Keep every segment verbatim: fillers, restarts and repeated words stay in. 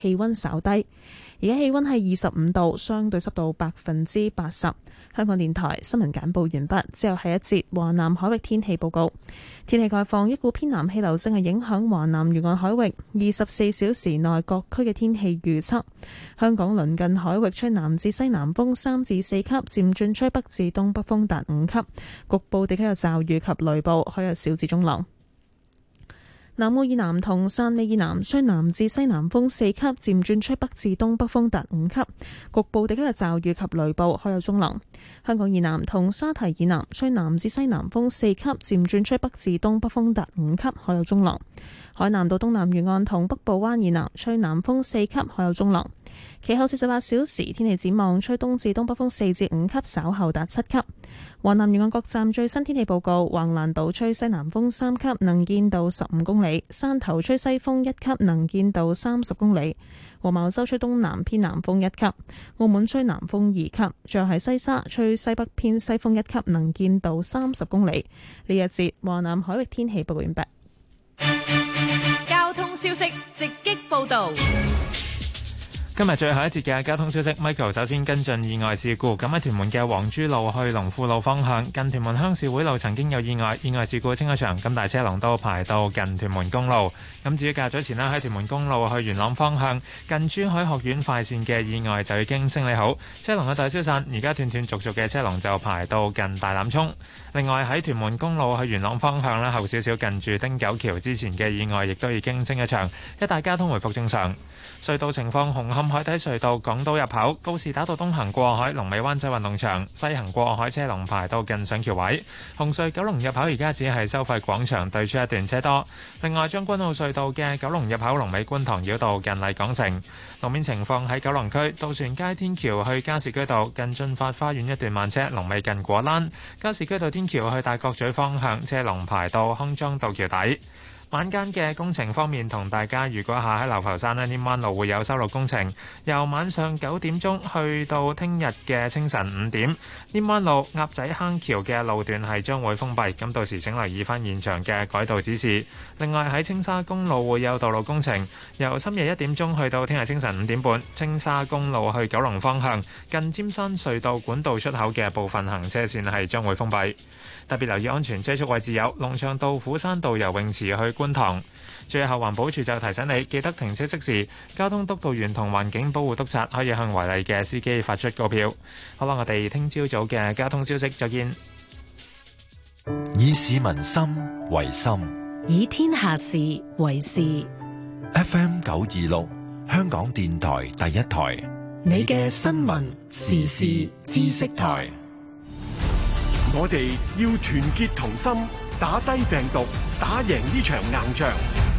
氣溫稍低。而家氣溫係二十五度，相對濕度百分之八十。香港電台新聞簡報完畢，之後係一節華南海域天氣報告。天氣概況，一股偏南氣流正係影響華南沿岸海域，二十四小時內各區嘅天氣預測。香港鄰近海域吹南至西南風三至四級，漸轉吹北至東北風達五級，局部地區有驟雨及雷暴，海有小至中浪。南澳以南同汕尾以南吹南至西南風四級，漸轉吹北至東北風達五級，局部地區有驟雨及雷暴，海有中浪。香港以南同沙堤以南吹南至西南風四級，漸轉吹北至東北風達五級，海有中浪。海南島東南沿岸同北部灣以南吹南風四級，海有中浪。其後四十八小時天氣展望，吹東至東北風四至五級，稍後達七級。華南沿岸各站最新天氣報告：橫瀾島吹西南風三級，能見度十五公里；汕頭吹西風一級，能見度三十公里；黃茅洲吹東南偏南風一級；澳門吹南風二級；最後係西沙吹西北偏西風一級，能見度三十公里。呢一節華南海域天氣報告完畢。 交通消息直擊報道。 今日最後一節嘅交通消息 ，Michael 首先跟進意外事故。咁喺屯門嘅黃珠路去龍富路方向，近屯門鄉事會路曾經有意外，意外事故清咗場，咁大車龍都排到近屯門公路。咁至於較早前啦，喺屯門公路去元朗方向，近珠海學院快線嘅意外就已經清理好，車龍嘅大消散，而家斷斷續續嘅車龍就排到近大欖涌。另外喺屯門公路去元朗方向咧，後少少近住汀九橋之前嘅意外亦都已經清咗場，一帶交通回復正常。隧道情況：紅磡海底隧道港島入口告士打道東行過海，龍尾灣仔運動場；西行過海車龍排到近上橋位。紅隧九龍入口而家只係收費廣場對出一段車多。另外將軍澳隧道嘅九龍入口龍尾觀塘繞道近麗港城。路面情況喺九龍區渡船街天橋去加士居道近駿發花園一段慢車，龍尾近果欄；加士居道天橋去大角咀方向車龍排到康莊道橋底。晚間嘅工程方面，同大家如果下喺流浮山呢，稔灣路會有修路工程，由晚上九點鐘去到聽日嘅清晨五點。稔灣路鴨仔坑橋嘅路段係將會封閉，咁到時請留意翻現場嘅改道指示。另外喺青沙公路會有道路工程，由深夜一點鐘去到聽日清晨五點半。青沙公路去九龍方向近尖山隧道管道出口嘅部分行車線係將會封閉。特別留意安全車速位置有龍翔道虎山道游泳池去觀塘。最後環保署就提醒你，記得停車熄匙。交通督導員同環境保護督察可以向違例嘅司機發出告票。好啦，我哋聽朝早嘅交通消息再見。 以市民心為心， 以天下事為事。 F M 九二六香港電台第一台， 你嘅新聞時事知識台。 我哋要團結同心，打低病毒，打贏呢場硬仗。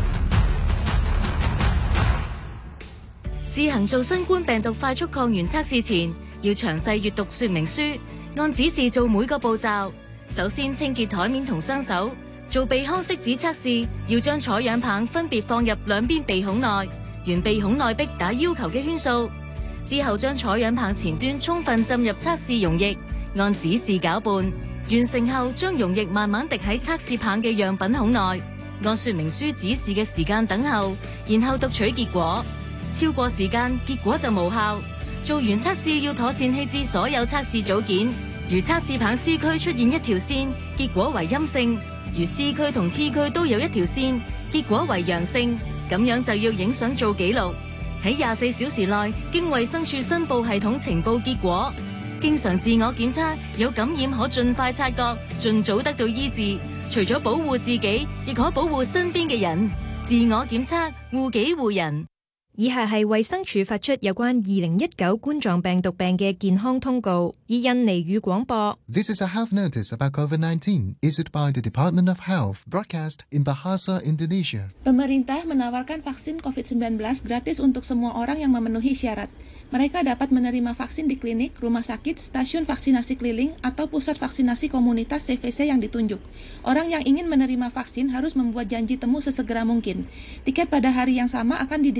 自行做新冠病毒快速抗原測試前，要詳細閱讀說明書，按指示做每個步驟。首先清潔台面同雙手。做鼻腔拭子測試，要將採樣棒分別放入兩邊鼻孔內，沿鼻孔內壁打要求嘅圈數。之後將採樣棒前端充分浸入測試溶液，按指示攪拌。完成後，將溶液慢慢滴喺測試棒嘅樣品孔內，按說明書指示嘅時間等候，然後讀取結果。超過時間，結果就無效。做完測試要妥善棄置所有測試組件。如測試棒 C 區出現一條線，結果為陰性；如 C 區同 T 區都有一條線，結果為陽性。咁樣就要影相做記錄，喺廿四小時內經衛生署申報系統呈報結果。經常自我檢測，有感染可盡快察覺，盡早得到醫治。除咗保護自己，亦可保護身邊嘅人。自我檢測，護己護人。 以下係衛生署發出有關二零一九冠狀病毒病嘅健康通告，以印尼語廣播。 This is a health notice about COVID nineteen issued by the Department of Health, broadcast in Bahasa Indonesia. Pemerintah menawarkan vaksin covid sembilan belas gratis untuk semua orang yang memenuhi syarat. Mereka dapat menerima vaksin di klinik, rumah sakit, stasiun vaksinasi keliling, atau pusat vaksinasi komunitas C V C yang ditunjuk. Orang yang ingin menerima vaksin harus membuat janji temu sesegera mungkin. Tiket pada hari yang sama akan didistribusi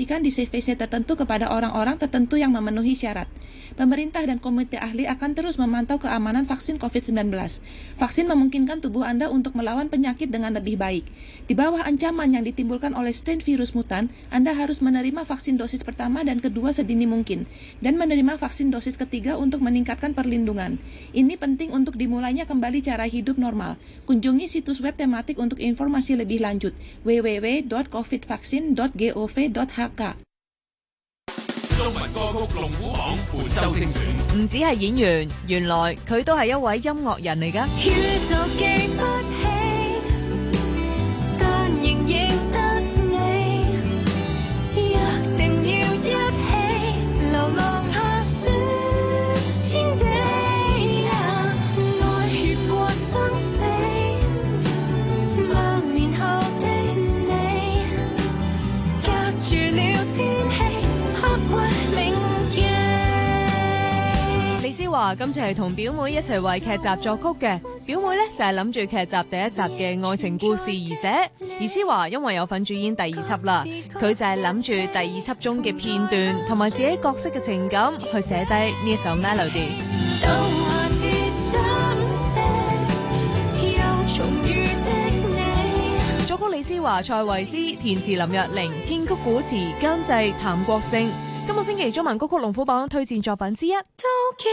didistribusikan di C V C tertentu kepada orang-orang tertentu yang memenuhi syarat. Pemerintah dan komite ahli akan terus memantau keamanan vaksin covid sembilan belas. Vaksin memungkinkan tubuh Anda untuk melawan penyakit dengan lebih baik. Di bawah ancaman yang ditimbulkan oleh strain virus mutan, Anda harus menerima vaksin dosis pertama dan kedua sedini mungkin, dan menerima vaksin dosis ketiga untuk meningkatkan perlindungan. Ini penting untuk dimulainya kembali cara hidup normal. Kunjungi situs web tematik untuk informasi lebih lanjut w w w dot covid vaccine dot gov dot h k。 中文歌曲龍虎榜本週精選， 唔止係演員，原來佢都係一位音樂人嚟㗎。 宇宙記不起，但仍認得你，約定要一起流浪下雪天地，愛越過生死，百年後的你，隔住了千禧。 李思華今次係同表妹一齊為劇集作曲嘅，表妹呢就係諗住劇集第一集嘅愛情故事而寫，而思華因為有份主演第二輯啦，佢就係諗住第二輯中嘅片段同埋自己角色嘅情感去寫低呢一首 melody。作曲李思華、蔡慧芝，填詞林若寧，編曲古詞監製譚國正。今個星期中文歌曲龍虎榜推薦作品之一， 都記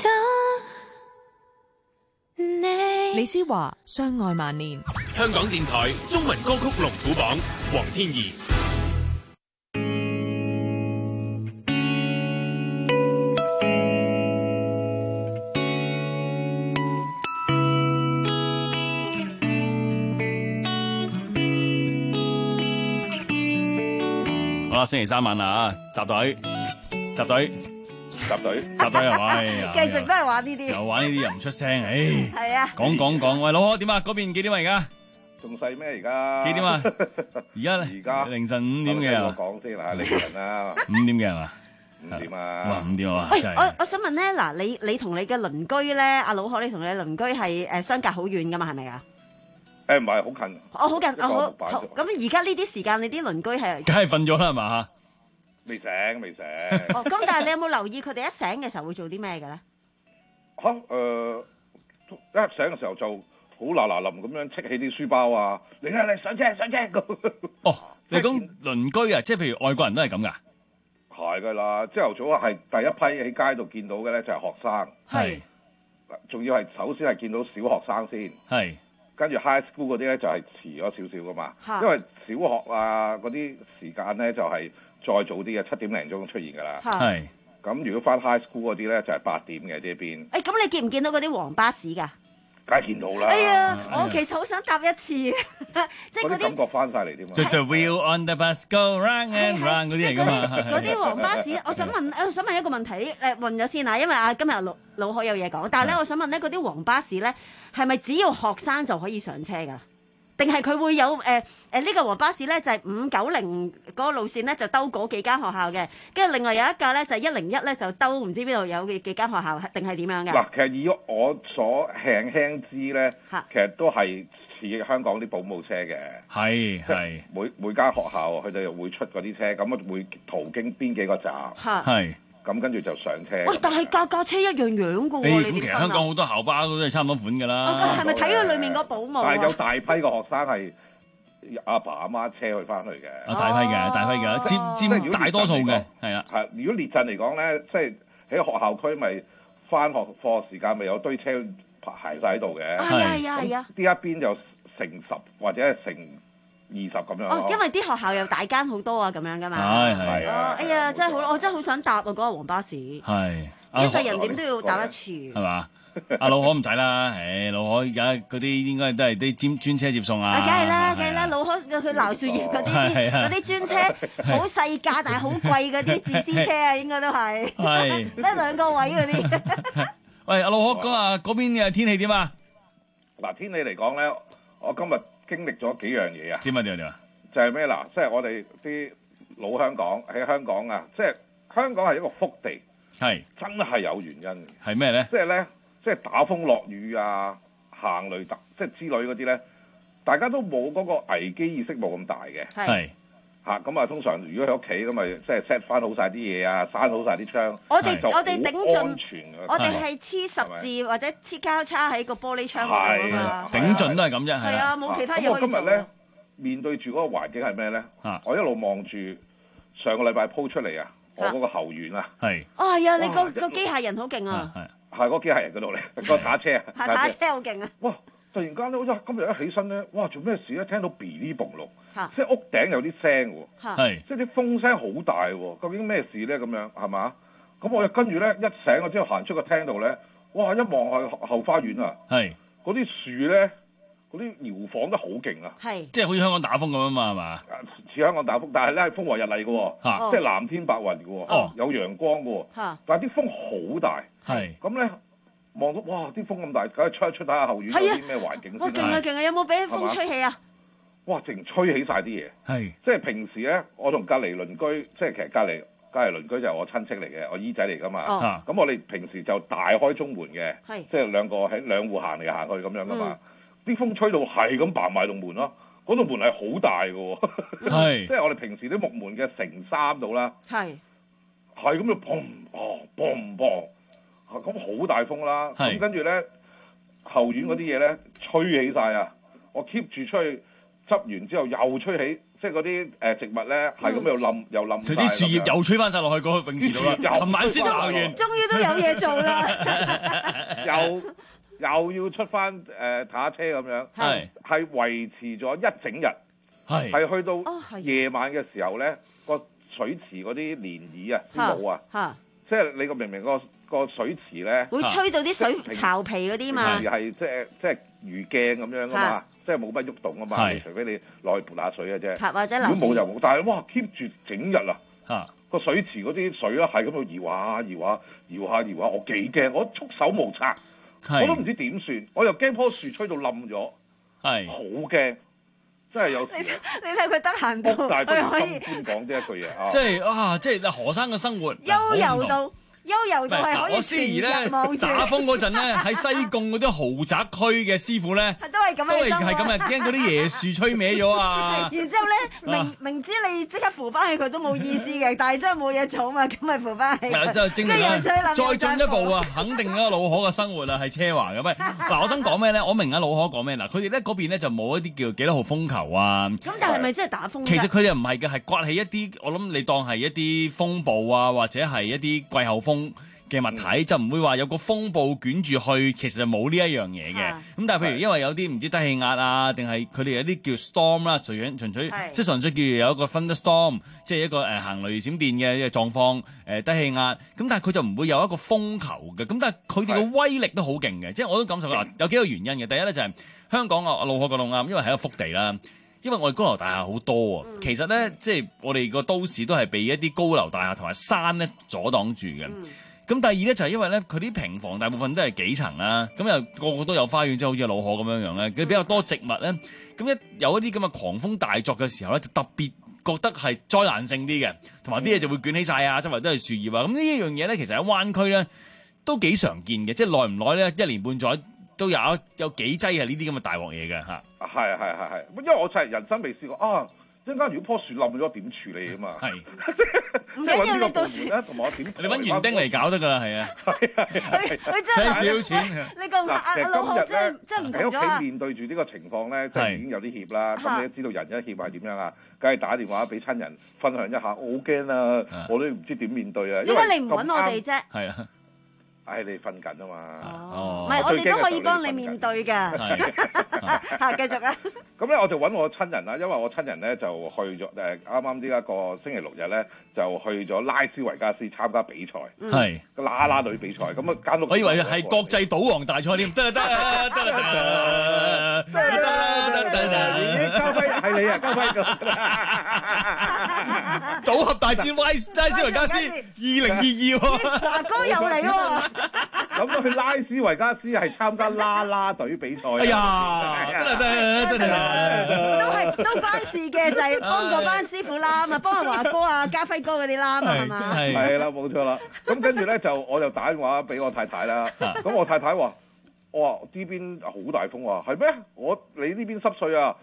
得你。 李思華《相愛萬年》。 香港電台中文歌曲龍虎榜，黃天怡。 好啦，星期三晚啦，集隊，集隊，集隊，集隊係咪？ 繼續都係玩呢啲， 又玩呢啲又唔出聲，唉， 係啊， 講講講，喂，老何點啊？嗰邊幾點啊？而家仲細咩？而家幾點啊？而家而家凌晨五點嘅啊？ 我講先啦，凌晨啦， 五點嘅係嘛？ 五點啊！ 哇，五點啊！ 喂，我我想問咧，嗱，你你同你嘅鄰居咧，阿老何，你同你鄰居係誒相隔好遠噶嘛？係咪啊？ 誒唔係好近， 哦好近，哦好，咁而家呢啲時間，你啲鄰居係梗係瞓咗啦，係嘛嚇？ 未醒，未醒。 哦，咁但係你有冇留意佢哋一醒嘅時候會做啲咩嘅咧？ 嚇誒，一醒嘅時候就好嗱嗱臨咁樣戚起啲書包啊！你睇你上車上車咁。 哦，你講鄰居啊，即係譬如外國人都係咁㗎？ 係㗎啦，朝頭早係第一批喺街度見到嘅咧，就係學生。 係。 仲要係首先係見到小學生先。係。跟住 high school 嗰啲咧就係遲咗少少噶嘛，因為小學啊嗰啲時間咧就係再早啲嘅，七點零鐘出現㗎啦。係。咁如果翻 high school 嗰啲咧就係八點嘅呢邊。 誒，咁你見唔見到嗰啲黃巴士㗎？ 梗係見到啦。 哎呀，我其實好想搭一次，即係嗰啲感覺翻晒嚟添。 就就 wheel on the bus go round and round 嗰啲嚟㗎嘛。 嗰啲黃巴士，我想問，我想問一個問題，誒問咗先啊，因為啊今日老老何有嘢講，但係咧我想問咧，嗰啲黃巴士咧係咪只要學生就可以上車㗎？定係佢會有誒誒呢個黃巴士咧就係五九零嗰個路線咧就兜嗰幾間學校嘅，跟住另外有一架咧就係一零一咧就兜唔知邊度有幾幾間學校，定係點樣嘅？ 嗱，其實以我所輕輕知咧，其實都係似香港啲保姆車嘅， 係係每每間學校佢哋會出嗰啲車，咁啊會途經邊幾個站， 係。咁跟住就上車。 喂，但係架架車一樣樣㗎喎。 誒，咁其實香港好多校巴都係差唔多款㗎啦。 係咪睇佢裡面個保姆啊？ 但係有大批嘅學生係阿爸阿媽車去翻去嘅。 啊，大批嘅，大批嘅，佔佔大多數嘅，係啊。 係，如果列陣嚟講咧，即係喺學校區咪翻學課時間咪有堆車排晒喺度嘅。 係啊係啊係啊！ 呢一邊就成十或者係成二十咁樣。 哦，因為啲學校又大間好多啊，咁樣噶嘛。 係係。 哦，哎呀，真係好，我真係好想搭啊嗰個黃巴士。係。一世人點都要搭一次。係嘛？阿老何唔使啦，誒老何而家嗰啲應該都係啲專專車接送啊。 梗係啦，梗係啦，老何佢鬧樹葉嗰啲嗰啲專車，好細架但係好貴嗰啲自私車啊，應該都係。係。得兩個位嗰啲。 喂，阿老何講下嗰邊嘅天氣點啊？ 嗱，天氣嚟講咧，我今日經歷咗幾樣嘢啊。 點啊點啊點啊！ 就係咩嗱？即係我哋啲老香港喺香港啊，即係香港係一個福地。係。真係有原因嘅。 係咩咧？ 即係咧。即係打風落雨啊，行雷特即係之類嗰啲咧，大家都冇嗰個危機意識冇咁大嘅。係嚇咁啊，通常如果喺屋企咁咪即係 set 翻好晒啲嘢啊，閂好晒啲窗。 我哋我哋頂盡安全嘅， 我哋係黐十字或者黐交叉喺個玻璃窗嗰度啊嘛。 頂盡都係咁啫， 係啊，冇其他嘢可以做。 咁我今日咧面對住嗰個環境係咩咧？我一路望住上個禮拜鋪出嚟啊，我嗰個後院啊。係。 哦係啊，你個個機械人好勁啊！ 係係嗰個機械人嗰度嚟，個打車啊。 係打車好勁啊！ 哇！突然間咧，好似今日一起身咧，哇！做咩事咧？聽到 bili 嘣隆，即係屋頂有啲聲喎，係即係啲風聲好大喎。究竟咩事咧？咁樣係嘛？咁我又跟住咧一醒咗之後行出個廳度咧，哇！一望係後花園啊，係嗰啲樹咧，嗰啲搖晃得好勁啊， 係即係好似香港打風咁啊嘛，係嘛？ 似香港打風，但係咧係風和日麗嘅喎，即係藍天白雲嘅喎，哦，有陽光嘅喎，但係啲風好大，係咁咧。望到哇！啲風咁大，梗係出一出睇下後院有啲咩環境先。 哇！勁啊勁啊！有冇俾風吹起啊？ 哇！淨吹起晒啲嘢。係。即係平時咧，我同隔離鄰居，即係其實隔離隔離鄰居就係我親戚嚟嘅，我姨仔嚟噶嘛。哦。咁我哋平時就大開中門嘅，即係兩個喺兩戶行嚟行去咁樣噶嘛。啲風吹到係咁嘭埋棟門咯，嗰棟門係好大嘅喎。係。即係我哋平時啲木門嘅成三度啦。係。係咁就砰砰砰砰。咁好大風啦，咁跟住咧後院嗰啲嘢咧吹起晒啊！我 keep 住出去執完之後又吹起，即係嗰啲誒植物咧係咁又冧又冧。 佢啲樹葉又吹翻晒落去嗰個泳池度啦。琴晚先鬧完， 終於都有嘢做啦。 又又要出翻誒打車咁樣，係係維持咗一整日，係係去到夜晚嘅時候咧，個水池嗰啲漣漪啊、絲母啊，即係你個明明個。個水池咧會吹到啲水巢皮嗰啲嘛， 係即係即係魚鏡咁樣噶嘛，即係冇乜喐動啊嘛，除非你落去潑下水嘅啫。 或者如果冇就冇，但係哇 keep 住整日啊，個水池嗰啲水啦係咁度搖下搖下搖下搖下，我幾驚，我束手無策，我都唔知點算，我又驚棵樹吹到冧咗，係好驚，真係有時。 你睇佢得閒到，佢可以先講呢一句嘢啊， 即係啊，即係何生嘅生活悠遊到。悠遊到係可以思怡咧打風嗰陣咧，喺西貢嗰啲豪宅區嘅師傅咧， 都係咁樣，都係係咁啊！驚嗰啲椰樹吹歪咗啊！ 然之後咧，明明知你即刻扶翻起佢都冇意思嘅，但係真係冇嘢做嘛，咁咪扶翻起。 係真係精明啦！再進一步啊，肯定啦，老可嘅生活啊係奢華嘅咩？嗱，我想講咩咧？我明啊，老可講咩嗱？佢哋咧嗰邊咧就冇一啲叫幾多號風球啊。 咁但係咪真係打風？ 其實佢哋唔係嘅，係刮起一啲，我諗你當係一啲風暴啊，或者係一啲季候風嘅物體，就唔會話有個風暴捲住去，其實就冇呢一樣嘢嘅。咁但係譬如因為有啲唔知低氣壓啊，定係佢哋有啲叫 storm 啦，隨樣純粹即係純粹叫有一個 thunderstorm，即係一個誒行雷閃電嘅狀況，誒低氣壓。咁但係佢就唔會有一個風球嘅。咁但係佢哋嘅威力都好勁嘅，即係我都感受到有幾個原因嘅。第一咧就係香港啊，老可講到啱，因為係一個福地啦。因為我哋高樓大廈好多啊，其實咧即係我哋個都市都係被一啲高樓大廈同埋山咧阻擋住嘅。咁第二咧就係因為咧佢啲平房大部分都係幾層啦，咁又個個都有花園，即係好似老可咁樣樣咧，佢比較多植物咧，咁一有一啲咁嘅狂風大作嘅時候咧，就特別覺得係災難性啲嘅，同埋啲嘢就會捲起晒啊，周圍都係樹葉啊，咁呢一樣嘢咧，其實喺灣區咧都幾常見嘅，即係耐唔耐咧，一年半載都有有幾劑係呢啲咁嘅大鑊嘢嘅嚇。 係係係係，因為我真係人生未試過啊！一陣間如果棵樹冧咗，點處理啊嘛？係， 唔緊要，你到時咧同埋我點？ 你揾園丁嚟搞得㗎啦，係啊，使少錢。 你個阿阿老學真真唔同咗啊！ 喺屋企面對住呢個情況咧，即係已經有啲怯啦。咁你都知道人一怯係點樣啊？梗係打電話俾親人分享一下，我好驚啊！我都唔知點面對啊！ 點解你唔揾我哋啫？ 係啊。 唉，你瞓緊啊嘛！ 哦，唔係，我哋都可以幫你面對㗎。嚇，繼續啊！ 咁咧，我就揾我親人啦，因為我親人咧就去咗誒，啱啱呢一個星期六日咧就去咗拉斯維加斯參加比賽，係個啦啦隊比賽。咁啊，間屋我以為係國際賭王大賽添，得啦得啦得啦得啦得啦得啦！ 交輝係你啊，交輝賭俠大戰拉斯維加斯二零二二喎， 華哥又嚟喎！ 咁去拉斯維加斯係參加啦啦隊比賽。哎呀，得啦得啦得啦， 都係都關事嘅，就係幫嗰班師傅啦，咪幫阿華哥啊、家輝哥嗰啲啦嘛，係嘛？ 係啦，冇錯啦。咁跟住咧就我就打電話俾我太太啦。咁我太太話：我話呢邊好大風喎，係咩？我你呢邊濕碎啊！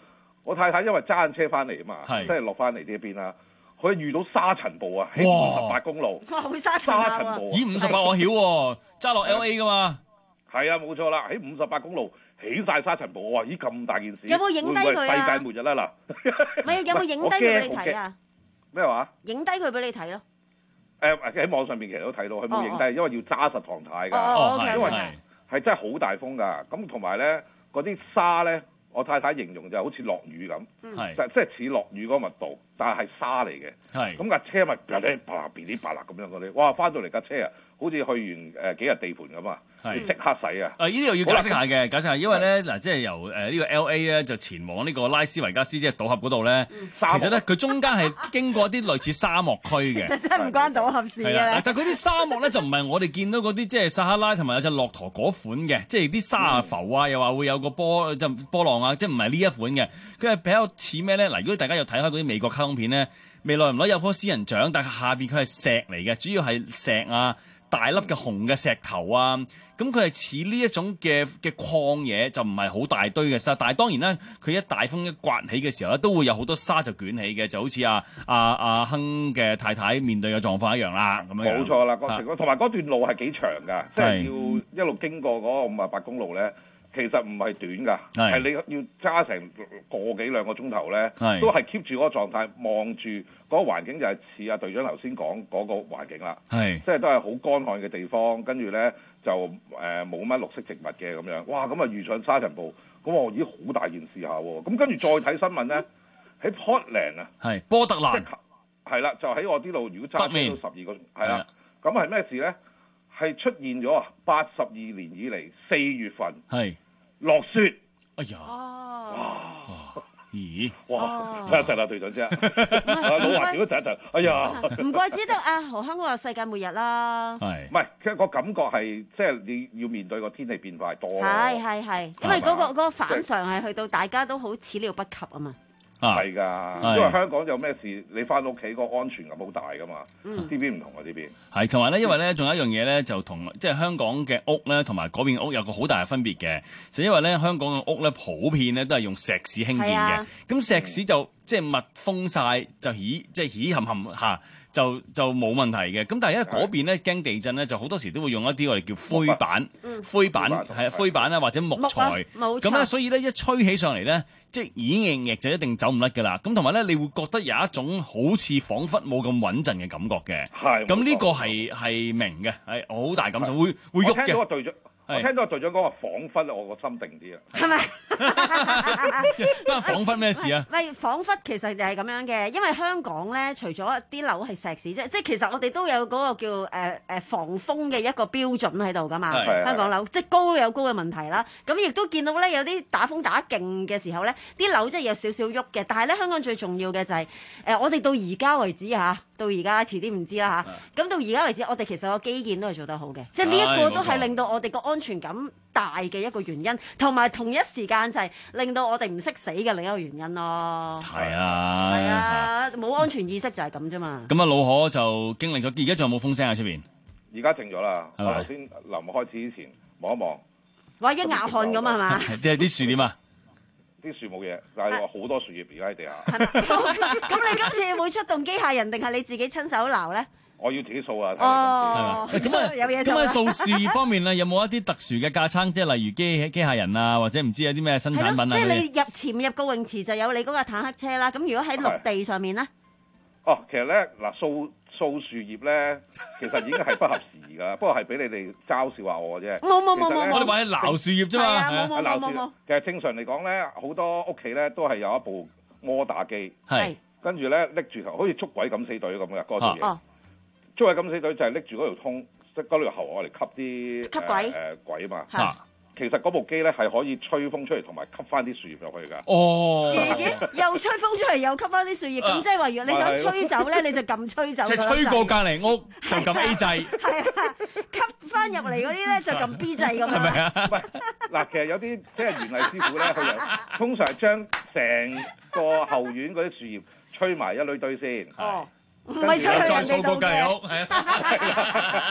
我太太因為揸緊車翻嚟啊嘛，即係落翻嚟呢一邊啦。佢遇到沙塵暴啊，喺五十八公路。 哇！好沙塵沙塵暴啊！ 咦，五十八我曉喎，揸落 L A 噶嘛？ 係啊，冇錯啦，喺五十八公路起晒沙塵暴，我話咦咁大件事， 有冇影低佢啊？ 世界末日啦嗱！ 唔係有冇影低佢俾你睇啊？ 咩話？ 影低佢俾你睇咯。 誒喺網上邊其實都睇到，佢冇影低，因為要揸實狀態㗎。 哦，OK， 因為係真係好大風㗎。咁同埋咧，嗰啲沙咧，我太太形容就好似落雨咁，就即係似落雨嗰個密度，但係係沙嚟嘅。係咁架車咪啪哩啪啦、噼哩啪啦咁樣嗰啲，哇！翻到嚟架車啊，好似去完誒幾日地盤咁啊，要即刻洗啊！ 誒呢度要解釋下嘅，解釋下，因為咧嗱，即係由誒呢個 L A 咧就前往呢個拉斯維加斯，即係賭俠嗰度咧，其實咧佢中間係經過啲類似沙漠區嘅， 其實真係唔關賭俠事啊！ 但係嗰啲沙漠咧就唔係我哋見到嗰啲即係撒哈拉同埋有隻駱駝嗰款嘅，即係啲沙啊浮啊，又話會有個波即係波浪啊，即係唔係呢一款嘅，佢係比較似咩咧？嗱，如果大家有睇開嗰啲美國卡通片咧，未來唔耐有棵仙人掌，但係下邊佢係石嚟嘅，主要係石啊。大粒嘅紅嘅石頭啊，咁佢係似呢一種嘅嘅曠野，就唔係好大堆嘅沙。但係當然啦，佢一大風一刮起嘅時候咧，都會有好多沙就捲起嘅，就好似阿阿阿亨嘅太太面對嘅狀況一樣啦。咁樣冇錯啦，個情況同埋嗰段路係幾長㗎，即係要一路經過嗰個五十八公路咧。其實唔係短㗎，係你要揸成個幾兩個鐘頭咧，都係 keep 住嗰個狀態，望住嗰個環境就係似阿隊長頭先講嗰個環境啦，即係都係好乾旱嘅地方，跟住咧就誒冇乜綠色植物嘅咁樣，哇！咁啊遇上沙塵暴，咁我咦好大件事下喎，咁跟住再睇新聞咧，喺 Portland 啊， 係波特蘭， 係啦，就喺我啲路，如果揸車都十二個鐘，係啦，咁係咩事咧？係出現咗啊！八十二年以嚟四月份係落雪， 哎呀！哇！咦！ 哇！睇下實啦，隊長啫，老華少都窒一窒，哎呀！ 唔怪之得啊，何香話世界末日啦。 係，唔係？其實個感覺係即係你要面對個天氣變化多。 係係係，因為嗰個嗰個反常係去到大家都好始料不及啊嘛。 係㗎，因為香港有咩事，你翻屋企個安全感好大㗎嘛。 嗯， 呢邊唔同啊，呢邊。 係，同埋咧，因為咧，仲有一樣嘢咧，就同即係香港嘅屋咧，同埋嗰邊屋有個好大嘅分別嘅，就因為咧，香港嘅屋咧普遍咧都係用石屎興建嘅，咁石屎就即係密封晒，就起即係起冚冚嚇。就就冇問題嘅，咁但係因為嗰邊咧驚地震咧，就好多時都會用一啲我哋叫灰板， 嗯、 灰板係灰板啊或者木材，咁咧、啊、所以咧一吹起上嚟咧，即係軟硬硬就一定走唔甩㗎啦。咁同埋咧，你會覺得有一種好似彷彿冇咁穩陣嘅感覺嘅。係，咁呢個係係明嘅，係好大感受，會會喐嘅。 我聽到隊長講話，彷彿我個心定啲啊， 係咪？ 不過彷彿咩事啊？ 唔係彷彿，其實就係咁樣嘅，因為香港咧，除咗啲樓係石屎啫，即係其實我哋都有嗰個叫誒誒、呃、防風嘅一個標準喺度㗎嘛。香港樓即係高有高嘅問題啦。咁亦都見到咧，有啲打風打勁嘅時候咧，啲樓即係有少少喐嘅。但係咧，香港最重要嘅就係、是、誒、呃，我哋到而家為止嚇，到而家遲啲唔知啦嚇。咁到而家為止，我哋其實個基建都係做得好嘅，即係呢一個都係令到我哋個安全感大嘅一個原因，同埋同一時間就係令到我哋唔識死嘅另一個原因咯。 係啊， 係啊，冇安全意識就係咁啫嘛。 咁啊，老可就經歷咗，而家仲有冇風聲喺出邊？ 而家靜咗啦。我頭先臨開始之前望一望， 哇！一額汗咁係嘛？ 啲啲樹點啊？ 啲樹冇嘢，但係話好多樹葉而家喺地下。 咁你今次會出動機械人定係你自己親手撈咧？ 我要自己掃啊！ 哦， 咁啊， 有嘢做。 咁喺掃樹葉方面咧，有冇一啲特殊嘅架撐，即係例如機機械人啊，或者唔知有啲咩新產品啊？ 即係你入潛入個泳池就有你嗰個坦克車啦。咁如果喺陸地上面咧？ 哦，其實咧嗱，掃掃樹葉咧，其實已經係不合時宜㗎，不過係俾你哋嘲笑下我啫。 冇冇冇冇冇， 我哋話係撈樹葉啫嘛。 冇冇冇冇冇。 其實正常嚟講咧，好多屋企咧都係有一部摩打機， 係跟住咧拎住頭，好似捉鬼敢死隊咁嘅嗰套嘢。捉鬼敢死隊就係拎住嗰條通，即係嗰條喉我嚟吸啲吸鬼誒、呃、鬼嘛。嚇，其實嗰部機咧係可以吹風出嚟，同埋吸翻啲樹葉入去㗎。 哦， 又吹風出嚟，又吸翻啲樹葉，咁即係話，如果你想吹走咧，你就撳吹走。 即係吹過隔離屋就撳 A 掣。 係啊，吸翻入嚟嗰啲咧就撳 B 掣咁樣。係咪啊？ 喂，嗱，其實有啲即係園藝師傅咧，佢又通常將成個後院嗰啲樹葉吹埋一堆堆先。哦。 唔係出去人哋度嘅， 或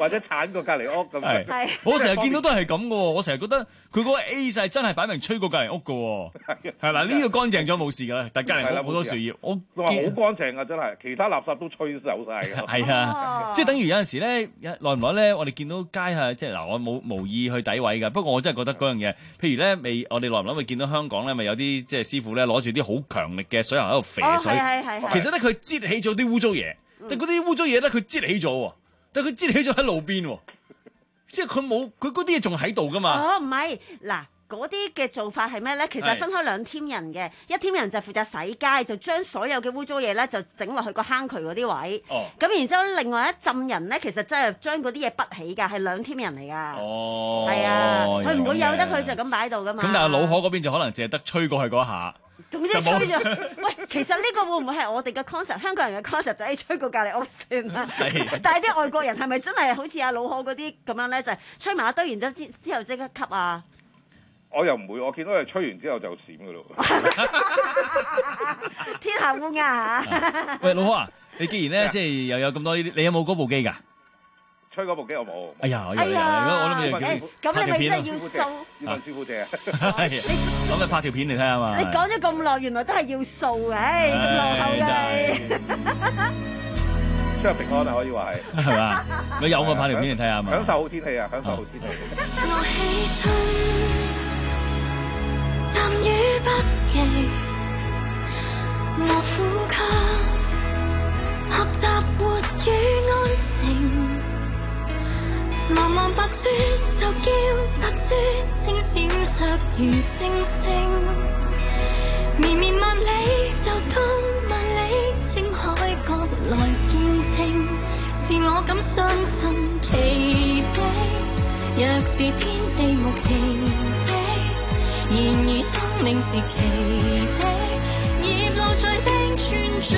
或者鏟過隔離屋咁。 係，我成日見到都係咁嘅喎，我成日覺得佢嗰個 A 勢真係擺明吹過隔離屋嘅喎。係啦，呢個乾淨咗冇事㗎啦，但隔離屋好多樹葉，我話好乾淨啊，真係，其他垃圾都吹走晒㗎。 係啊，即係等於有陣時咧，耐唔耐咧，我哋見到街係即係嗱，我冇無意去詆毀㗎，不過我真係覺得嗰樣嘢，譬如咧未，我哋耐唔耐會見到香港咧，咪有啲即係師傅咧攞住啲好強力嘅水喉喺度肥水，其實咧佢擠起咗啲污糟嘢，但嗰啲污糟嘢咧佢擠起咗喎，但佢擠起咗喺路邊喎，即係佢冇佢嗰啲嘢仲喺度㗎嘛。 哦，唔係嗱。嗰啲嘅做法係咩咧？其實係分開兩 team 人嘅，一 team 人就負責洗街，就將所有嘅污糟嘢咧就整落去個坑渠嗰啲位。哦。咁然之後另外一浸人咧，其實真係將嗰啲嘢潷起㗎，係兩 team 人嚟㗎。哦。係啊，佢唔會有得佢就咁擺喺度㗎嘛。 咁但係老河嗰邊就可能淨係得吹過去嗰下。 總之吹咗。喂，其實呢個會唔會係我哋嘅 concept？ 香港人嘅 concept 就係吹過隔離屋算啦。係。但係啲外國人係咪真係好似阿老河嗰啲咁樣咧？就係吹埋一堆，然之後之之後即刻吸啊！ 我又唔會，我見到佢吹完之後就閃㗎咯。 天下烏鴉嚇！ 喂，老柯啊，你既然咧即係又有咁多呢啲，你有冇嗰部機㗎？ 吹嗰部機我冇。哎呀，我以為我諗你叫咁你咪真係要掃？ 要問師傅借啊！ 咁你拍條片嚟睇下嘛？ 你講咗咁耐，原來都係要掃嘅，唉，咁落後嘅你。 出入平安啊，可以話係。係嘛？你有冇拍條片嚟睇下嘛？ 享受好天氣啊！享受好天氣。 我起身。站於北極，我呼吸，學習活於安靜。茫茫白雪就叫白雪，正閃爍如星星。綿綿萬里就到萬里，青海角來見證，是我敢相信奇蹟。若是天地無奇蹟。然而生命是奇蹟，葉露在冰川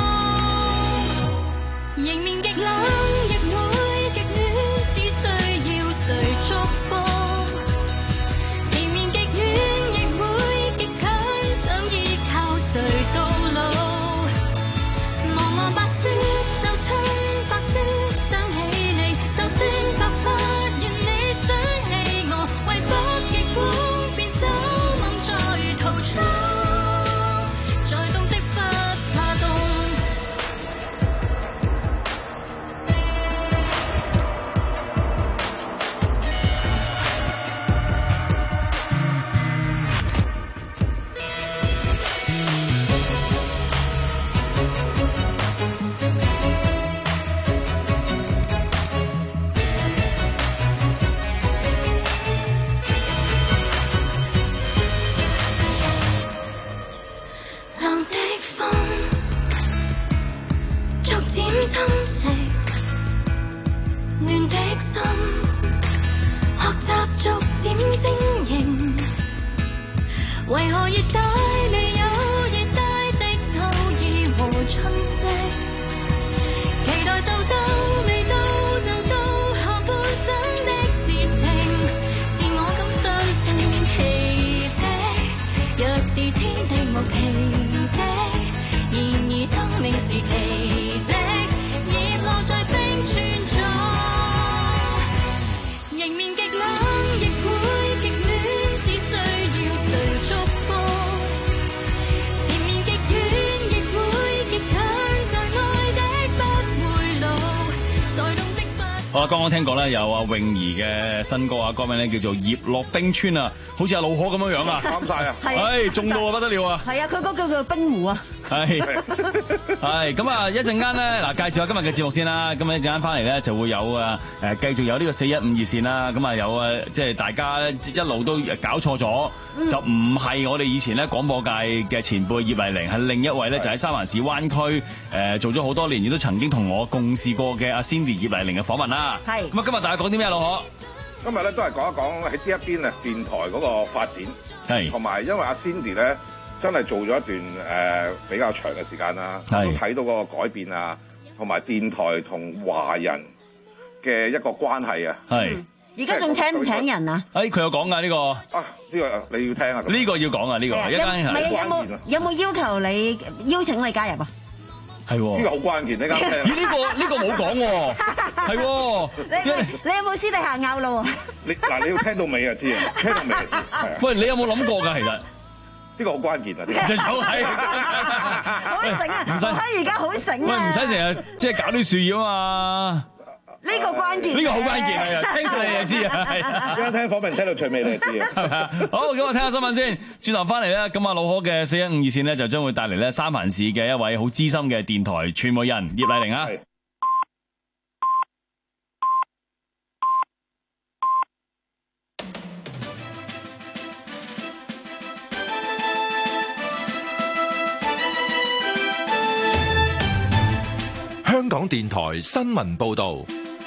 中，迎面極冷亦會極暖，只需要誰祝福。前面極遠亦會極近，想依靠誰到老。茫茫白雪就趁白雪生起你，就算白髮願你想起我，為北極光。再凍的不怕凍。侵蝕亂的心，學習逐漸晶瑩。為何熱帶裏有熱帶的秋意和春色？期待就到，未到就到，下半生的節慶，是我敢相信奇蹟。若是天地無奇蹟，然而生命是奇蹟。在冰川中，迎面極冷亦會極暖，只需要誰祝福。前面極遠亦會極近，在愛的不回路，在凍的不。好啦，剛剛聽過咧，有阿泳兒嘅新歌啊，歌名咧叫做《葉落冰川》啊，好似阿老河咁樣樣啊， 啱晒啊， 係中到啊不得了啊， 係啊，佢嗰個叫冰湖啊。 係係咁啊！一陣間咧，嗱介紹下今日嘅節目先啦。咁啊一陣間翻嚟咧就會有啊誒繼續有呢個四一五熱線啦。咁啊有啊即係大家一路都搞錯咗，嗯、就唔係我哋以前咧廣播界嘅前輩葉麗玲，係另一位咧就喺三藩市灣區誒做咗好多年，亦都曾經同我共事過嘅阿 Cindy 葉麗玲嘅訪問啦。係咁啊！今日大家講啲咩老何？ 今日咧都係講一講喺呢一邊啊電台嗰個發展，係同埋因為阿 Cindy 咧。真係做咗一段誒、呃、比較長嘅時間啦，都睇到嗰個改變啊，同埋電台同華人嘅一個關係啊。係， 而家仲請唔請人啊？ 誒，佢有講㗎呢個。啊， 呢個你要聽啊。呢個要講啊，呢個一間係。 有冇有冇要求你邀請你加入啊？ 係喎， 呢個好關鍵，你啱聽。 咦？呢個呢個冇講喎，係喎。 你你有冇私底下拗路啊？ 你嗱，你要聽到尾就知啊，聽到尾就知。係啊。 喂，你有冇諗過㗎？其實呢個好關鍵啊！呢個就係好醒啊！我喺而家好醒啊！ 喂，唔使成日即係搞啲樹葉啊嘛。 呢個關鍵， 呢個好關鍵係啊！聽晒你就知啊，係啊！ 啱聽訪問聽到最尾你就知啊， 係啊！好，咁我聽下新聞先。轉頭翻嚟咧，咁啊老可嘅四一五二線咧就將會帶嚟咧三藩市嘅一位好資深嘅電台傳媒人葉麗玲啊。 香港電台新聞報導。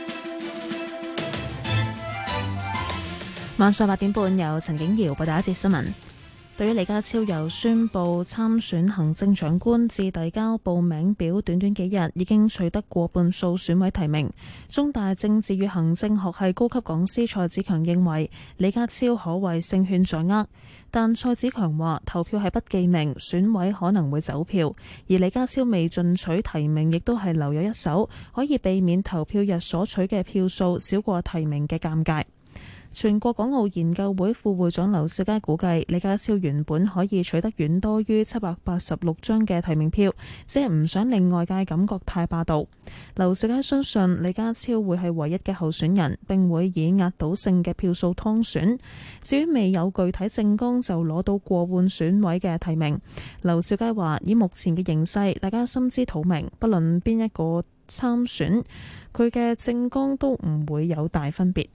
晚上八點半，由陳景瑤報道一節新聞。對於李家超由宣布參選行政長官至遞交報名表短短幾日，已經取得過半數選委提名。中大政治與行政學系高級講師蔡子強認為李家超可謂勝券在握，但蔡子強話投票係不記名，選委可能會走票，而李家超未進取提名，亦都係留有一手，可以避免投票日所取嘅票數少過提名嘅尷尬。全國港澳研究會副會長劉兆佳估計，李家超原本可以取得遠多於七百八十六張嘅提名票，只係唔想令外界感覺太霸道。劉兆佳相信李家超會係唯一嘅候選人，並會以壓倒性嘅票數當選。至於未有具體政綱就攞到過半選委嘅提名，劉兆佳話：以目前嘅形勢，大家心知肚明，不論邊一個參選，佢嘅政綱都唔會有大分別。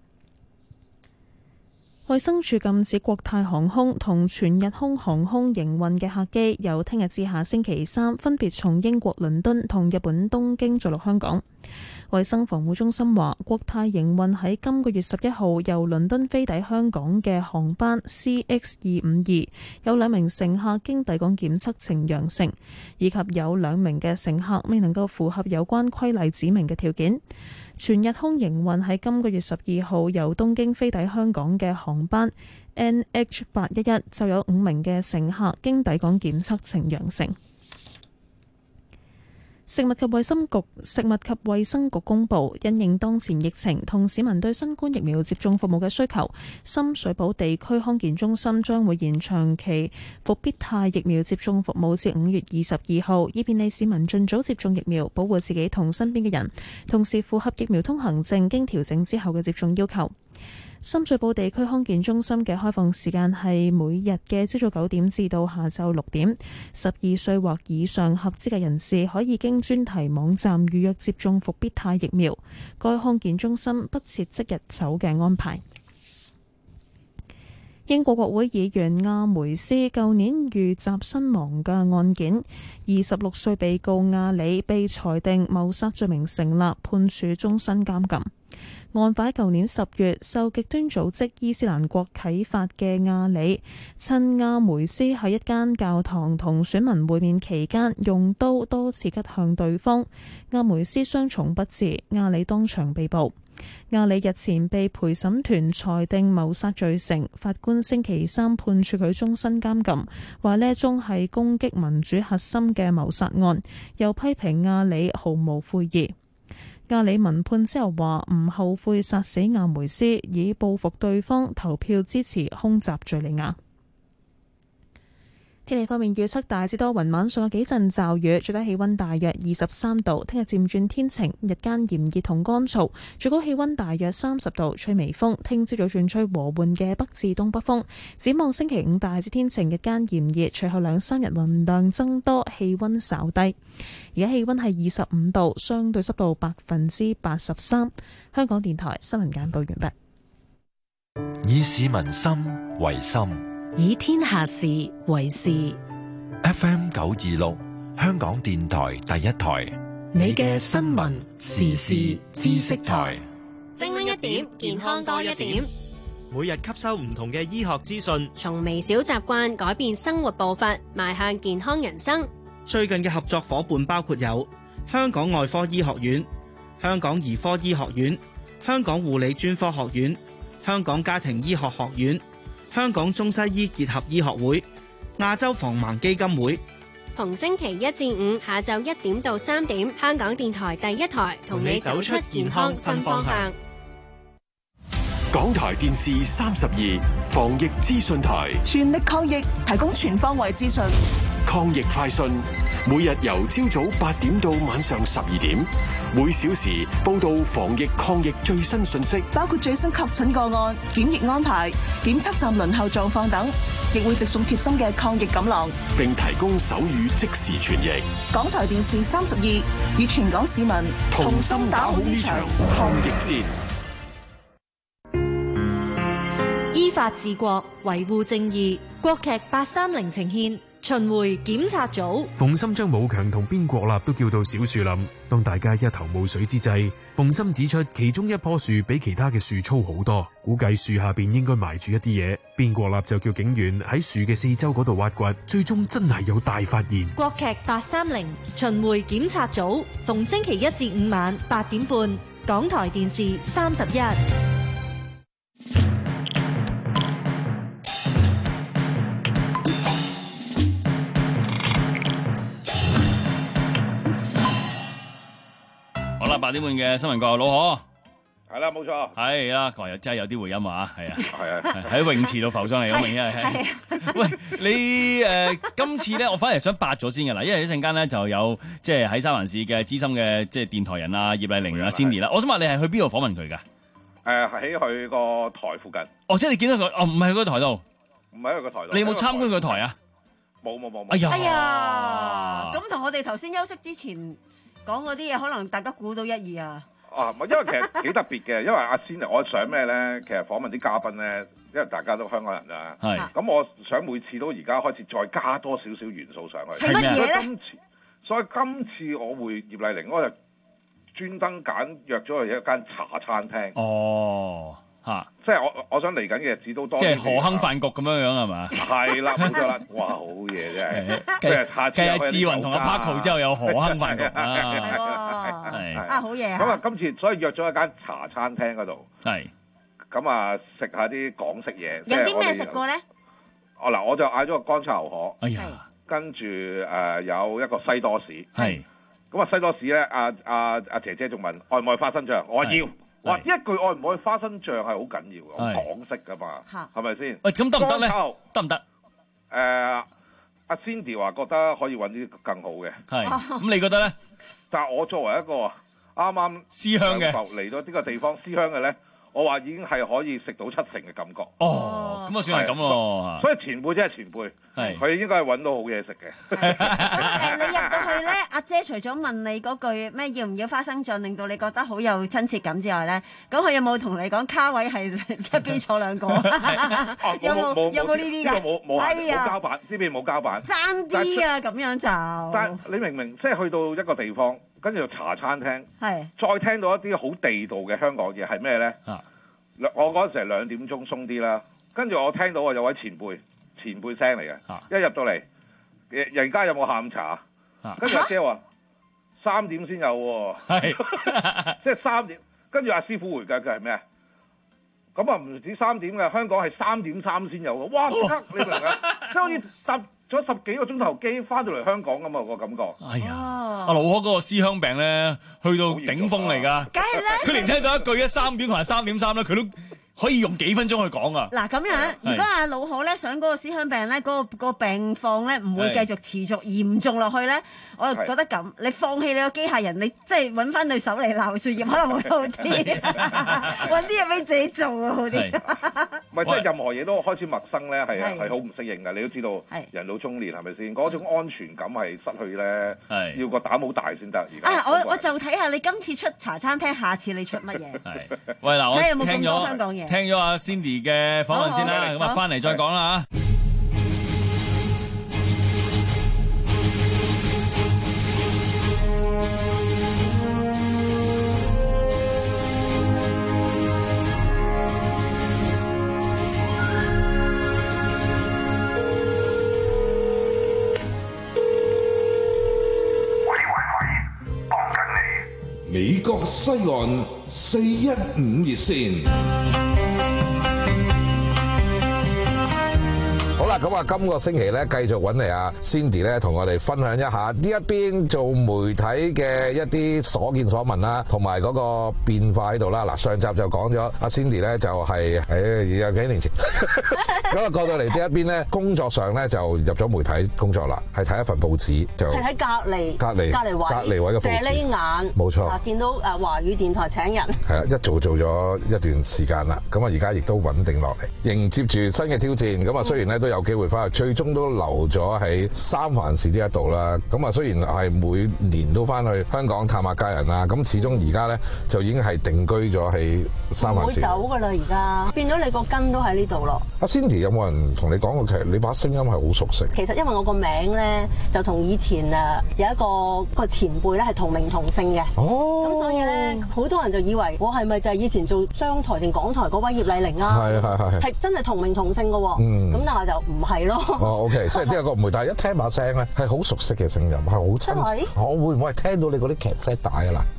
衛生署禁止國泰航空同全日空航空營運嘅客機由聽日至下星期三分別從英國倫敦同日本東京着陸香港。衛生防護中心話，國泰營運喺今個月十一號由倫敦飛抵香港嘅航班 C X 二五二，有兩名乘客經抵港檢測呈陽性，以及有兩名嘅乘客未能夠符合有關規例指明嘅條件。全日空營運喺今個月十二號由東京飛抵香港嘅航班 N H 八一一就有五名嘅乘客經抵港檢測呈陽性。食物及衛生局食物及衛生局公布，因應當前疫情同市民對新冠疫苗接種服務嘅需求，深水埗地區康健中心將會延長期復必泰疫苗接種服務至五月二十二號，以便利市民盡早接種疫苗，保護自己同身邊嘅人，同時符合疫苗通行證經調整之後嘅接種要求。深水埗地區康健中心嘅開放時間係每日嘅朝早九點至到下晝六點。十二歲或以上合資格人士可以經專題網站預約接種復必泰疫苗。該康健中心不設即日走嘅安排。英國國會議員亞梅斯舊年遇襲身亡嘅案件，二十六歲被告亞里被裁定謀殺罪名成立，判處終身監禁。案發喺舊年十月，受極端組織伊斯蘭國啟發嘅亞里，趁亞梅斯喺一間教堂同選民會面期間，用刀多次拮向對方。亞梅斯傷重不治，亞里當場被捕。亞里日前被陪審團裁定謀殺罪成，法官星期三判處佢終身監禁，話呢一宗係攻擊民主核心嘅謀殺案，又批評亞里毫無悔意。亞里聞判之後話唔後悔殺死亞梅斯，以報復對方投票支持空襲敘利亞。天氣方面預測大致多雲，晚上有幾陣驟雨，最低氣溫大約二十三度。聽日漸轉天晴，日間炎熱同乾燥，最高氣溫大約三十度，吹微風。聽朝早轉吹和緩嘅北至東北風。展望星期五大致天晴，日間炎熱，隨後兩三日雲量增多，氣溫稍低。而家氣溫係二十五度，相對濕度百分之八十三。香港電台新聞簡報完畢。以市民心為心， 以天下事為事。 F M 九二六，香港電台第一台， 你嘅新聞時事知識台， 精靈一點，健康多一點。 每日吸收唔同嘅醫學資訊， 從微小習慣改變生活步伐，邁向健康人生。 最近嘅合作伙伴包括有香港外科醫學院、香港兒科醫學院、香港護理專科學院、香港家庭醫學學院、香港中西醫結合醫學會、亞洲防盲基金會、 逢星期一至五下晝一點到三點，香港電台第一台同你走出健康新方向。 港台電視三十二防疫資訊台， 全力抗疫，提供全方位資訊。 抗疫快訊，每日由朝早八點到晚上十二點，每小時報道防疫抗疫最新信息， 包括最新確診個案、檢疫安排、檢測站輪候狀況等，亦會直送貼心嘅抗疫錦囊， 並提供手語即時傳譯。 港台電視三十二與全港市民同心打好呢場抗疫戰。 依法治國，維護正義。國劇八三零呈現巡迴檢察組。 馮琛將武強同邊國立都叫到小樹林，當大家一頭霧水之際，馮琛指出其中一棵樹比其他嘅樹粗好多，估計樹下邊應該埋住一啲嘢。邊國立就叫警員喺樹嘅四周嗰度挖掘，最終真係有大發現。 國劇八三零巡迴檢察組，逢星期一至五晚八點半，港台電視三十一。 好啦，八點半嘅新聞過後，老何係啦，冇錯， 係啦，今日真係有啲回音啊，係啊， 係啊， 喺泳池度浮上嚟，好明顯係。喂，你誒、呃、今次咧，我反而想八咗先㗎啦，因為一陣間咧就有即係喺三藩市嘅資深嘅即係電台人啊，葉麗玲啊 Cindy 啦，我想問你係去邊度訪問佢㗎？誒喺佢個台附近。 哦，即係你見到佢，哦唔係喺個台度， 唔係喺個台度。 你有冇參觀佢台啊？ 冇冇冇冇。 哎呀， 哎呀，咁同我哋頭先休息之前講嗰啲嘢，可能大家估到一二啊！ 啊，因為其實幾特別嘅，因為阿仙，我想咩咧？其實訪問啲嘉賓咧，因為大家都香港人啦， 係咁，我想每次都而家開始再加多少少元素上去。 係乜嘢咧？ 今次，所以今次我會葉麗玲，我就專登揀約咗去一間茶餐廳。 哦。嚇！ 即係我我想嚟緊嘅日子都多， 即係何亨飯局咁樣樣係嘛？ 係啦，冇錯啦！哇，好嘢真係！即係下次繼阿志雲同阿 Paco 之後有何亨飯局啊！ 係啊，好嘢啊！ 咁啊，今次所以約咗一間茶餐廳嗰度， 係咁啊，食下啲港式嘢。 有啲咩食過咧？ 哦嗱，我就嗌咗個乾炒牛河， 哎呀， 跟住誒有一個西多士， 係咁啊西多士咧，阿阿阿姐姐仲問愛唔愛花生醬，我話要。哇！一句愛唔愛花生醬係好緊要嘅，好港式噶嘛，係咪先？ 喂，咁得唔得咧？得唔得？ 誒，阿 Cindy 話覺得可以揾啲更好嘅， 係。咁你覺得咧？ 但係我作為一個啱啱思鄉嘅嚟到呢個地方思鄉嘅咧，我話已經係可以食到七成嘅感覺。 哦，咁啊算係咁咯。 所以前輩真係前輩，係佢應該係揾到好嘢食嘅。 誒，你入到去咧，阿姐除咗問你嗰句咩要唔要花生醬，令到你覺得好有親切感之外咧，咁佢有冇同你講卡位係即係邊坐兩個？有冇有冇呢啲㗎？ 冇冇冇膠板，呢邊冇膠板。 爭啲啊，咁樣就。 但係你明明即係去到一個地方，跟住茶餐廳， 係再聽到一啲好地道嘅香港嘢係咩咧？ 啊！ 我嗰陣時係兩點鐘鬆啲啦，跟住我聽到啊有位前輩前輩聲嚟嘅， 啊、 一入到嚟，人家有冇下午茶？跟住阿姐話三點先有喎，即係三點。跟住阿師傅回計佢係咩啊？咁啊唔止三點嘅，香港係三點三先有喎。哇！即刻你明唔明啊？即係好似搭咗十幾個鐘頭機翻到嚟香港咁啊個感覺。 哎呀！阿老何嗰個思鄉病咧，去到頂峰嚟㗎。 梗係啦！ 佢連聽到一句一三點同埋三點三咧，佢都可以用幾分鐘去講啊！ 嗱咁樣，如果阿老何咧想嗰個思鄉病咧，嗰、嗰個、嗰個病況咧唔會繼續持續嚴重落去咧，我就覺得咁，你放棄你個機械人，你即係揾翻對手嚟鬧樹葉，可能會好啲，揾啲嘢俾自己做啊，好啲。 唔係，即係任何嘢都開始陌生咧，係係好唔適應㗎。你都知道，人到中年係咪先？嗰種安全感係失去咧，要個膽好大先得。而家啊，我我就睇下你今次出茶餐廳，下次你出乜嘢？ 喂嗱，我睇有冇咁多香港嘢。 聽咗阿 Cindy 嘅訪問先啦，咁啊翻嚟再講啦嚇。 美國西岸四一五熱線。 好啦， 啦，咁啊，今個星期咧繼續揾嚟阿 Cindy 咧，同我哋分享一下呢一邊做媒體嘅一啲所見所聞啦，同埋嗰個變化喺度啦。嗱，上集就講咗阿 Cindy 咧就係誒有幾年前，咁啊過到嚟呢一邊咧，工作上咧就入咗媒體工作啦，係睇一份報紙就係喺隔離隔離隔離位隔離位嘅報紙， 射呢眼冇錯。 啊，見到誒華語電台請人係啦，一做做咗一段時間啦，咁啊而家亦都穩定落嚟，迎接住新嘅挑戰。咁啊雖然咧都有機會翻去，最終都留咗喺三藩市呢一度啦。咁啊雖然係每年都翻去香港探下家人啦，咁始終而家咧就已經係定居咗喺三藩市。 唔會走㗎啦，而家變咗你個根都喺呢度咯。 阿 Cindy 有冇人同你講過其實你把聲音係好熟悉？ 其實因為我個名咧就同以前誒有一個一個前輩咧係同名同姓嘅。 哦， 咁所以咧好多人就以為我係咪就係以前做商台定港台嗰位葉麗玲啊？ 係係係係真係同名同姓嘅喎。 嗯， 咁但係就唔係咯。 哦 ，OK， 即係即係個媒體一聽把聲咧係好熟悉嘅聲音，係好親切。我會唔會係聽到你嗰啲劇 set 帶啊啦？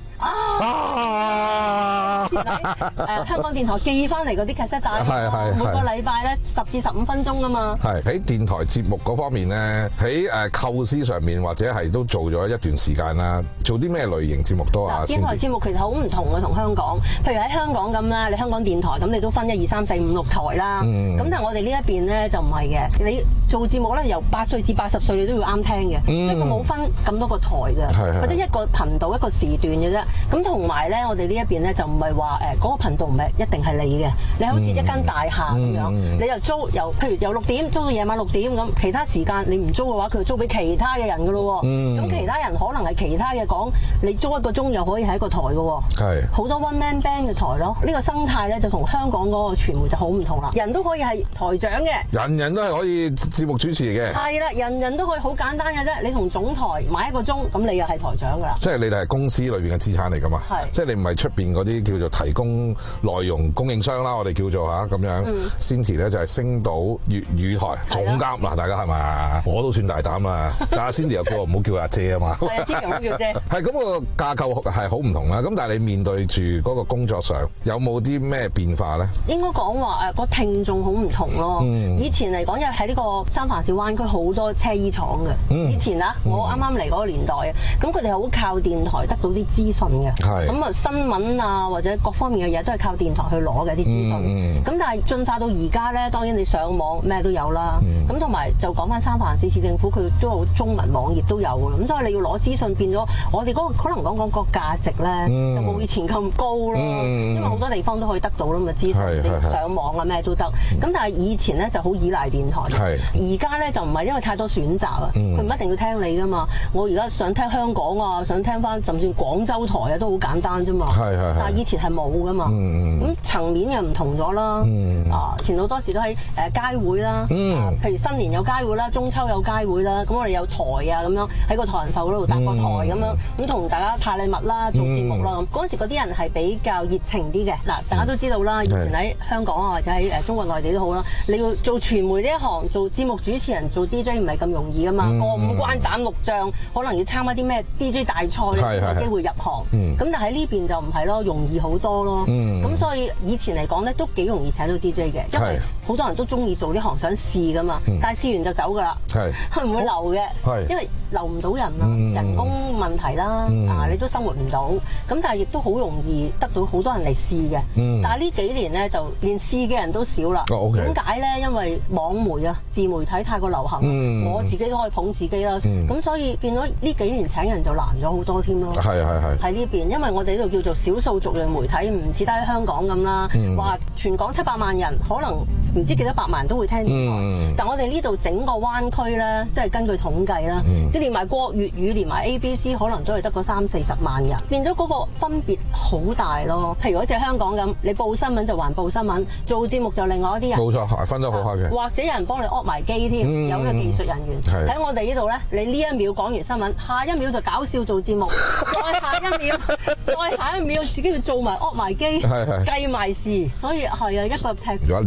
啊！之前喺誒香港電台寄翻嚟嗰啲劇 set 帶， 係係每個禮拜咧十至十五分鐘㗎嘛。 係喺電台節目嗰方面咧，喺誒構思上面或者係都做咗一段時間啦。做啲咩類型節目多啊？ 電台節目其實好唔同嘅，同香港。譬如喺香港咁啦，你香港電台咁，你都分一二三四五六台啦。咁、嗯、但係我哋呢一邊咧就唔係嘅，你做節目咧由八歲至八十歲你都要啱聽嘅，因為佢冇分咁多個台嘅，或者一個頻道一個時段嘅啫。咁同埋咧，我哋呢一邊咧就唔係話誒嗰個頻道唔係一定係你嘅，你好似一間大廈咁樣，嗯、你又租由譬如由六點租到夜晚六點咁，其他時間你唔租嘅話，佢就租俾其他嘅人噶咯。咁、嗯、其他人可能係其他嘅講，你租一個鐘又可以係一個台嘅。係好多 one man band 嘅台咯。呢、呢個生態咧就同香港嗰個傳媒就好唔同啦。人都可以係台長嘅， 人人都係可以節目主持嘅。係啦， 人人都可以好簡單嘅啫。你同總台買一個鐘，咁你又係台長噶啦。 即係你哋係公司裏邊嘅資產嚟噶嘛？係，即係你唔係出邊嗰啲叫做提供內容供應商啦，我哋叫做嚇咁樣。嗯、Cindy 咧就係星島粵語台總監嗱，大家係咪？我都算大膽啊！但係 Cindy 又叫我唔好叫阿姐啊嘛。係啊，千祈唔好叫姐。係咁個架構係好唔同啦。咁但係你面對住嗰個工作上，有冇啲咩變化咧？應該講話誒個聽眾好唔同咯。嗯、以前嚟講，因為喺呢個三藩市灣區好多車衣廠嘅。嗯、以前啊，我啱啱嚟嗰個年代啊，咁佢哋係好靠電台得到啲資訊嘅。咁啊，新聞啊或者各方面嘅嘢都係靠電台去攞嘅啲資訊。咁、嗯嗯、但係進化到而家咧，當然你上網咩都有啦。咁同埋就講翻三藩市市政府，佢都有中文網頁都有嘅。咁所以你要攞資訊變咗，我哋嗰、嗰個可能講講個價值咧，嗯、就冇以前咁高咯。嗯、因為好多地方都可以得到啦嘛資訊，你上網啊咩都得。咁、嗯、但係以前咧就好依賴電台。而家咧就唔係因為太多選擇啊，佢唔、嗯、一定要聽你噶嘛。我而家想聽香港啊，想聽翻甚至廣州台啊，都好簡單啫嘛。係係係。但係以前係冇噶嘛。嗯咁層面又唔同咗啦。嗯、啊，前好多時都喺誒街會啦。嗯、啊。譬如新年有街會啦，中秋有街會啦，咁我哋有台啊咁樣喺個台人埠嗰度搭個台咁樣，咁同、嗯、大家派禮物啦，做節目啦咁。嗰陣、嗯、時嗰啲人係比較熱情啲嘅。嗱，大家都知道啦，以前喺香港啊或者喺誒中國內地都好啦，你要做傳媒呢一行，做節目主持人，做 D J 唔係咁容易噶嘛。過、嗯、五關斬六將，可能要參加啲咩 D J 大賽咧，有機會入行。咁、嗯、但係呢邊就唔係咯，容易好多咯。咁、嗯、所以以前嚟講咧，都幾容易請到 D J 嘅，因為好多人都中意做呢行，想試噶嘛。嗯、但係試完就走噶啦，佢唔會留嘅，因為留唔到人啦，嗯、人工問題啦，嗯、啊你都生活唔到。咁但係亦都好容易得到好多人嚟試嘅。嗯、但係呢幾年咧，就連試嘅人都少啦。點解咧？因為網媒啊，自媒體太過流行，嗯、我自己都可以捧自己啦。咁、嗯、所以變咗呢幾年請人就難咗好多添咯。係係係喺呢邊，因為我哋呢度叫做少數族裔媒體，唔似得喺香港咁啦。話、嗯、全港七百萬人，可能唔知幾多百萬人都會聽電台。嗯、但我哋呢度整個灣區咧，即係根據統計啦，你、嗯、連埋國粵語，連埋 A B C， 可能都係得個三四十萬人，變咗嗰個分別好大咯。譬如好似香港咁，你報新聞就還報新聞，做節目就另外一啲人。冇錯，分得好開嘅。或者有人幫你 off 埋機添，嗯、有呢個技術人員。喺是我哋呢度咧，你呢一秒講完新聞，下一秒就搞笑做節目，再下一秒，再下一秒自己要做埋 off 埋機，計埋事，所以係啊，一個踢。如果年代唔同。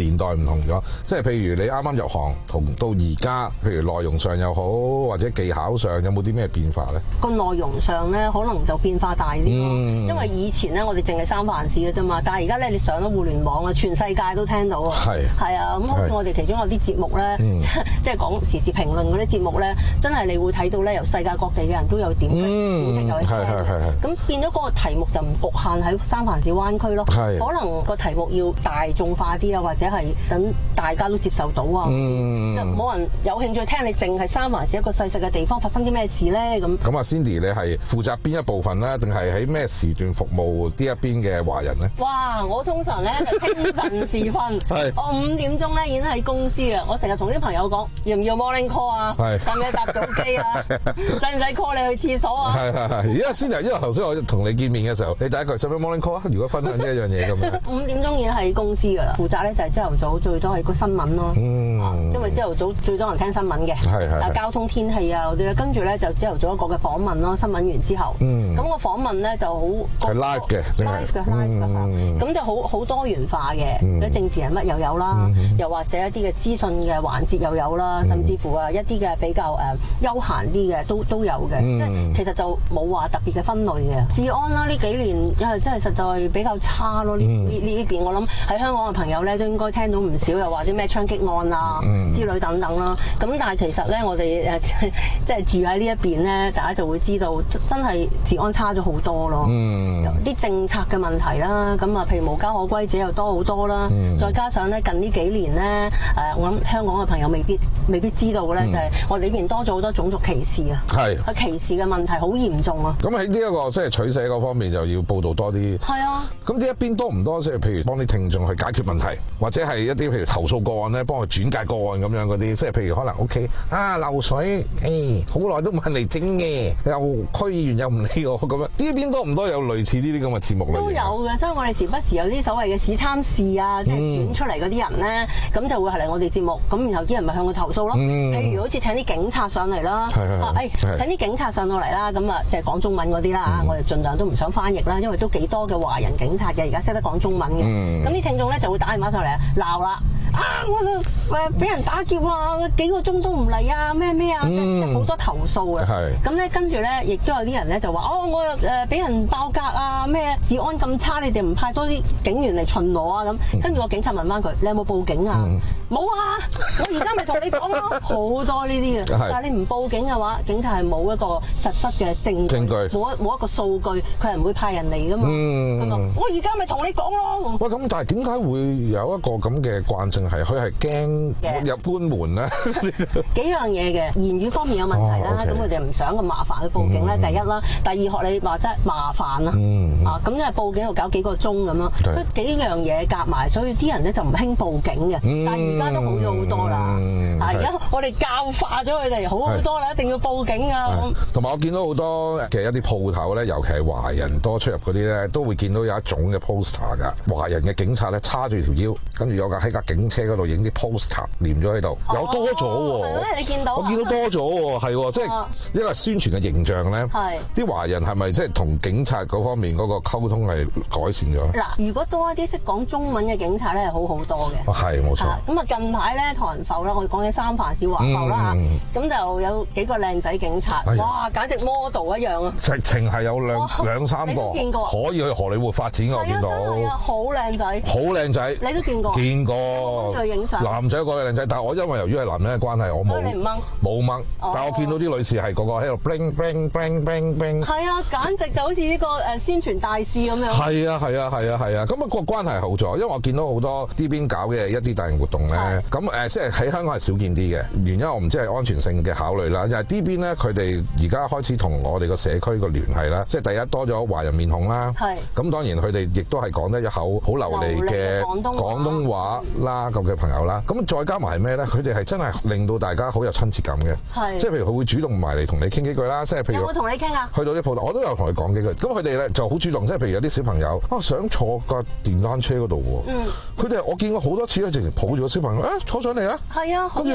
同咗。即係譬如你啱啱入行同到而家，譬如內容上又好，或者技巧上有冇啲咩變化咧？ 個內容上咧，可能就變化大啲咯。嗯、因為以前咧，我哋淨係三藩市嘅啫嘛，但係而家咧，你上咗互聯網啊，全世界都聽到啊。係係啊，咁好似我哋其中有啲節目咧，嗯、即係講時事評論嗰啲節目咧，真係你會睇到咧，由世界各地嘅人都有點擊、嗯、點擊有聽。係係係。咁變咗嗰個題目就唔局限喺三藩市灣區咯。係。可能個題目要大眾化啲啊，或者係等大家都接受到啊。嗯。就冇人有興趣聽你淨係三藩市一個細細嘅地方發生啲咩事咧咁。 咁啊 ，Cindy 你係負責邊一部分咧？定係喺咩時段服務呢一邊嘅華人咧？ 哇！我通常咧就清晨時分，我五點鐘咧已經喺公司啊！我成日同啲朋友講，要唔要 morning call 啊？使唔使搭早機啊？使唔使 call 你去廁所啊？ 係係係。而家先就因為頭先我同你見面嘅時候，你第一句使唔使 morning call 啊？如果分享呢一樣嘢咁樣。 五點鐘已經喺公司㗎啦，負責咧就係朝頭早最多係個新聞咯。嗯。因為朝頭早最多人聽新聞嘅。係係。啊，交通天氣啊嗰啲咧，跟住咧就朝頭早一個嘅訪問咯，新聞完之後。嗯。咁個訪問咧就好。 係 live 嘅。 live 嘅 live 㗎嚇。咁就好好多元化嘅，啲政治人物又有啦，又或者一啲嘅資訊嘅環節又有啦，甚至乎啊一啲嘅比較誒休閒啲嘅都都有嘅，即係其實就冇話特別嘅分類嘅。治安啦呢幾年因為真係實在比較差咯，呢呢呢邊我諗喺香港嘅朋友咧都應該聽到唔少，又或者咩槍擊案啊之類等等啦。咁但係其實咧我哋誒即係住喺呢一邊咧，大家就會知道真係治安差咗好多咯。啲政策嘅問題啦，咁啊譬如無家可歸者又多好多啦，嗯、再加上咧近呢幾年咧，誒我諗香港嘅朋友未必未必知道咧，嗯、就係我哋呢邊多咗好多種族歧視啊，係啊歧視嘅問題好嚴重啊。 咁喺呢一個即係取捨嗰方面，就要報導多啲。 係啊。 咁呢一邊多唔多即係譬如幫啲聽眾去解決問題，或者係一啲譬如投訴個案咧，幫佢轉介個案咁樣嗰啲，即係譬如可能屋企啊漏水，誒好耐都唔係嚟整嘅，又區議員又唔理我咁樣。呢一邊多唔多有類似呢啲咁嘅節目咧？ 都有嘅，所以我哋時不時有啲所謂嘅市參事啊，即係選出嚟嗰啲人咧，咁就會係嚟我哋節目，咁然後啲人咪向佢投訴咯。譬如好似請啲警察上嚟啦，啊誒請啲警察上到嚟啦，咁啊即係講中文嗰啲啦，我哋盡量都唔想翻譯啦，因為都幾多嘅華人警察嘅，而家識得講中文嘅。咁啲聽眾咧就會打電話上嚟鬧啦，啊我就誒俾人打劫啊，幾個鐘都唔嚟啊，咩咩啊，即係好多投訴啊。咁咧跟住咧，亦都有啲人咧就話哦，我又誒俾人爆格啊，咩治安咁差，你哋唔派多啲警員嚟巡邏啊咁。跟住個警察問翻佢：你有冇報警啊？冇啊！我而家咪同你講咯，好多呢啲嘅。但係你唔報警嘅話，警察係冇一個實質嘅證據，冇一冇一個數據，佢係唔會派人嚟噶嘛。嗯，我而家咪同你講咯。喂， 咁但係點解會有一個咁嘅慣性係佢係驚入官門咧？ 幾樣嘢嘅言語方面有問題啦，咁佢哋唔想咁麻煩去報警咧。第一啦，第二學你話真係麻煩啦。啊，咁因為報警要搞幾個鐘咁咯，所以幾樣嘢夾埋，所以啲人咧就唔興報警嘅。但係而家都好咗好多啦。啊，而家我哋教化咗佢哋好好多啦，一定要報警啊。 同埋我見到好多嘅一啲鋪頭咧，尤其係華人多出入嗰啲咧，都會見到有一種嘅 poster 㗎。華人嘅警察咧，叉住條腰，跟住有架喺架警車嗰度影啲 poster 黏咗喺度，有多咗喎。 係咩？你見到？ 我見到多咗喎，係喎，即係一個宣傳嘅形象咧。係。啲華人係咪即係同警察嗰方面嗰個溝通係改善咗？ 嗱，如果多一啲識講中文嘅警察咧，係好好多嘅。 係冇錯。 咁啊，近排咧唐人埠啦，我哋講緊三藩市華埠啦嚇，咁就有幾個靚仔警察，哇，簡直 model 一樣啊！ 直情係有兩兩三個，可以去荷里活發展嘅，我見到。 係啊，好靚仔。 好靚仔。 你都見過？ 見過。去影相。男仔嗰個靚仔，但係我因為由於係男人嘅關係，我冇。 你唔掹？ 冇掹。但係我見到啲女士係個個喺度 bling bling bling bling bling。 係啊，簡直就好似呢個誒宣傳大使咁樣。 係啊係啊係啊係啊，咁啊個關係好咗，因為我見到好多呢邊搞嘅一啲大型活動咧，咁誒即係喺香港係少見啲嘅，原因我唔知係安全性嘅考慮啦。因為呢邊咧佢哋而家開始同我哋個社區個聯繫啦，即係第一多咗華人面孔啦，係咁當然佢哋亦都係講得一口好流利嘅廣東話啦咁嘅朋友啦，咁再加埋係咩咧？佢哋係真係令到大家好有親切感嘅，係即係譬如佢會主動埋嚟同你傾幾句啦，即係譬如有冇同你傾啊？ 去到啲鋪頭我都有同佢講幾句，咁佢哋咧就好主動，即係譬如有啲小朋友啊想坐架電單車嗰度喎，嗯，佢哋我見過好多次咧，直情抱住個小朋友，誒坐上嚟啊， 係啊，好友善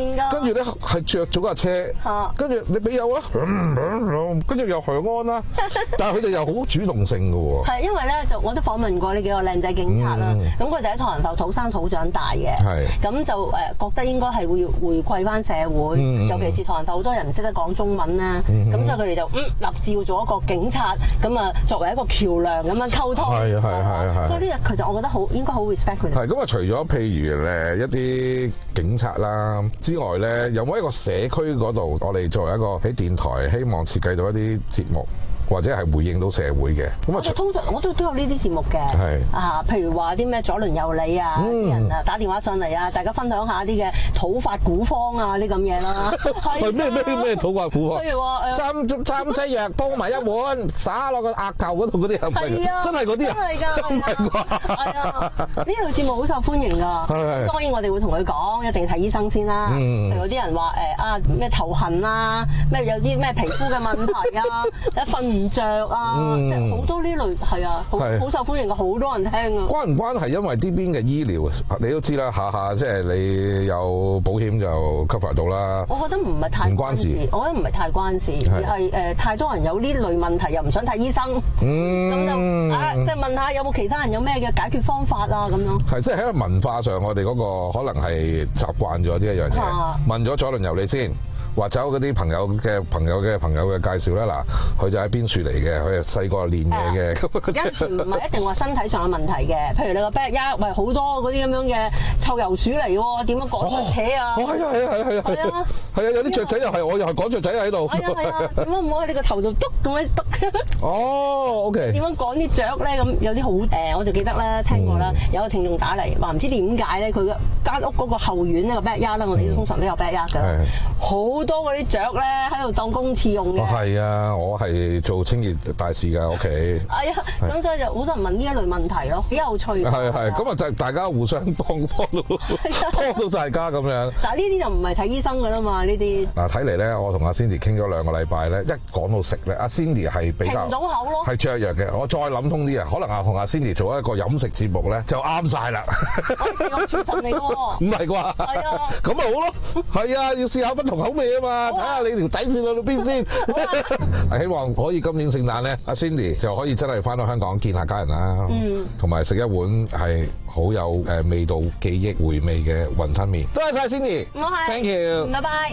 㗎。 跟住咧係着咗架車，跟住你俾油啊，跟住又響安啦，但係佢哋又好主動性㗎喎。 係因為咧就我都訪問過呢幾個靚仔警察啦，咁佢哋喺唐人埠土生土長大嘅，咁就誒覺得應該係會回饋翻社會，尤其是唐人埠好多人唔識得講中文啦，咁所以佢哋就嗯立志做一個警察，咁啊作為一個橋梁咁樣溝通，係係係係，所以呢日其實我覺得好應該好 respect 佢哋。係咁啊，除咗譬如誒一啲警察啦之外咧，有冇一個社區嗰度，我哋作為一個喺電台希望設計到一啲節目，或者係回應到社會嘅，咁啊，通常我都都有呢啲節目嘅，係啊，譬如話啲咩左鄰右里啊，啲人啊打電話上嚟啊，大家分享下啲嘅土法古方啊啲咁嘢啦，係咩咩咩土法古方？譬如話三三西藥煲埋一碗，灑落個額頭嗰度嗰啲係咪？係啊，真係嗰啲啊，真係㗎，唔係啩？係啊，呢個節目好受歡迎㗎。當然我哋會同佢講，一定要睇醫生先啦。譬如有啲人話誒啊咩頭痕啊，咩有啲咩皮膚嘅問題啊，一瞓唔着啊，嗯、即係好多呢類係啊，好好受歡迎嘅，好多人聽啊。關唔關係因為呢邊嘅醫療，你都知啦，下下即係你有保險就 cover 到啦。我覺得唔係太唔關事，我覺得唔係太關事，而係誒、呃、太多人有呢類問題又唔想睇醫生，咁、嗯、就啊即係問下有冇其他人有咩嘅解決方法啊咁樣。係即係喺個文化上，我哋嗰個可能係習慣咗呢一樣嘢，啊、問咗左鄰右里先。或者嗰啲朋友嘅朋友嘅朋友嘅介紹咧，嗱，佢就喺邊處嚟嘅，佢係細個練嘢嘅。有時唔係一定話身體上嘅問題嘅，譬如你個 backyard 喂好多嗰啲咁樣嘅臭油鼠嚟喎，點樣趕佢扯啊？哦，係啊，係啊，係啊，係啊，係啊，有啲雀仔又係，我又係趕雀仔喺度。係啊，係啊，點解唔好喺你個頭度篤咁樣篤？哦 ，OK。點樣趕啲雀咧？咁有啲好誒，我就記得咧，聽過啦，有個聽眾打嚟話唔知點解咧，佢嘅間屋嗰個後院呢個 backyard 啦，我哋通常都有 backyard 㗎，好多嗰啲雀咧喺度當公廁用嘅。係啊，我係做清潔大使㗎屋企。係啊，咁所以就好多人問呢一類問題咯，幾有趣。係係，咁啊就大家互相幫幫到，幫到大家咁樣。但係呢啲就唔係睇醫生㗎啦嘛，呢啲。嗱睇嚟咧，我同阿 Cindy 傾咗兩個禮拜咧，一講到食咧，阿 Cindy 係比較停唔到口咯，係雀躍嘅。我再諗通啲啊，可能啊同阿 Cindy 做一個飲食節目咧，就啱晒啦。我廚神嚟喎。唔係啩？係啊。咁咪好咯。係啊，要試下不同口味啊嘛。睇下你條底線去到邊先，希望可以今年聖誕咧，阿 Cindy 就可以真係翻到香港見下家人啦，同埋食一碗係好有誒味道、記憶回味嘅雲吞麵。多謝晒 Cindy，唔好客氣，thank you，拜拜。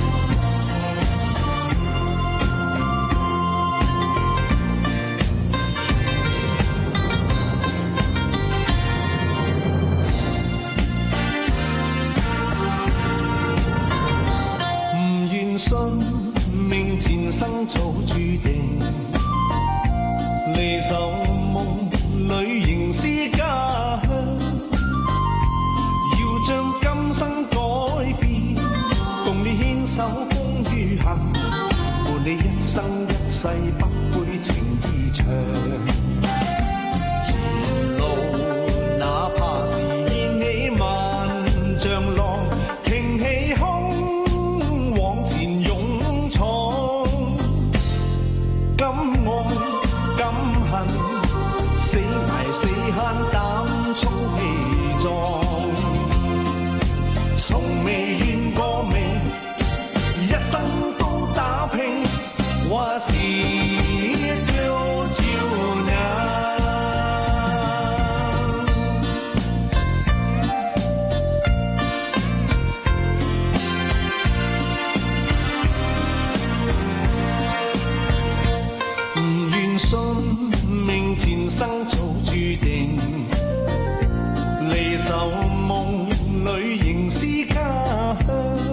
生命前生早注定，離愁夢裏仍是家鄉，要將今生改變，共你牽手風雨行，伴你一生一世不會停於長。前路哪怕是掀起萬丈浪，挺起胸敢愛敢恨，死捱死慳膽粗氣壯，從未怨過命，一生都打拼，話是朝朝娘。生命前生早注定，離愁夢裏仍是家鄉，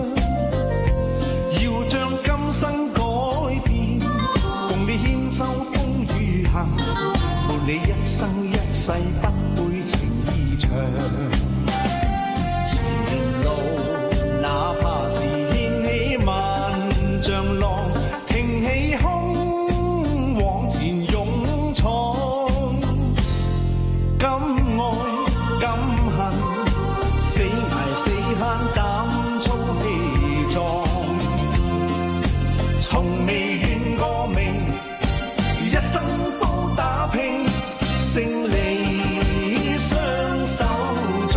要將今生改變，共你牽手風雨行，伴你一生一世不會情意長。前路哪怕是掀起萬丈浪，挺起胸敢愛敢恨，死捱死慳膽粗氣壯，從未怨過命，一生都打拼，勝利雙手。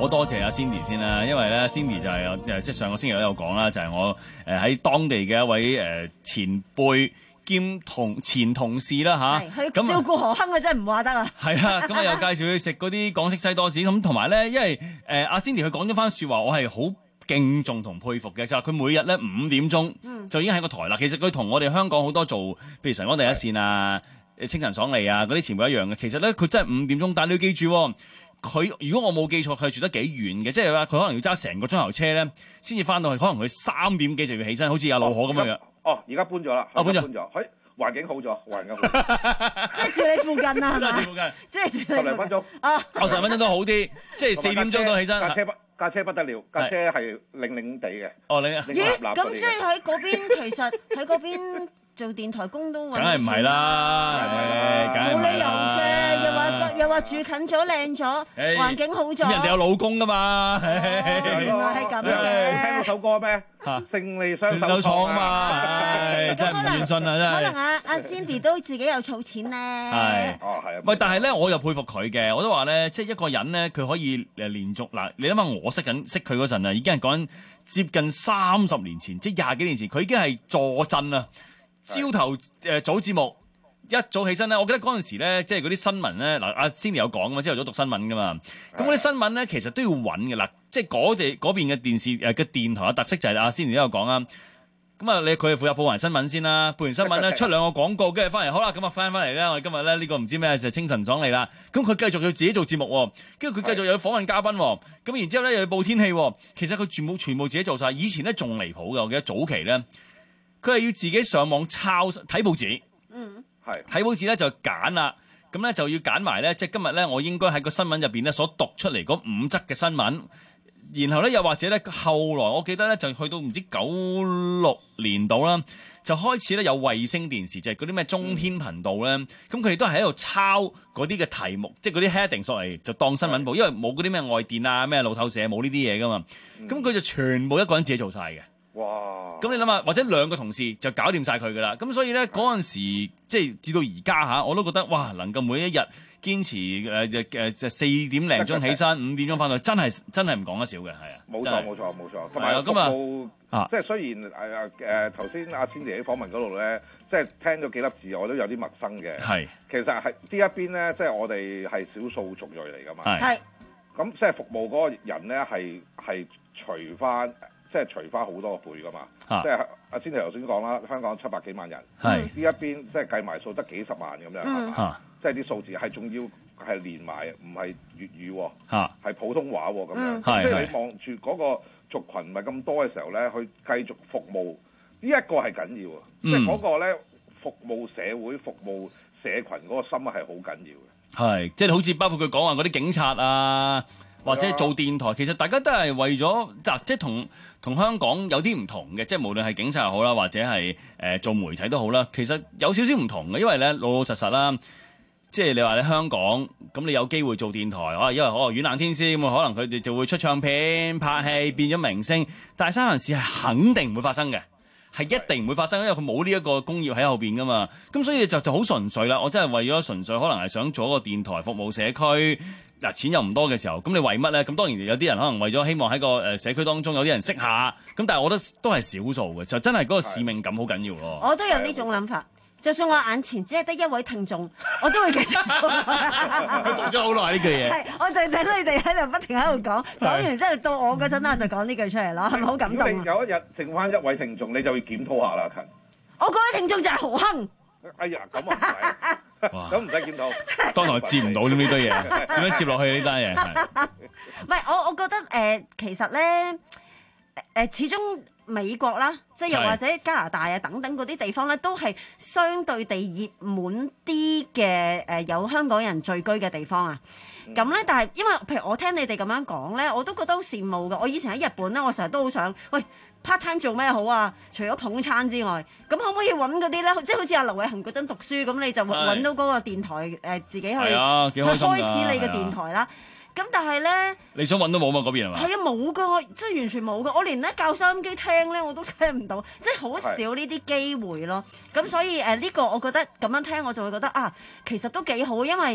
我多謝阿 Cindy 先啦，因為咧 Cindy 就係誒即係上個星期都有講啦，就係、是、我誒喺當地嘅一位誒前輩兼同前同事啦吓， 咁照顧何亨啊真係唔話得啊！ 係啊，咁啊又介紹佢食嗰啲港式西多士，咁同埋咧，因為誒阿 Cindy 佢講咗番説話，我係好敬重同佩服嘅，就係、是、佢每日咧五點鐘就已經喺個台啦。其實佢同我哋香港好多做，譬如晨光第一線啊、清晨爽利啊嗰啲全部一樣嘅。其實咧佢真係五點鐘，但係你要記住，佢如果我冇記錯，佢係住得幾遠嘅，即係話佢可能要揸成個鐘頭車咧，先至翻到去。可能佢三點幾就要起身，好似阿老何咁樣樣。 哦，而家搬咗啦， 哦搬咗， 搬咗，嘿，環境好咗，環境好咗， 即係住你附近啊，係嘛？ 附近， 即係住你十零分鐘， 啊， 我十零分鐘都好啲，即係四點鐘都起身。 架車不架車不得了，架車係擰擰地嘅。 哦，你咦？咁即係喺嗰邊，其實喺嗰邊做電台工都揾。 梗係唔係啦，梗係冇理由嘅，又話又話住近咗靚咗，環境好咗。 咁人哋有老公噶嘛？ 原來係咁嘅。 聽嗰首歌咩？勝利雙手創啊嘛！真係唔願信啊！真係。 可能阿阿 Cindy 都自己有儲錢咧。 係。 哦，係啊。 喂，但係咧，我又佩服佢嘅。我都話咧，即係一個人咧，佢可以誒連續嗱，你諗下我識緊識佢嗰陣啊，已經係講緊接近三十年前，即係廿幾年前，佢已經係坐鎮啊。朝頭誒早節目一早起身咧，我記得嗰陣時咧，即係嗰啲新聞咧，嗱阿 Cindy 有講噶嘛，朝頭早讀新聞噶嘛，咁嗰啲新聞咧其實都要揾嘅啦，即係嗰地嗰邊嘅電視誒嘅電台嘅特色就係阿 Cindy 都有講啊，咁啊你佢係負責報完新聞先啦，報完新聞咧出兩個廣告，跟住翻嚟好啦，咁啊翻翻嚟咧，我哋今日咧呢個唔知咩就係清晨爽利啦，咁佢繼續要自己做節目，跟住佢繼續又要訪問嘉賓，咁然之後咧又要報天氣，其實佢全部全部自己做晒，以前咧仲離譜嘅，我記得早期咧。佢係要自己上網抄睇報紙， 嗯， 係睇報紙咧就揀啦，咁咧就要揀埋咧，即係今日咧我應該喺個新聞入邊咧所讀出嚟嗰五則嘅新聞，然後咧又或者咧後來我記得咧就去到唔知九六年度啦，就開始咧有衛星電視，就係嗰啲咩中天頻道咧，咁佢哋都係喺度抄嗰啲嘅題目，即係嗰啲 heading 上嚟就當新聞報，因為冇嗰啲咩外電啊、咩路透社冇呢啲嘢噶嘛，咁佢就全部一個人自己做晒嘅。 哇！ 咁你諗下，或者兩個同事就搞掂晒佢噶啦。咁所以咧嗰陣時，即係至到而家嚇，我都覺得哇，能夠每一日堅持誒誒誒四點零鐘起身，五點鐘翻去，真係真係唔講得少嘅，係啊。 冇錯冇錯冇錯，同埋服務啊，即係雖然誒誒頭先阿 Cindy 喺訪問嗰度咧，即係聽咗幾粒字，我都有啲陌生嘅。係，其實係呢一邊咧，即係我哋係少數族裔嚟噶嘛。係。咁即係服務嗰個人咧，係係除翻。即係除翻好多個倍噶嘛，啊、即係阿 Cindy 頭先講啦，香港七百幾萬人，呢一邊即係計埋數得幾十萬咁樣，係嘛、嗯？即係啲數字係仲要係連埋，唔係粵語喎，係、啊、普通話喎咁樣。即係你望住嗰個族群唔係咁多嘅時候咧，去繼續服務呢一、這個係緊要啊！嗯、即係嗰個咧服務社會、服務社群嗰個心係好緊要嘅。係， 即係好似包括佢講話嗰啲警察啊。或者做電台，其實大家都係為咗，即係同同香港有啲唔同嘅，即係無論係警察又好啦，或者係誒、呃、做媒體都好啦，其實有少少唔同嘅，因為咧老老實實啦，即係你話你香港咁，你有機會做電台，可能因為可能遠冷天師咁，可能佢哋就會出唱片、拍戲，變咗明星，但係三藩市係肯定唔會發生嘅。係一定唔會發生，因為佢冇呢一個工業喺後邊噶嘛，咁所以就就好純粹啦。我真係為咗純粹，可能係想做一個電台服務社區。嗱，錢又唔多嘅時候，咁你為乜咧？咁當然有啲人可能為咗希望喺個誒社區當中有啲人識下，咁但係我覺得都係少數嘅，就真係嗰個使命感好緊要咯。 我都有呢種諗法。就算我眼前只係得一位聽眾，我都會繼續做。 佢讀咗好耐呢句嘢。係， 我就等你哋喺度不停喺度講，講完之後到我嗰陣啦，就講呢句出嚟咯，係咪好感動？ 有一日剩翻一位聽眾，你就要檢討下啦，陳。 我嗰位聽眾就係何亨。 哎呀，咁啊唔係，咁唔使檢討。 當堂接唔到呢堆嘢，點樣接落去呢單嘢？ 唔係，我我覺得誒、呃，其實咧誒、呃，始終。美國啦，即係又或者加拿大啊等等嗰啲地方咧，都係相對地熱門啲嘅誒，有香港人聚居嘅地方啊。咁咧、嗯，但係因為譬如我聽你哋咁樣講咧，我都覺得好羨慕㗎。我以前喺日本咧，我成日都好想，喂 part time 做咩好啊？除咗捧餐之外，咁可唔可以揾嗰啲咧？即係好似阿劉偉恒嗰陣讀書，咁你就揾到嗰個電台誒、呃，自己去、啊、去開始你嘅電台啦。咁但係咧，你想揾都冇嘛？嗰邊係嘛？係啊，冇噶，即係完全冇噶。我連咧教收音機聽咧，我都聽唔到，即係好少呢啲機會咯。咁所以誒，呢、呃這個我覺得咁樣聽，我就會覺得啊，其實都幾好，因為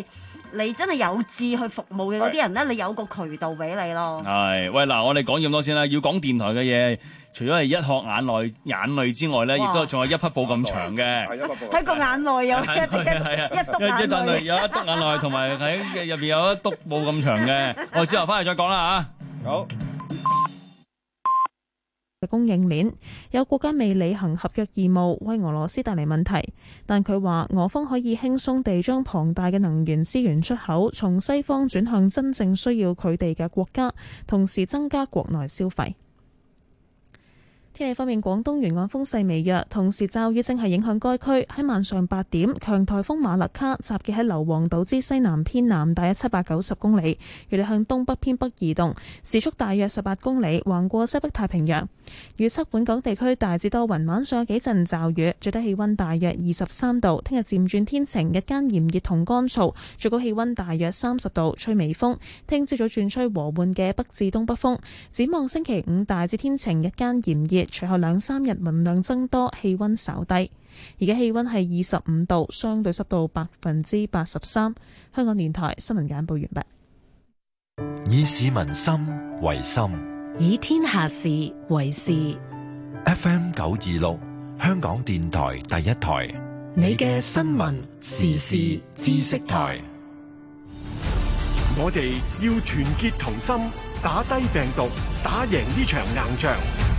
你真係有志去服務嘅嗰啲人咧，你有個渠道俾你咯。 係，喂嗱，我哋講咁多先啦，要講電台嘅嘢，除咗係一殼眼淚眼淚之外咧，亦都仲有一匹布咁長嘅。 喺個眼內有一係啊， 一篤眼淚， 有一篤眼淚，同埋喺入邊有一篤布咁長嘅。我哋之後翻嚟再講啦嚇。好。 供應鏈有國家未履行合約義務，為俄羅斯帶嚟問題，但佢話俄方可以輕鬆地將龐大嘅能源資源出口從西方轉向真正需要佢哋嘅國家，同時增加國內消費。天氣方面，廣東沿岸風勢微弱，同時驟雨正係影響該區。喺晚上八點，強颱風馬勒卡集結喺硫磺島之西南偏南大約七百九十公里，預料向東北偏北移動，時速大約十八公里，橫過西北太平洋。預測本港地區大致多雲，晚上有幾陣驟雨，最低氣溫大約二十三度。聽日漸轉天晴，日間炎熱同乾燥，最高氣溫大約三十度，吹微風。聽朝早轉吹和緩嘅北至東北風。展望星期五大致天晴，日間炎熱。隨後兩三日雲量增多，氣溫稍低。而家氣溫係二十五度，相對濕度百分之八十三。香港電台新聞簡報完畢。 以市民心為心， 以天下事為事。 F M 九二六，香港電台第一台， 你嘅新聞時事知識台。 我哋要團結同心，打低病毒，打贏呢場硬仗。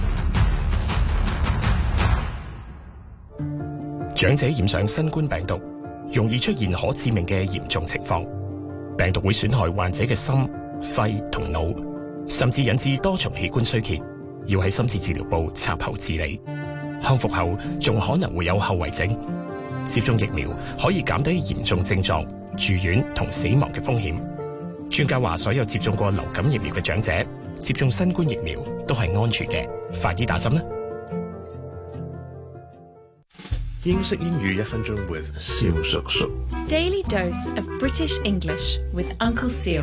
長者染上新冠病毒，容易出現可致命嘅嚴重情況。病毒會損害患者嘅心、肺同腦，甚至引致多重器官衰竭，要喺深切治療部插喉治理。康復後仲可能會有後遺症。接種疫苗可以減低嚴重症狀、住院同死亡嘅風險。專家話，所有接種過流感疫苗嘅長者接種新冠疫苗都係安全嘅。快啲打針啦！ 英式英語一分鐘 with 蕭叔叔。 Daily dose of British English with Uncle Seal。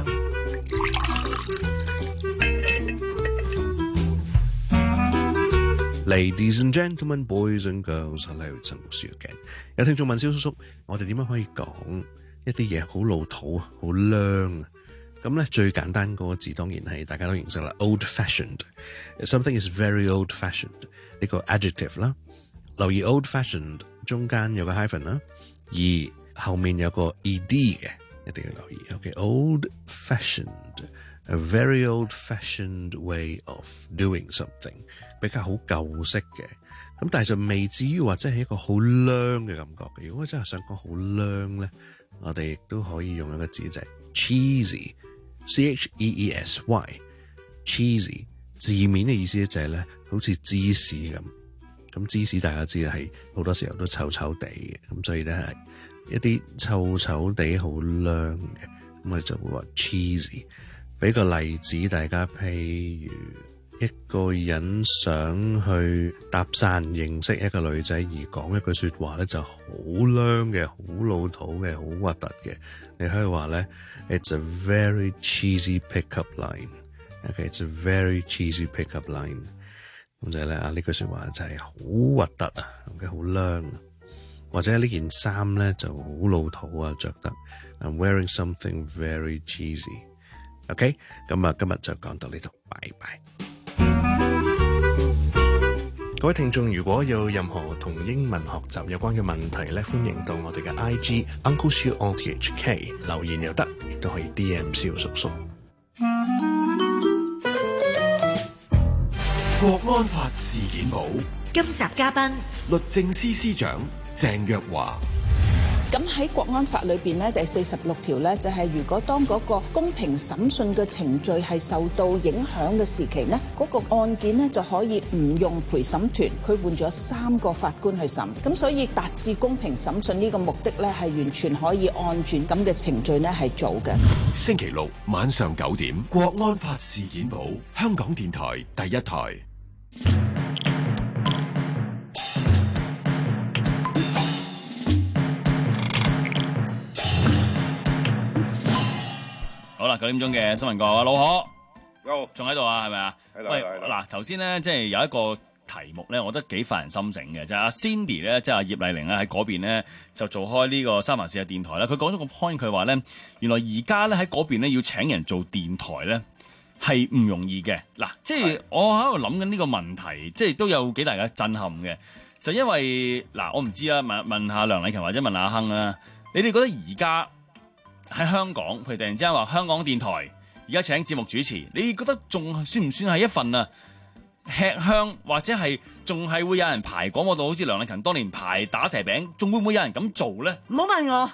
Ladies and gentlemen, boys and girls, hello， 陳老師嘅。有聽眾問蕭叔叔，我哋點樣可以講一啲嘢好老土、好娘啊？咁咧最簡單嗰個字當然係大家都認識啦 ，old-fashioned。Something is very old-fashioned， 呢個 adjective 啦。留意 old-fashioned 中間有個 hyphen 啦，而後面有個 ed 嘅，一定要留意。OK，old-fashioned，a very old-fashioned way of doing something， 比較好舊式嘅。咁但係就未至於話真係一個好娘嘅感覺嘅。如果真係想講好娘咧，我哋亦都可以用一個字就係 cheesy，c h e e s y，cheesy 字面嘅意思就係咧，好似芝士咁。咁芝士大家知係好多時候都臭臭地嘅，咁所以咧係一啲臭臭地好娘嘅，咁我哋就會話 cheesy。俾個例子大家，譬如一個人想去搭訕認識一個女仔而講一句說話咧，就好娘嘅，好老土嘅，好核突嘅，你可以話咧 It's a very cheesy pick-up line。OK，It's a very cheesy pick-up line。咁就係咧啊！呢句說話就係好核突啊，咁嘅好娘，或者呢件衫咧就好老土啊，着得。I'm wearing something very cheesy。OK， 咁啊，今日就講到呢度，拜拜。 各位聽眾，如果有任何同英文學習有關嘅問題咧，歡迎到我哋嘅 I G Uncle Siu O T H K 留言又得，亦都可以 D M 蕭叔叔。 國安法事件簿今集嘉賓律政司司長鄭若驊。 咁喺國安法裏邊咧，第四十六條咧就係、是、如果當嗰個公平審訊嘅程序係受到影響嘅時期呢，嗰、那個案件呢就可以唔用陪審團，佢換咗三個法官去審。咁所以達至公平審訊呢個目的咧，係完全可以按轉咁嘅程序咧係做嘅。 星期六晚上九點，國安法事件簿，香港電台第一台。 好啦，九點鐘嘅新聞過啊，老何， 有仲喺度啊，係咪啊？ 喺度。 喂，嗱，頭先咧，即係有一個題目咧，我覺得幾發人心醒嘅，就係、是、阿 Cindy 咧，即係阿葉麗玲咧喺嗰邊咧就做開呢個三藩市嘅電台啦。佢講咗個 point，佢話咧原來而家咧喺嗰邊咧要請人做電台咧係唔容易嘅。嗱，即係我喺度諗緊呢個問題，即係都有幾大嘅震撼嘅。就因為嗱，我唔知啦，問問下梁禮勤或者問下阿亨啦，你哋覺得而家喺香港，譬如突然之間話香港電台而家請節目主持，你覺得仲算唔算係一份啊吃香，或者係仲係會有人排廣播道，好似梁禮勤當年排打蛇餅，仲會唔會有人咁做咧？ 唔好問我，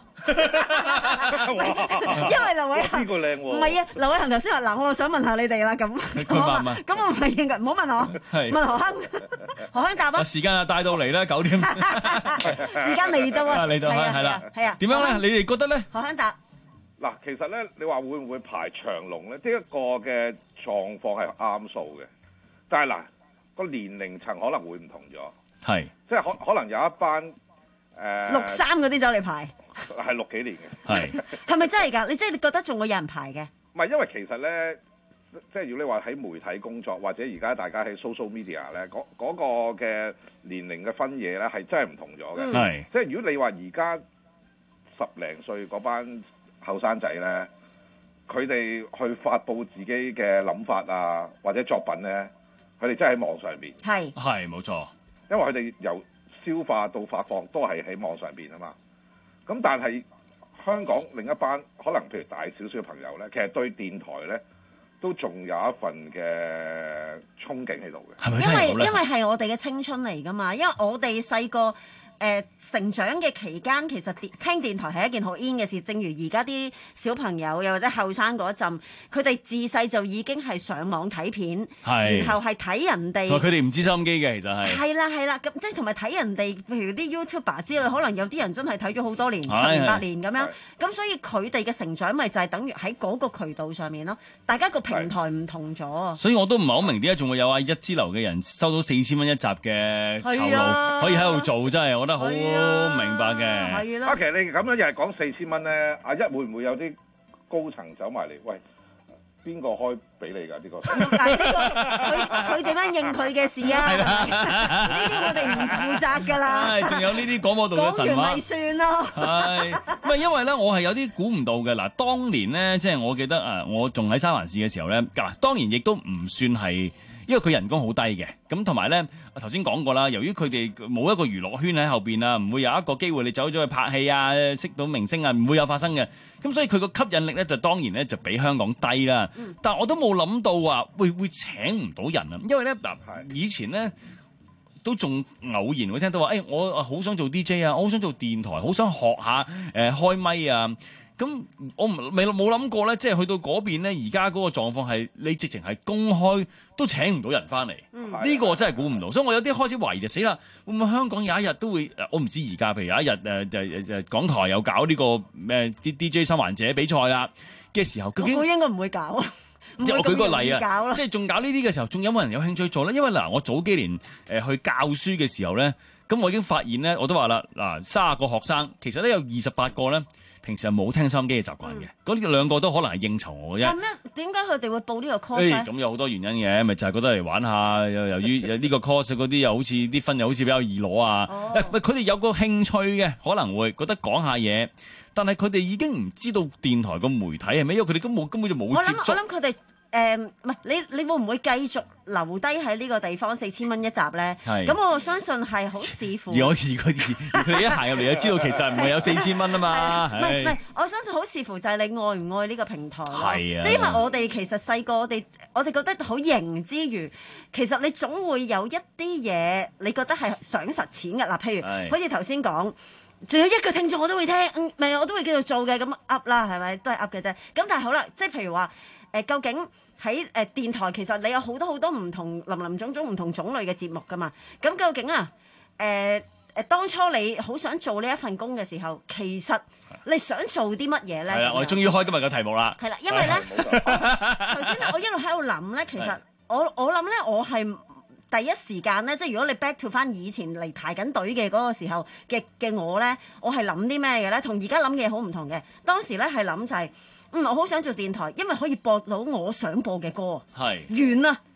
因為劉偉恒呢個靚喎， 唔係啊，劉偉恒頭先話嗱，我就想問下你哋啦，咁咁我唔係應該，唔好問我，問何亨，何亨答啊！ 時間啊，帶到嚟啦，九點， 時間未到啊， 嚟到係啦， 係啊， 點樣咧？你哋覺得咧？ 何亨答嗱，其實咧，你話會唔會排長龍咧？呢一個嘅狀況係啱數嘅。但係嗱，個年齡層可能會唔同咗， 係即係可可能有一班誒、呃、 六三嗰啲走嚟排， 係六幾年嘅， 係係咪真係㗎？你即係你覺得仲會有人排嘅？ 唔係，因為其實咧，即係如果你話喺媒體工作，或者而家大家喺 social media 咧，嗰、嗰個嘅年齡嘅分野咧係真係唔同咗嘅，係、嗯、即係如果你話而家十零歲嗰班後生仔咧，佢哋去發布自己嘅諗法啊，或者作品咧。佢哋真係喺網上邊， 係係冇錯， 因為佢哋由消化到發放都係喺網上邊啊嘛。咁但係香港另一班可能譬如大少少嘅朋友咧，其實對電台咧都仲有一份嘅憧憬喺度嘅。 係咪真係好咧？ 因為因為係我哋嘅青春嚟㗎嘛，因為我哋細個。誒、呃、成長嘅期間，其實聽電台係一件好 in 嘅事。正如而家啲小朋友又或者後生嗰陣，佢哋自細就已經係上網睇片，然後係睇人哋。 佢哋唔知收音機嘅，其實係。 係啦係啦，咁即係同埋睇人哋，譬如啲 YouTuber 之類，可能有啲人真係睇咗好多年，十年八年咁樣。咁所以佢哋嘅成長咪就係等於喺嗰個渠道上面咯。大家個平台唔同咗。 所以我都唔係好明點解仲會有啊一支流嘅人收到四千蚊一集嘅酬勞，可以喺度做，真係我覺得好。明白嘅， 係啦。 啊，其實你咁樣又係講四千蚊咧，阿一會唔會有啲高層走埋嚟？喂，邊個開俾你㗎？呢個但係呢個佢佢點樣應佢嘅事啊？呢啲我哋唔負責㗎啦。 仲有呢啲廣播道嘅神話， 講完咪算咯。 係，唔係因為咧，我係有啲估唔到嘅嗱。當年咧，即係我記得啊，我仲喺三藩市嘅時候咧，嗱，當然亦都唔算係。因為佢人工好低嘅，咁同埋咧，我頭先講過啦，由於佢哋冇一個娛樂圈喺後邊啊，唔會有一個機會你走咗去拍戲啊，識到明星啊，唔會有發生嘅。咁所以佢個吸引力咧，就當然咧就比香港低啦。嗯、但係我都冇諗到話會會請唔到人啊，因為咧嗱，以前咧都仲偶然會聽到話，誒、哎，我好想做 D J 啊，我好想做電台，好想學下誒、呃、開咪啊。咁我唔未冇諗過咧，即係去到嗰邊咧，而家嗰個狀況係你直情係公開都請唔到人翻嚟，呢、嗯、個真係估唔到，所以我有啲開始懷疑就死啦，會唔會香港有一日都會？我唔知而家，譬如有一日誒誒誒港台有搞呢、這個咩啲 D J 生還者比賽啦嘅時候，究竟我應該唔會搞啊！ 即係我舉個例啊，即係仲搞呢啲嘅時候，仲有冇人有興趣做咧？因為嗱，我早幾年誒、呃、去教書嘅時候咧，咁我已經發現咧，我都話啦，嗱，卅個學生其實咧有二十八個咧。平時係冇聽收音機嘅習慣嘅，嗰啲兩個都可能係應酬我嘅啫。 係咩？點解佢哋會報呢個 course 咧？ 咁有好多原因嘅，咪就係、是、覺得嚟玩下。又由於呢個 course 嗰啲又好似啲分又好似比較易攞啊。誒，喂，佢哋有個興趣嘅，可能會覺得講下嘢，但係佢哋已經唔知道電台個媒體係咩，因為佢哋根本根本就冇接觸。 我諗我諗佢哋。誒唔係你你會唔會繼續留低喺呢個地方四千蚊一集咧？咁我相信係好視乎。 而我而佢而佢哋一行入嚟就知道其實唔係有四千蚊啊嘛。 唔係唔係，我相信好視乎就係你愛唔愛呢個平台咯。 係啊， 即係因為我哋其實細個我哋我哋覺得好型之餘，其實你總會有一啲嘢你覺得係想實踐嘅嗱，譬如好似頭先講。仲有一個聽眾我都會聽，唔係我都會繼續做嘅，咁 up 啦，係咪都係 up 嘅啫？咁但係好啦，即係譬如話誒、呃，究竟喺誒、呃、電台其實你有好多好多唔同林林種種唔同種類嘅節目噶嘛？咁究竟啊誒誒，當初你好想做呢一份工嘅時候，其實你想做啲乜嘢咧？ 係啊，我哋終於開今日嘅題目啦。 係啦，因為咧頭先我一路喺度諗咧，其實我我諗咧，我係。第一時間咧，即係如果你 back to 翻以前嚟排緊隊嘅嗰個時候嘅嘅我咧，我係諗啲咩嘅咧？同而家諗嘅嘢好唔同嘅。當時咧係諗就係、是，嗯，我好想做電台，因為可以播到我想播嘅歌。係完啦，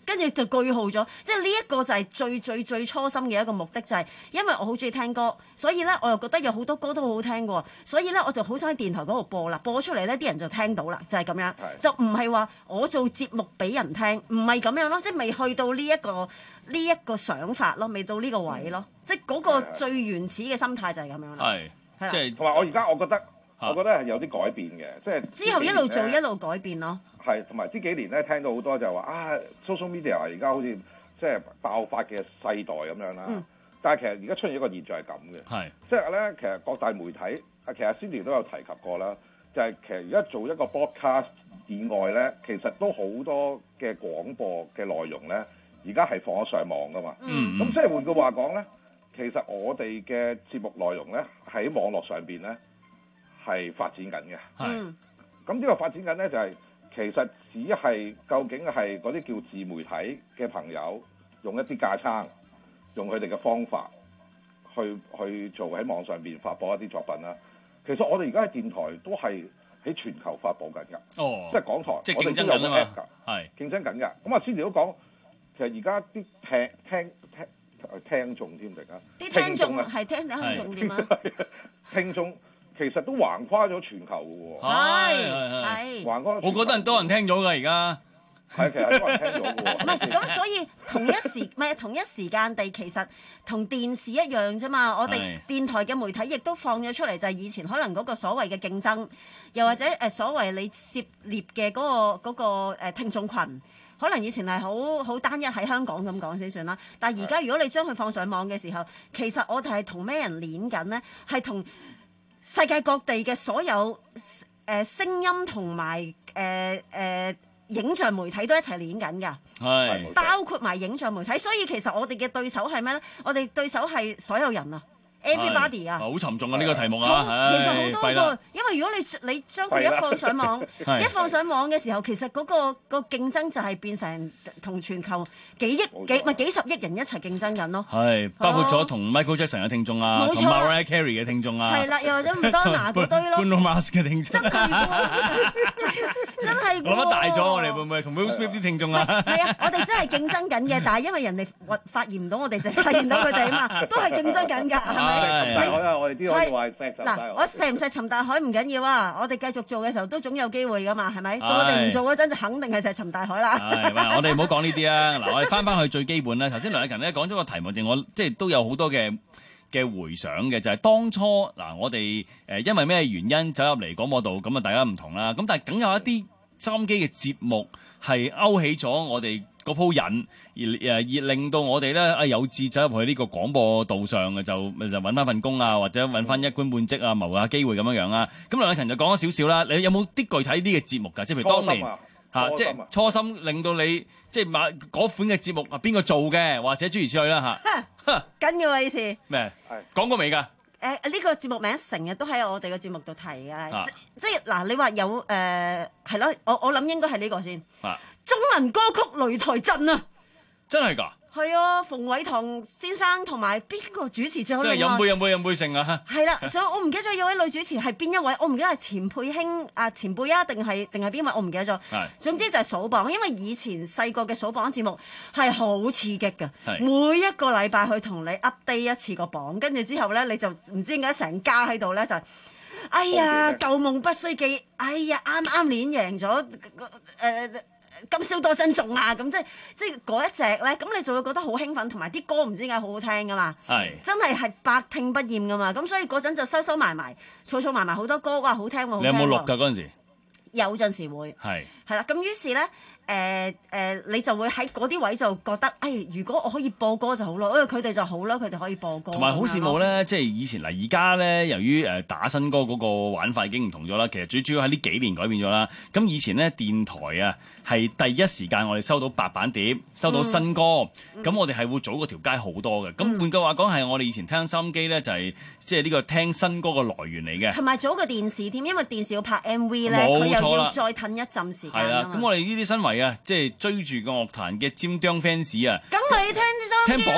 跟住就句號咗。即係呢一個就係最最最初心嘅一個目的，就係、是、因為我好中意聽歌，所以咧我又覺得有好多歌都好好聽嘅，所以咧我就好想喺電台嗰度播啦，播出嚟咧啲人就聽到啦，就係、是、咁樣，就唔係話我做節目俾人聽，唔係咁樣咯，即係未去到呢、這、一個呢一、這個想法咯，未到呢個位咯，嗯、即係嗰個最原始嘅心態就係咁樣啦。 係，即係同埋我而家我覺得。我覺得係有啲改變嘅，即係之後一路做一路改變咯。 係，同埋呢幾年咧聽到好多就話啊 social media 而家好似即係爆發嘅世代咁樣啦。嗯、但係其實而家出現一個現象係咁嘅，係即係咧其實各大媒體啊，其實 Cindy 都有提及過啦，就係、是、其實而家做一個 broadcast 以外咧，其實都好多嘅廣播嘅內容咧，而家係放咗上網噶嘛。嗯，咁即係換句話講咧，其實我哋嘅節目內容咧喺網絡上邊咧。係發展緊嘅，係咁呢個發展緊咧就係、是、其實只係究竟係嗰啲叫自媒體嘅朋友用一啲架撐，用佢哋嘅方法去去做喺網上邊發佈一啲作品啦。其實我哋而家喺電台都係喺全球發佈緊㗎，哦，即係港台， 即係競爭緊啊嘛，係競爭緊㗎。咁啊，先前都講，其實而家啲聽聽聽聽眾添嚟㗎， 啲聽眾係聽聽眾點啊？ 聽眾。其實都橫跨咗全球嘅喎， 係係橫跨。 我覺得多人聽咗㗎而家， 係其實多人聽咗嘅喎。 唔係咁，所以同一時唔係同一時間地，其實同電視一樣啫嘛。我哋電台嘅媒體亦都放咗出嚟，就係以前可能嗰個所謂嘅競爭，又或者誒所謂你涉獵嘅嗰個嗰個誒聽眾群，可能以前係好好單一喺香港咁講先算啦。但係而家如果你將佢放上網嘅時候，其實我哋係同咩人連緊呢？係同世界各地嘅所有誒、呃、聲音同埋誒誒影像媒體都一齊連緊㗎，係包括埋影像媒體。所以其實我哋嘅對手係咩咧？我哋對手係所有人啊 ，everybody 啊， 好沉重啊呢、呢個題目啊， 其實好多個，因為如果你你將佢一放上網，一放上網嘅時候，其實嗰、嗰個、嗰個競爭就係變成同全球幾億幾唔係幾十億人一齊競爭緊咯。係包括咗同 Michael Jackson 嘅聽眾啊，同 Mariah Carey 嘅聽眾啊， 係啦，又或者麥當娜嗰堆咯 ，Bruno Mars 嘅聽眾， 真係真係諗得大咗，我哋會唔會同 Will Smith 啲聽眾啊？ 係啊，我哋真係競爭緊嘅，但係因為人哋發現唔到我哋，就發現到佢哋啊嘛，都係競爭緊㗎，係咪？ 係我哋啲可以話石沉大海。 嗱，我石唔石沉大海唔緊要啊，我哋繼續做嘅時候都總有機會㗎嘛，係咪？到我哋唔做嗰陣就肯定係石沉大海啦。 係，我哋唔好講呢啲啊。嗱，我哋翻翻去最基本啦。頭先梁禮勤咧講咗個題目，我即係都有好多嘅嘅回想嘅，就係、是、當初嗱，我哋誒因為咩原因走入嚟廣播道，咁啊大家唔同啦。咁但係梗有一啲收音機嘅節目係勾起咗我哋嗰鋪癮，而誒而令到我哋咧啊有志走入去呢個廣播道上嘅，就就揾翻份工啊，或者揾翻一官半職啊，謀下機會咁樣樣啊。咁梁禮勤就講咗少少啦。你有冇啲具體啲嘅節目㗎？即係譬如當年嚇、啊，即係初心令到你即係買嗰款嘅節目啊，邊個做嘅，或者諸如此類啦嚇。 緊要啊！呢次咩？講過未㗎？ 誒呢、呃這個節目名成日都喺我哋嘅節目度提嘅、啊，即即係嗱，你話有誒係咯，我我諗應該係呢個先。啊、中文歌曲擂台陣啊！ 真係㗎？ 係啊，馮偉棠先生同埋邊個主持最好？即係飲杯飲杯飲杯勝啊！ 係啦，仲有我唔記得咗有位女主持係邊一位，我唔記得係錢佩卿啊前輩啊，定係定係邊位，我唔記得咗。係，總之就係數榜，因為以前細個嘅數榜節目係好刺激㗎，每一個禮拜去同你 update 一次個榜，跟住之後咧你就唔知點解成家喺度咧就，哎呀舊夢不須記，哎呀啱啱練贏咗誒。呃今宵多珍重啊！咁即係即係嗰一隻咧，咁你就會覺得好興奮，同埋啲歌唔知點解好好聽噶嘛，係真係係百聽不厭噶嘛。咁所以嗰陣就收收埋埋，儲儲埋埋好多歌，哇！好聽喎，好聽喎。 你有冇錄㗎嗰陣時？ 有陣時會係係啦。咁於是咧。誒、呃、誒、呃，你就會喺嗰啲位就覺得，誒、哎，如果我可以播歌就好咯，因為佢哋就好啦，佢哋可以播歌。同埋好羨慕咧，即係以前嗱，而家咧，由於誒打新歌嗰個玩法已經唔同咗啦，其實最主要喺呢幾年改變咗啦。咁以前咧電台啊，係第一時間我哋收到白板碟，收到新歌，咁、嗯、我哋係會早過條街好多嘅。咁、嗯、換句話講，係我哋以前聽收音機咧，就係即係呢個聽新歌嘅來源嚟嘅。同埋早過電視添，因為電視要拍 M V 咧，佢又要再褪一陣時間。係啦，咁我哋呢啲身為啊，即係追住個樂壇嘅尖釘 fans 啊，咁咪聽收音機聽榜咯，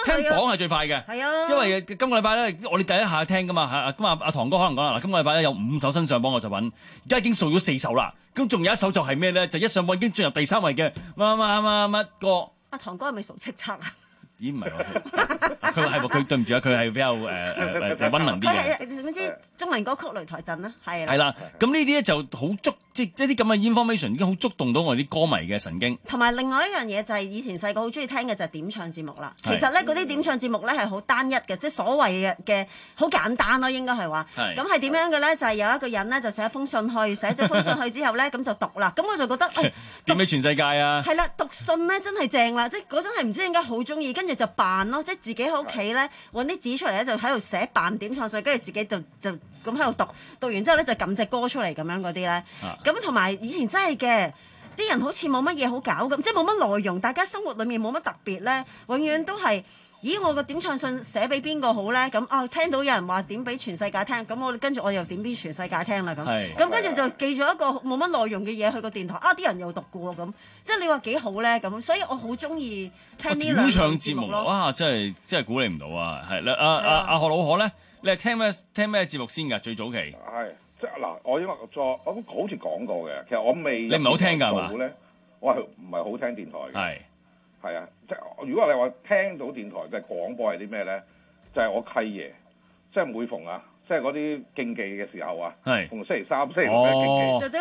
聽講係最快嘅。 係啊， 因為今個禮拜咧，我哋第一下聽噶嘛，係咁啊，阿唐哥可能講啦，嗱，今個禮拜咧有五首新上榜嘅作品，而家已經掃咗四首啦，咁仲有一首就係咩咧？就一上榜已經進入第三位嘅乜乜乜乜歌。 阿唐哥係咪傻叱咤啊？ 咦，唔係喎，佢係喎，佢對唔住啊，佢係比較誒誒誒溫文啲嘅。 佢係點知中文歌曲擂台陣啦，係啦。 係啦，咁呢啲咧就好觸，即係一啲咁嘅 information 已經好觸動到我哋啲歌迷嘅神經。 同埋另外一樣嘢就係以前細個好中意聽嘅就係點唱節目啦。其實咧嗰啲點唱節目咧係好單一嘅，即係所謂嘅嘅好簡單咯，應該係話。咁係點樣嘅咧？就係有一個人咧就寫一封信去，寫咗封信去之後咧咁就讀啦。咁我就覺得誒， 點俾全世界啊？ 係啦，讀信咧真係正啦，即係嗰陣係唔知點解好中意，跟住就扮咯，即係自己喺屋企咧揾啲紙出嚟咧就喺度寫扮點唱信，跟住自己就就咁喺度讀，讀完之後咧就撳隻歌出嚟咁樣嗰啲咧。咁同埋以前真係嘅，啲人好似冇乜嘢好搞咁，即係冇乜內容，大家生活裡面冇乜特別咧，永遠都係。咦，我個點唱信寫俾邊個好咧？咁啊，聽到有人話點俾全世界聽，咁我跟住我又點俾全世界聽啦咁。咁跟住就記咗一個冇乜內容嘅嘢去個電台，啊啲人又讀過咁，即係你話幾好咧咁。所以我好中意聽呢兩個節目咯。點唱節目咯， 哇！真係真係估你唔到啊！係啦，阿阿阿何老可咧，你係聽咩聽咩節目先㗎？最早期係即係嗱，我因為作我好似講過嘅，其實我未你唔係好聽㗎係嘛？ 我係唔係好聽電台嘅？ 係。 係啊，即係如果你話聽到電台嘅廣播係啲咩咧？就係、是、我契爺，即係每逢啊，即係嗰啲競技嘅時候啊，逢星期三、星期六嘅競技，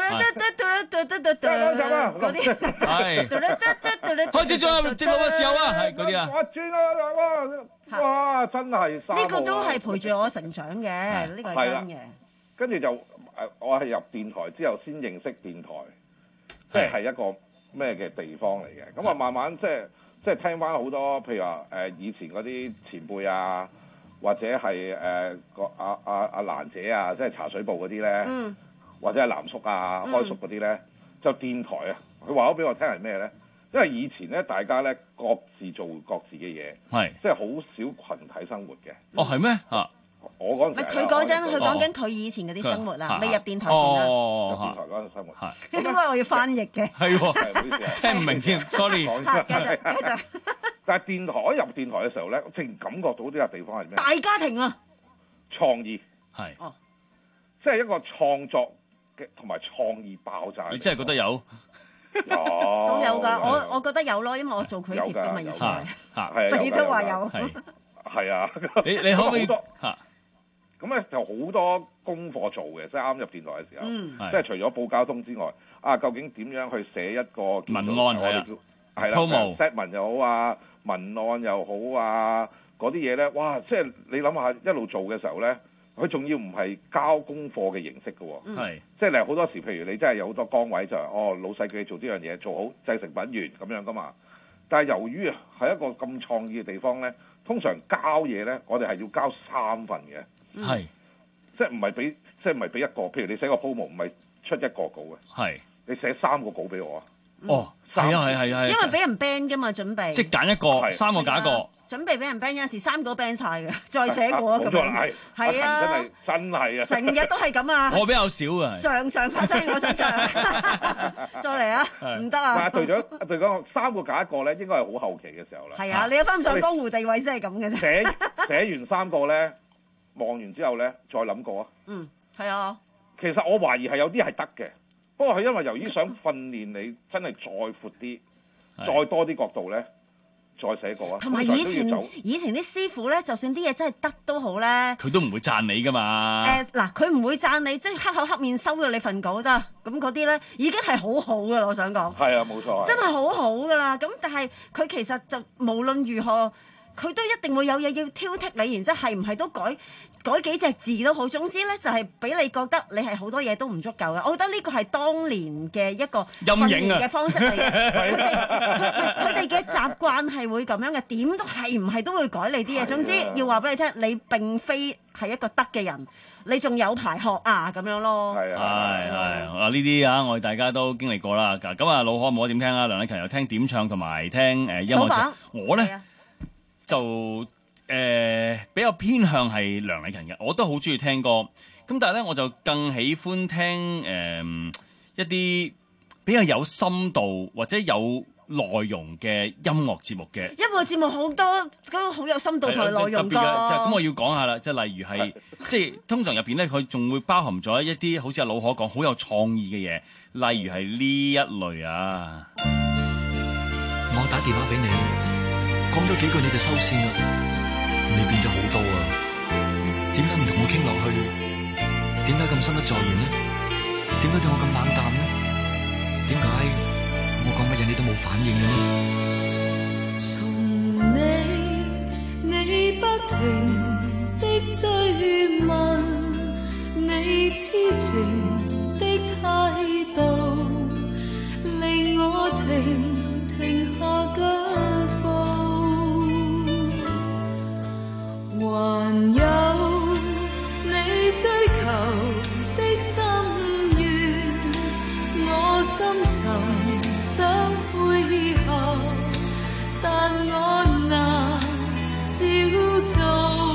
嗰啲係開始咗直路嘅時候啊，係嗰啲啊， 我轉啊，哇哇真係呢個都係陪住我成長嘅，呢個係真嘅。 跟住就誒，我係入電台之後先認識電台，即係係一個咩嘅地方嚟嘅？咁啊，慢慢即係即係聽翻好多，譬如話誒、呃、以前嗰啲前輩啊，或者係誒個阿阿阿蘭姐啊，即係茶水部嗰啲咧，嗯、或者係南叔啊、開叔嗰啲咧，就電台啊，佢話咗俾我聽係咩咧？因為以前咧，大家咧各自做各自嘅嘢，係即係好少群體生活嘅。 哦，係咩啊？ 我嗰陣時， 佢講真，佢講緊佢以前嗰啲生活啦，未入電台前啦。 入電台嗰陣生活， 應該我要翻譯嘅。 係喎，聽唔明添，sorry。 繼續繼續。 但係電台一入電台嘅時候咧，我淨感覺到呢個地方係咩？ 大家庭啊！ 創意係， 哦， 即係一個創作嘅同埋創意爆炸。 你真係覺得有？ 有都有㗎，我我覺得有咯，因為我做佢貼㗎嘛，以前係，死都話有。 係啊， 你你可唔可以嚇？ 咁咧就好多功課做嘅，即係啱入電台嘅時候，嗯、即係除咗報交通之外，啊究竟點樣去寫一個文案係啊， 係啦 set 文又好啊，文案又好啊，嗰啲嘢咧，哇！即係你諗下一路做嘅時候咧，佢仲要唔係交功課嘅形式嘅喎， 係、嗯、 即係你好多時，譬如你真係有好多崗位就係、是、哦老細叫你做呢樣嘢，做好製成品員咁樣噶嘛，但係由於啊係一個咁創意嘅地方咧，通常交嘢咧，我哋係要交三份嘅。係，即係唔係俾，即係唔係俾一個。譬如你寫個 promo，唔係出一個稿嘅。係，你寫三個稿俾我啊。哦，係啊，係係係。因為俾人 ban 㗎嘛，準備。 即係揀一個，三個揀一個。 準備俾人 ban 有陣時三個 ban 晒嘅，再寫過咁樣。係啊， 真係真係啊。 成日都係咁啊。 我比較少啊。 常常發生喺我身上。再嚟啊！唔得啊！ 但係對咗對講三個揀一個咧，應該係好後期嘅時候啦。 係啊，你有翻上江湖地位先係咁嘅啫。 寫寫完三個咧。望完之後咧，再諗過啊。 嗯，係啊。 其實我懷疑係有啲係得嘅，不過係因為由於想訓練你真係再闊啲、再多啲角度咧，再寫過啊。 同埋以前以前啲師傅咧，就算啲嘢真係得都好咧， 佢都唔會讚你噶嘛。 誒嗱、呃，佢唔會讚你，即係黑口黑面收咗你份稿咋。咁嗰啲咧已經係好好噶啦，我想講。 係啊，冇錯。 真係好好噶啦。咁但係佢其實就無論如何。佢都一定會有嘢要挑剔你，然之後係唔係都改改幾隻字都好。總之咧，就係、是、俾你覺得你係好多嘢都唔足夠嘅。我覺得呢個係當年嘅一個訓練嘅方式嚟嘅。佢哋佢哋嘅習慣係會咁樣嘅，點都係唔係都會改你啲嘢。總之要話俾你聽，你並非係一個得嘅人，你仲有排學啊咁樣咯。 係啊， 係係嗱呢啲啊，我哋大家都經歷過啦。咁啊，老可冇得點聽啊？梁禮勤又聽點唱同埋聽誒音樂。我咧。就誒、呃、比較偏向係梁禮勤嘅，我都好中意聽歌。咁但係咧，我就更喜歡聽誒、呃、一啲比較有深度或者有內容嘅音樂節目嘅。 一個節目好多嗰個好有深度同埋內容㗎。 咁我要講下啦，即係例如係即係通常入邊咧，佢仲會包含咗一啲好似阿老可講好有創意嘅嘢，例如係呢一類啊。 我打電話俾你，講咗幾句你就收線啦，你變咗好多啊！點解唔同我傾落去？點解咁心不在焉呢？點解對我咁冷淡呢？點解我講乜嘢你都冇反應嘅呢？ 從你你不停的追問，你痴情的態度，令我停停下腳步，還有你追求的心願，我深沉想配合，但我難照做。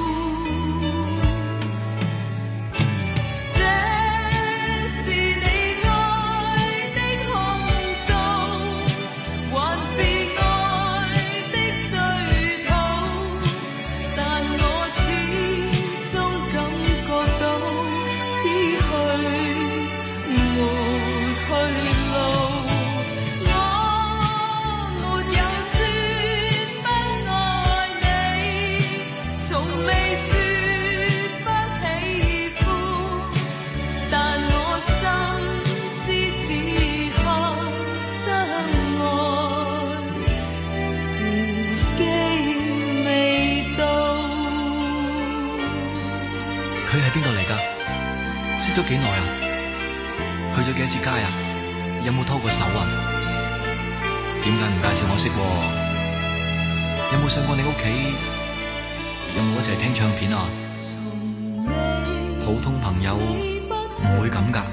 識咗幾耐啊？去咗幾多次街啊？有冇拖過手啊？點解唔介紹我識？有冇上過你屋企？有冇一齊聽唱片啊？普通朋友唔會咁㗎。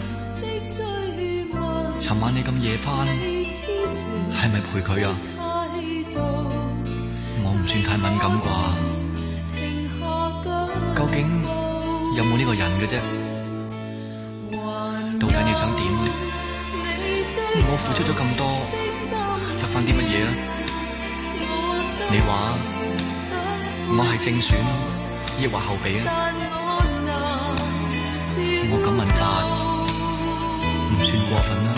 尋晚你咁夜返，係咪陪佢啊？我唔算太敏感啩？究竟有冇呢個人嘅啫？到底你想點？我付出咗咁多，得返啲乜嘢啊？你話我係正選，抑或後備啊？我咁問法唔算過分啦。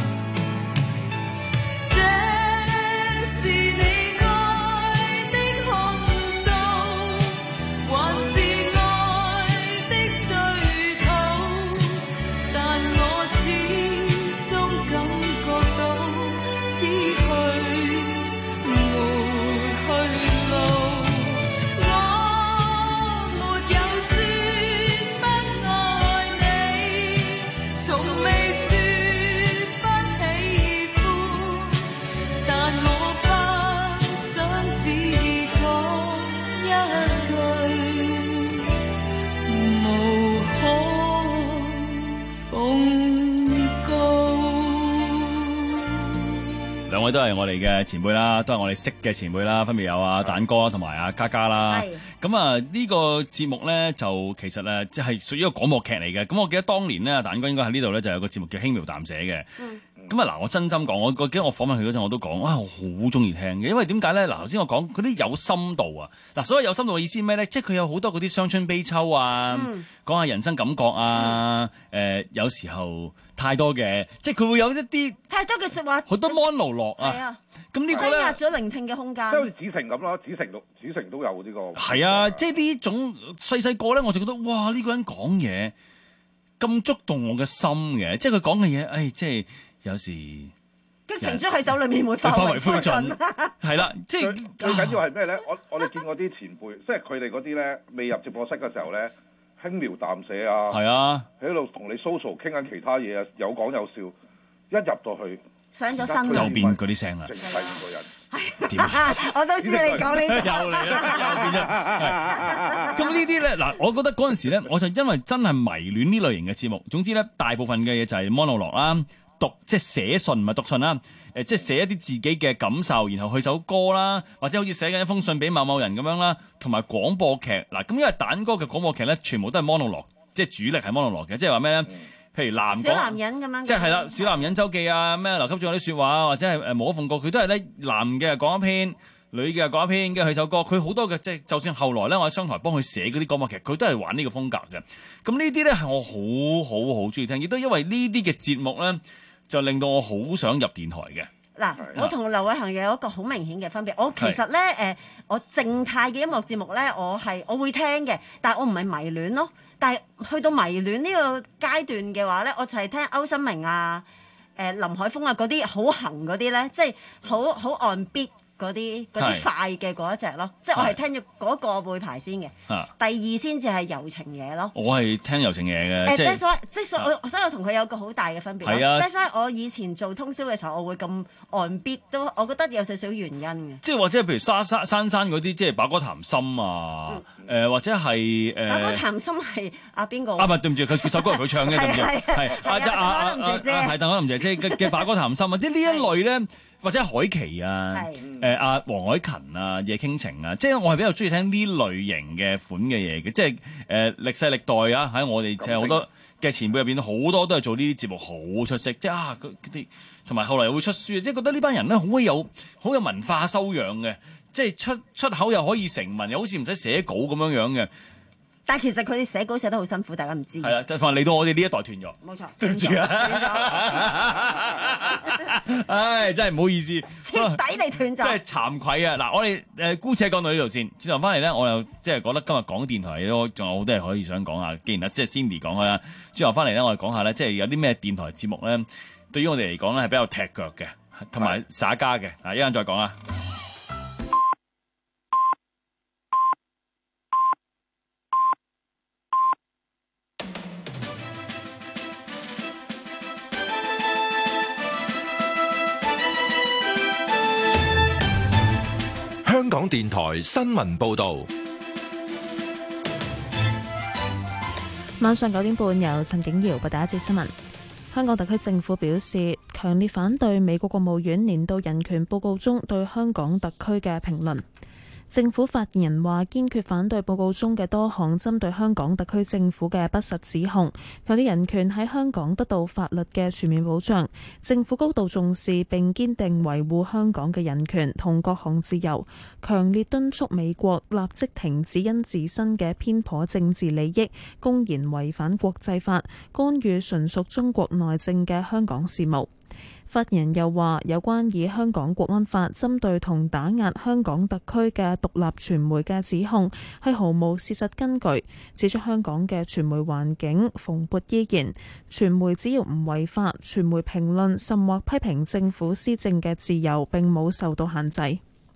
兩位都係我哋嘅前輩啦，都係我哋識嘅前輩啦，分別有阿蛋哥同埋阿嘉嘉啦。咁啊，呢個節目咧就其實誒，即係屬於一個廣播劇嚟嘅。咁我記得當年咧，阿蛋哥應該喺呢度咧就有個節目叫輕描淡寫嘅。咁啊嗱，我真心講，我記得我訪問佢嗰陣我都講，啊，我好中意聽嘅，因為點解咧？嗱，頭先我講嗰啲有深度啊，嗱，所謂有深度嘅意思咩咧？即係佢有好多嗰啲傷春悲秋啊，講下、嗯、人生感覺啊，誒、嗯呃，有時候太多嘅，即係佢會有一啲太多嘅説話， 好多 monologue啊。 係啊， 咁呢個咧， 壓咗聆聽嘅空間， 即係好似子成咁啦，子成都子成都有呢、這個。 係啊，即係呢種細細個咧，我就覺得哇，呢、這個人講嘢咁觸動我嘅心嘅，即係佢講嘅嘢，誒、哎，即係有時。 激情珠喺手裏面會化為灰燼， 係啦，即係最緊要係咩咧？我我哋見過啲前輩，即係佢哋嗰啲咧，未入直播室嘅時候咧，輕描淡寫啊， 係啊， 喺度同你 social 傾緊其他嘢啊，有講有笑，一入到去上咗身就變嗰啲聲啦， 成世五個人， 點啊？我都知你講呢啲， 又嚟啦，又變咗。咁呢啲咧，嗱，我覺得嗰陣時咧，我就因為真係迷戀呢類型嘅節目。總之咧，大部分嘅嘢就係 monologue 啦。讀即係寫信唔係讀信啦，誒即係寫一啲自己嘅感受，然後去首歌啦，或者好似寫緊一封信俾某某人咁樣啦，同埋廣播劇嗱，咁因為蛋哥嘅廣播劇咧，全部都係 monologue，即係主力係 monologue嘅，即係話咩咧？ 譬如男小男人咁樣， 即係係啦，小男人周記啊，咩劉級仲有啲説話，或者係誒無可奉告，佢都係咧男嘅講一篇，女嘅講一篇，跟住佢首歌，佢好多嘅即係，就算後來咧，我喺商台幫佢寫嗰啲歌嘛，其實佢都係玩呢個風格嘅。咁呢啲咧係我好好好中意聽，亦都因為呢啲嘅節目咧，就令到我好想入電台嘅。 嗱，我同劉偉恒有一個好明顯嘅分別。我其實咧誒、呃，我靜態嘅音樂節目咧，我係我會聽嘅，但係我唔係迷戀咯。但係去到迷戀呢個階段嘅話咧，我就係聽歐新明啊、誒、呃、林海峰啊嗰啲好行嗰啲咧，即係好好按 beat 嗰啲嗰啲快嘅嗰一隻咯。即係我係聽咗嗰個會排先嘅，第二先至係柔情嘢咯。 我係聽柔情嘢嘅， 誒， 即係所以即係所以我所以我同佢有個好大嘅分別。 係啊， 所以我以前做通宵嘅時候，我會咁按 beat 都，我覺得有少少原因嘅。 即係或者譬如沙沙珊珊嗰啲，即係把歌談心啊，誒、嗯呃、或者係誒。 把歌談心係阿邊個？ 啊，唔係對唔住，佢首歌係佢唱嘅，對唔住，係阿阿阿林姐姐， 係鄧可林姐姐嘅嘅把歌談心啊，即係呢一類咧。或者海琪啊，誒阿黃凱芹啊，夜傾情啊，即係我係比較中意聽呢類型嘅款嘅嘢嘅，即係誒、呃、歷世歷代啊，喺我哋即係好多嘅前輩入邊，好多都係做呢啲節目好出色，即係啊嗰啲，同埋後來又會出書，即係覺得呢班人咧好有好有文化修養嘅，即係出出口又可以成文，又好似唔使寫稿咁樣樣嘅。 但係其實佢哋寫稿寫得好辛苦，大家唔知。 係啊，同埋嚟到我哋呢一代斷咗。 冇錯， 對唔住啊！唉，真係唔好意思， 徹底地斷咗。 真係慚愧啊！嗱，我哋誒姑且講到呢度先，轉頭翻嚟咧，我又即係覺得今日講電台都仲有好多嘢可以想講下。既然阿即係 Cindy 講開啦，轉頭翻嚟咧，我哋講下咧，即係有啲咩電台節目咧，對於我哋嚟講咧係比較踢腳嘅，同埋耍家嘅。嗱，一陣再講啦。 香港電台新聞報導， 晚上九點半由陳景瑤報第一節新聞。香港特區政府表示，強烈反對美國國務院年度人權報告中對香港特區嘅評論。政府發言人話堅決反對報告中嘅多項針對香港特區政府嘅不實指控，強烈人權喺香港得到法律嘅全面保障。政府高度重視並堅定維護香港嘅人權同各項自由，強烈敦促美國立即停止因自身嘅偏頗政治利益，公然違反國際法，干預純屬中國內政嘅香港事務。發言人又話，有關以香港國安法針對同打壓香港特區嘅獨立傳媒嘅指控係毫無事實根據，指出香港嘅傳媒環境蓬勃依然，傳媒只要唔違法，傳媒評論甚或批評政府施政嘅自由並冇受到限制。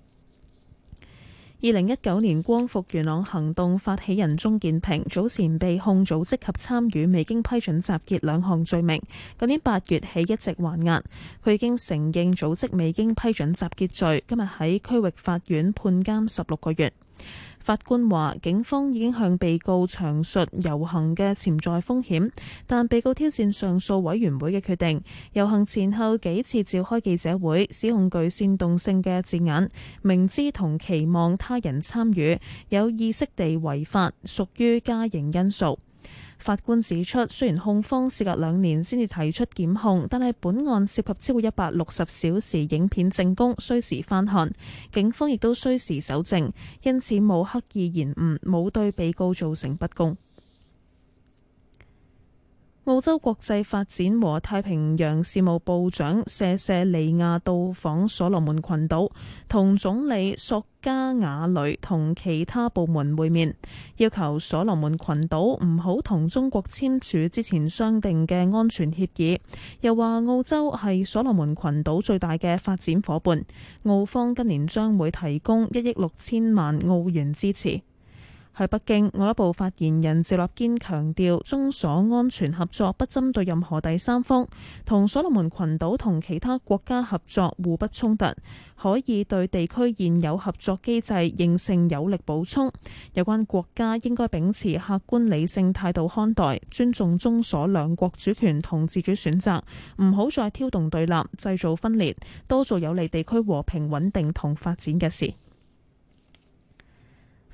二零一九年光復元朗行動發起人鍾健平早前被控組織及參與未經批准集結兩項罪名，舊年八月起一直還押。佢已經承認組織未經批准集結罪，今日喺區域法院判監十六個月。法官話，警方已經向被告詳述遊行嘅潛在風險，但被告挑戰上訴委員會嘅決定。遊行前後幾次召開記者會，使用具煽動性嘅字眼，明知同期望他人參與，有意識地違法，屬於加刑因素。法官指出，雖然控方事隔兩年先至提出檢控，但係本案涉及超過一百六十小時影片證供，需時翻看，警方亦都需時搜證，因此冇刻意延誤，冇對被告造成不公。澳洲國際發展和太平洋事務部長謝謝利亞到訪所羅門群島，同總理索加瓦雷同其他部門會面，要求所羅門群島唔好同中國簽署之前商定嘅安全協議。又話澳洲係所羅門群島最大嘅發展夥伴，澳方今年將會提供一億六千萬澳元支持。喺北京，外交部發言人趙立堅強調，中所安全合作不針對任何第三方，同所羅門群島同其他國家合作互不衝突，可以對地區現有合作機制形成有力補充。有關國家應該秉持客觀理性態度看待，尊重中所兩國主權同自主選擇，唔好再挑動對立、製造分裂，多做有利地區和平穩定同發展嘅事。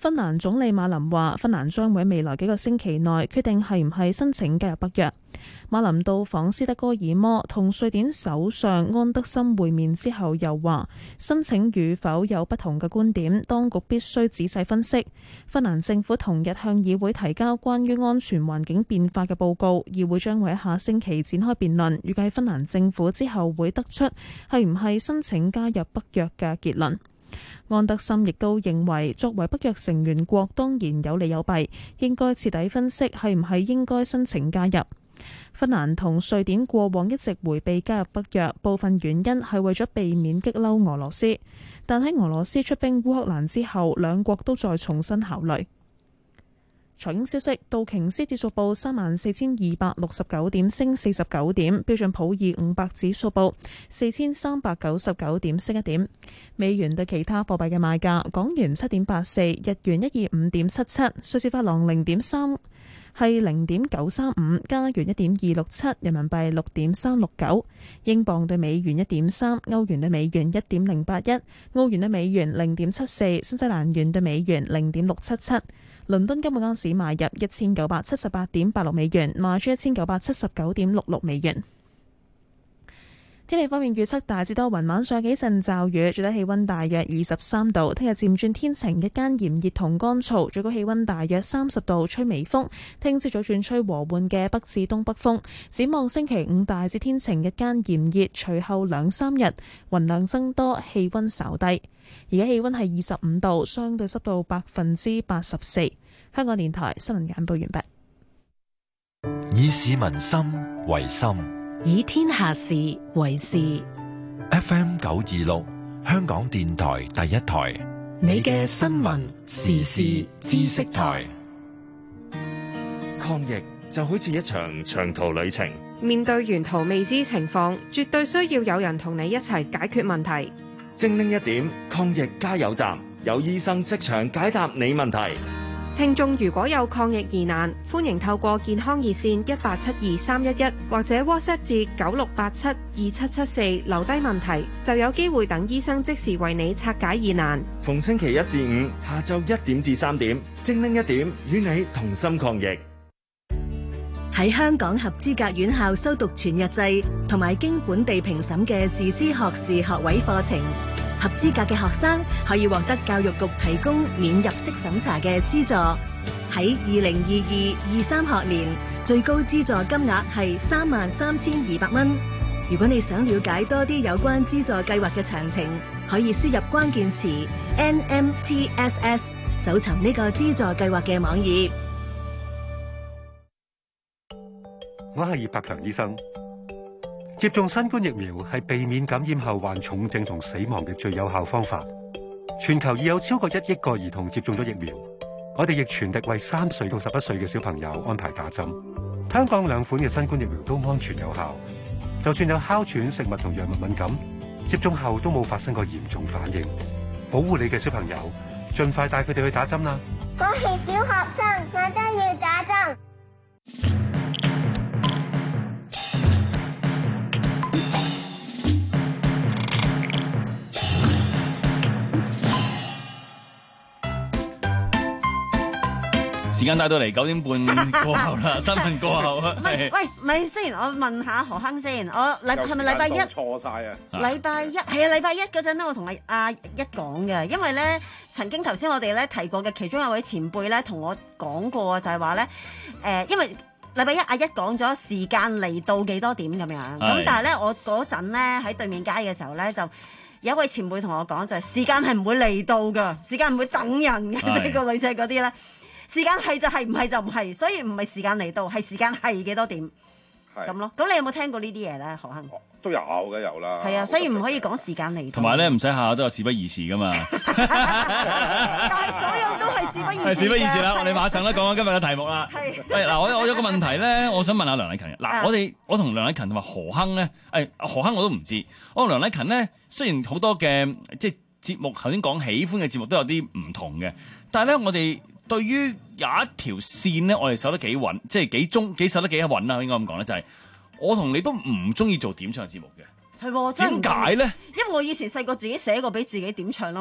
芬蘭總理馬林話，芬蘭將會喺未來幾個星期內決定係唔係申請加入北約。馬林到訪斯德哥爾摩，同瑞典首相安德森會面之後，又話申請與否有不同嘅觀點，當局必須仔細分析。芬蘭政府同日向議會提交關於安全環境變化嘅報告，議會將會喺下星期展開辯論，預計芬蘭政府之後會得出係唔係申請加入北約嘅結論。安德森亦都認為，作為北約成員國，當然有利有弊，應該徹底分析係唔係應該申請加入。芬蘭同瑞典過往一直迴避加入北約，部分原因係為咗避免激嬲俄羅斯，但喺俄羅斯出兵烏克蘭之後，兩國都再重新考慮。財經消息，道瓊斯指數報三萬四千二百六十九點，升四十九點；標準普爾五百指數報四千三百九十九點，升一點。美元對其他貨幣嘅賣價：港元七點八四，日元一二五點七七，瑞士法郎零點三係零點九三五，加元一點二六七，人民幣六點三六九，英鎊對美元一點三，歐元對美元一點零八一，澳元對美元零點七四，新西蘭元對美元零點六七七。倫敦金每盎司買入一千九百七十八點八六美元，賣出一千九百七十九點六六美元。天氣方面預測大致多雲，晚上幾陣驟雨，最低氣溫大約二十三度。聽日漸轉天晴，日間炎熱同乾燥，最高氣溫大約三十度，吹微風。聽朝早轉吹和緩嘅北至東北風。展望星期五大致天晴，日間炎熱，隨後兩三日雲量增多，氣溫稍低。而家氣溫係二十五度，相對濕度百分之八十四。香港電台新聞簡報完畢。 以市民心為心， 以天下事為事。 F M 九二六，香港電台第一台， 你嘅新聞時事知識台。 抗疫就好似一場長途旅程， 面對沿途未知情況，絕對需要有人同你一齊解決問題。 精靈一點，抗疫加油站，有醫生即場解答你問題。 聽眾如果有抗疫疑難，歡迎透過健康熱線一八七二三一一或者 WhatsApp 至九六八七二七七四留低問題，就有機會等醫生即時為你拆解疑難。 逢星期一至五下晝一點至三點，精靈一點與你同心抗疫。 喺香港合資格院校修讀全日制同埋經本地評審嘅自資學士學位課程，合資格嘅學生可以獲得教育局提供免入息審查嘅資助。喺二零二二二三學年，最高資助金額係三萬三千二百蚊。如果你想了解多啲有關資助計劃嘅詳情，可以輸入關鍵詞 N M T S S 搜尋呢個資助計劃嘅網頁。 我係葉柏強醫生。接種新冠疫苗係避免感染後患重症同死亡嘅最有效方法。全球已有超過一億個兒童接種咗疫苗，我哋亦全力為三歲到十一歲嘅小朋友安排打針。香港兩款嘅新冠疫苗都安全有效，就算有哮喘、食物同藥物敏感，接種後都冇發生過嚴重反應。保護你嘅小朋友，盡快帶佢哋去打針啦！ 我係小學生，我都要打針。 時間帶到嚟九點半過後啦，新聞過後啊。 唔係，喂，咪先，我問下何亨先，我禮係咪禮拜一？ 錯晒啊！ 禮拜一係啊，禮拜一嗰陣咧，我同阿阿一講嘅，因為咧曾經頭先我哋咧提過嘅其中有位前輩咧同我講過，就係話咧誒，因為禮拜一阿一講咗時間嚟到幾多點咁樣，咁但係咧我嗰陣咧喺對面街嘅時候咧就。有一位前輩同我講就係、是、時間係唔會嚟到㗎，時間唔會等人嘅，即係個女仔嗰啲咧。時間係就係，唔係就唔係，所以唔係時間嚟到，係時間係幾多點咁咯。咁你有冇聽過呢啲嘢咧？何亨都有嘅，有啦。 係啊，所以唔可以講時間嚟到。 同埋咧，唔使下下都有事不宜遲噶嘛。 但係所有都係事不宜遲。 係事不宜遲啦！我哋馬上咧講緊今日嘅題目啦。係。喂，嗱，我我有個問題咧，我想問下梁禮勤。嗱，我哋我同梁禮勤同埋何亨咧，誒何亨我都唔知。我同梁禮勤咧，雖然好多嘅即係節目頭先講喜歡嘅節目都有啲唔同嘅，但係咧我哋。對於有一條線咧，我哋守得幾穩，即係幾中幾守得幾穩啦，應該咁講咧，就係、是、我同你都唔中意做點唱節目嘅。 係喎， 點解咧？ 因為我以前細個自己寫過俾自己點唱啦嘛。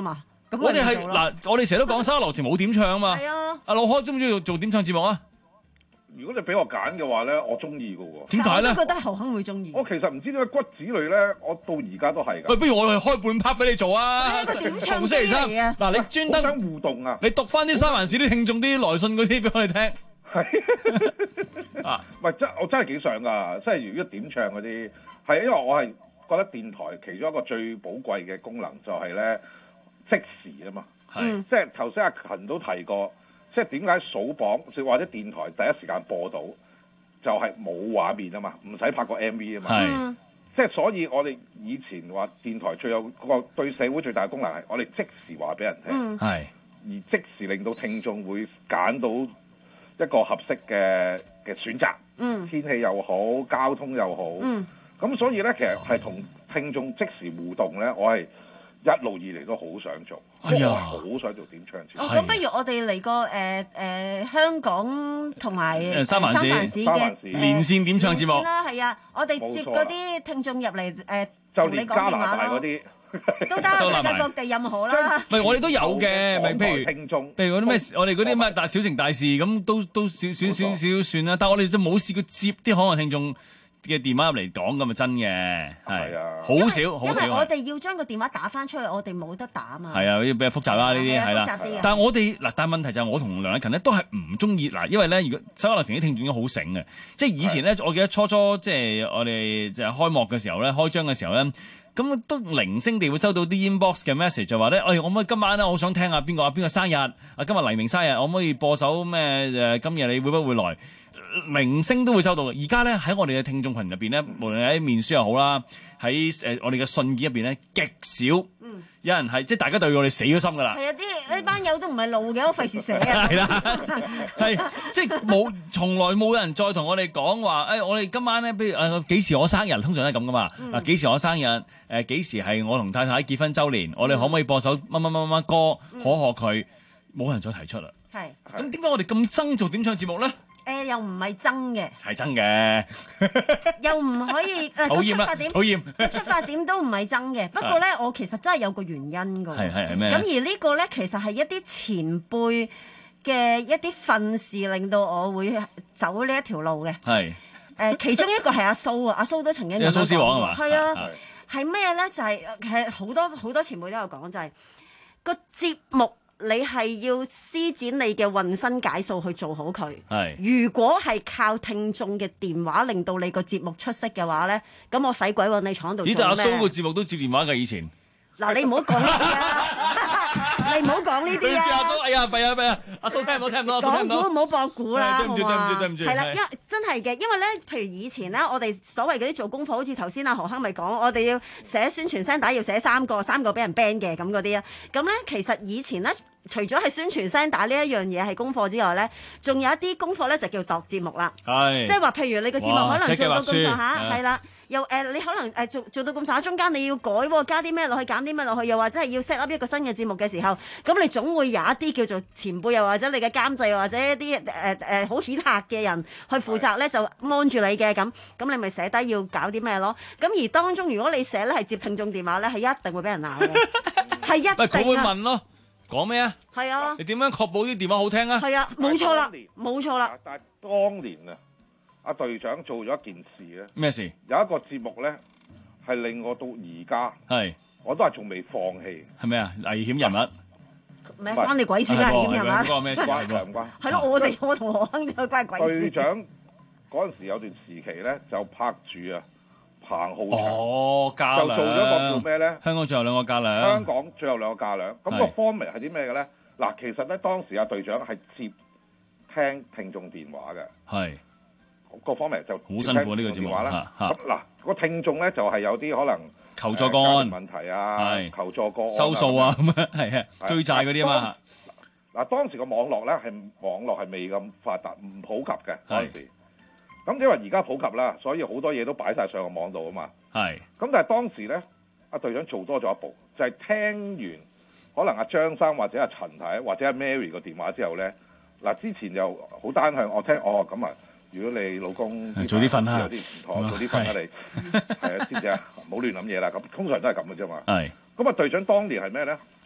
我哋係嗱，我哋成日都講沙羅田冇點唱啊嘛。 係啊。 阿老開中唔中意做點唱節目啊？ 如果你俾我揀嘅話咧，我中意嘅喎。 點解咧？ 我都覺得侯鏗會中意。 我其實唔知點解骨子裏咧，我到而家都係㗎。 喂，不如我哋開半 part 俾你做啊！ 點唱逢星期三嚟啊！ 嗱，你專登想互動啊！ 你讀翻啲三藩市啲聽眾啲來信嗰啲俾我哋聽。 係啊，唔係真，我真係幾想㗎。即係如果點唱嗰啲，係因為我係覺得電台其中一個最寶貴嘅功能就係咧即時啊嘛。係，即係頭先阿勤都提過。即係點解數榜或者電台第一時間播到，就係冇畫面啊嘛，唔使拍個 M V 啊嘛。係，即係所以我哋以前話電台最有個對社會最大嘅功能係我哋即時話俾人聽，係、嗯，而即時令到聽眾會揀到一個合適嘅嘅選擇。嗯，天氣又好，交通又好。嗯，咁所以咧，其實係同聽眾即時互動咧，我係一路以嚟都好想做，哎呀，好想做點唱節目。 哦，咁不如我哋嚟個誒誒香港同埋三藩市嘅連線點唱節目啦，係啊，我哋接嗰啲聽眾入嚟誒， 就連加拿大嗰啲都得，世界各地任何啦。 唔係，我哋都有嘅，咪譬如聽眾， 譬如嗰啲咩，我哋嗰啲咩大小情大事咁，都都少少少少算啦。但係我哋就冇試過接啲可能聽眾嘅電話入嚟講咁啊，真嘅係啊，好少好少。 因為我哋要將個電話打翻出去，我哋冇得打啊嘛。 係啊，要比較複雜啦呢啲係啦。但係我哋嗱，但係問題就係我同梁禮勤咧都係唔中意嗱，因為咧如果手下留情啲聽眾已經好醒嘅，即係以前咧，我記得初初即係我哋就係開幕嘅時候咧，開張嘅時候咧。咁都零星地會收到啲 inbox 嘅 message 就話咧，哎，可唔可以今晚咧，我想聽下邊個啊邊個生日啊，今日黎明生日，可唔可以播首咩誒？今日你會不會來？零星都會收到嘅。而家咧喺我哋嘅聽眾群入邊咧，無論喺面書又好啦，喺誒我哋嘅信件入邊咧，極少有人係即係大家對我哋死咗心㗎啦。 係啊，啲呢班友都唔係路嘅，我費事寫啊。 係啦，係即係冇，從來冇人再同我哋講話，誒，我哋今晚咧，譬如誒幾時我生日，通常都係咁噶嘛。嗱，幾時我生日？誒，幾時係我同太太結婚週年？我哋可唔可以播首乜乜乜乜歌可賀佢？冇人再提出啦。係。咁點解我哋咁憎做點唱節目咧？ 誒，又唔係憎嘅， 係憎嘅， 又唔可以誒個出發點，討厭個出發點都唔係憎嘅。不過咧，我其實真係有個原因㗎。係係係咩？咁而呢個咧，其實係一啲前輩嘅一啲訓示，令到我會走呢一條路嘅。係誒，其中一個係阿蘇啊，阿蘇都曾經有蘇絲黃係嘛？係啊，係咩咧？就係係好多好多前輩都有講，就係個節目。你係要施展你嘅渾身解數去做好佢。係，如果係靠聽眾嘅電話令到你個節目出色嘅話咧，咁我使鬼揾你廠度做咩？ 咦？就阿蘇個節目都接電話㗎以前。嗱， 你唔好講呢啲啊！你唔好講呢啲啊！ 阿蘇，哎呀，弊啊弊啊！阿蘇聽唔到聽唔到， 講估唔好博估啦， 對唔住對唔住對唔住。 係啦，因為真係嘅，因為咧，譬如以前咧，我哋所謂嗰啲做功課，好似頭先阿何鏗咪講，我哋要寫宣傳聲帶要寫三個，三個俾人 ban 嘅咁嗰啲啊。咁咧，其實以前咧，除咗係宣傳聲帶呢一樣嘢係功課之外咧，仲有一啲功課咧就叫度節目啦。係，即係話譬如你個節目可能做到咁上下，係啦。又誒、呃，你可能誒做做到咁上下，中間你要改喎，加啲咩落去，減啲咩落去，又或者係要 set up 一個新嘅節目嘅時候，咁你總會有一啲叫做前輩，又或者你嘅監製，又或者一啲誒誒好顯赫嘅人去負責咧，就 mon 住你嘅咁，咁你咪寫低要搞啲咩咯？咁而當中如果你寫咧係接聽眾電話咧，係一定會俾人鬧嘅，係一定啊！ 佢會問咯，講咩啊？ 係啊！ 你點樣確保啲電話好聽啊？ 係啊，冇錯啦，冇錯啦。 但係當年啊！阿隊長做咗一件事咧， 咩事？ 有一個節目咧，係令我到而家，係我都係仲未放棄。 係咩啊？危險人物， 咩關你鬼事啊？危險人物， 關咩事？ 關唔關？ 係咯，我哋我同何鏗就關鬼事。 隊長嗰陣時有段時期咧，就拍住啊彭浩翔， 哦，嫁就做咗個叫咩咧？ 香港最後兩個嫁娘。 香港最後兩個嫁娘。咁個 format 係啲咩嘅咧？嗱，其實咧當時阿隊長係接聽聽眾電話嘅。係。各方面就好辛苦呢個節目啦。 咁嗱，個聽眾咧就係有啲可能求助個案問題啊，求助個案收數啊咁啊，係啊，追債嗰啲啊嘛。 嗱，當時個網絡咧係網絡係未咁發達，唔普及嘅嗰陣時。咁因為而家普及啦，所以好多嘢都擺晒上個網度啊嘛。係。咁但係當時咧，阿隊長做多咗一步，就係聽完可能阿張生或者阿陳太或者阿 Mary 個電話之後咧，嗱之前又好單向，我聽哦咁啊。如果你老公早啲瞓啦， 有啲唔妥，早啲瞓啦你，係啊，知唔知啊？唔好亂諗嘢啦。咁通常都係咁嘅啫嘛。係。咁啊，隊長當年係咩咧？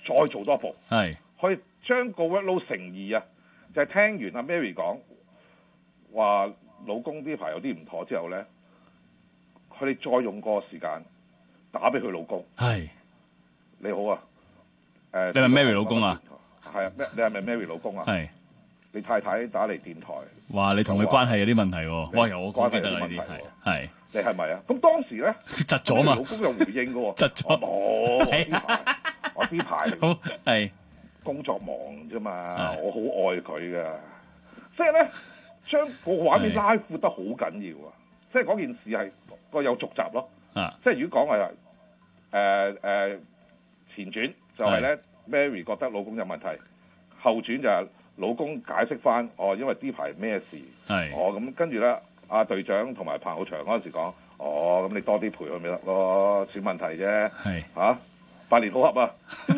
再做多步， 係去將個 workload 乘二啊，就係、是、聽完阿 Mary 講話老公呢排有啲唔妥之後咧，佢哋再用個時間打俾佢老公。 係你好啊，誒、呃， 你係 Mary 老公啊？ 係啊，你係咪 Mary 老公啊？ 係。 你太太打嚟電台， 哇！你同佢關係有啲問題喎，哇！我關記得啦呢啲係係。 你係咪啊？咁當時咧， 窒咗嘛？ 老公有回應嘅喎， 窒咗。 我呢排，我呢排好係工作忙啫嘛，我好愛佢噶，即係咧將個畫面拉闊得好緊要啊！即係嗰件事係個有續集咯， 啊！ 即係如果講係誒誒前傳就係咧 Mary 覺得老公有問題，後傳就係老公解釋翻，哦，因為呢排咩事，哦咁跟住咧，阿隊長同埋彭浩翔嗰陣時講，哦咁你多啲陪佢咪得咯，小問題啫，嚇、啊、百年好合啊！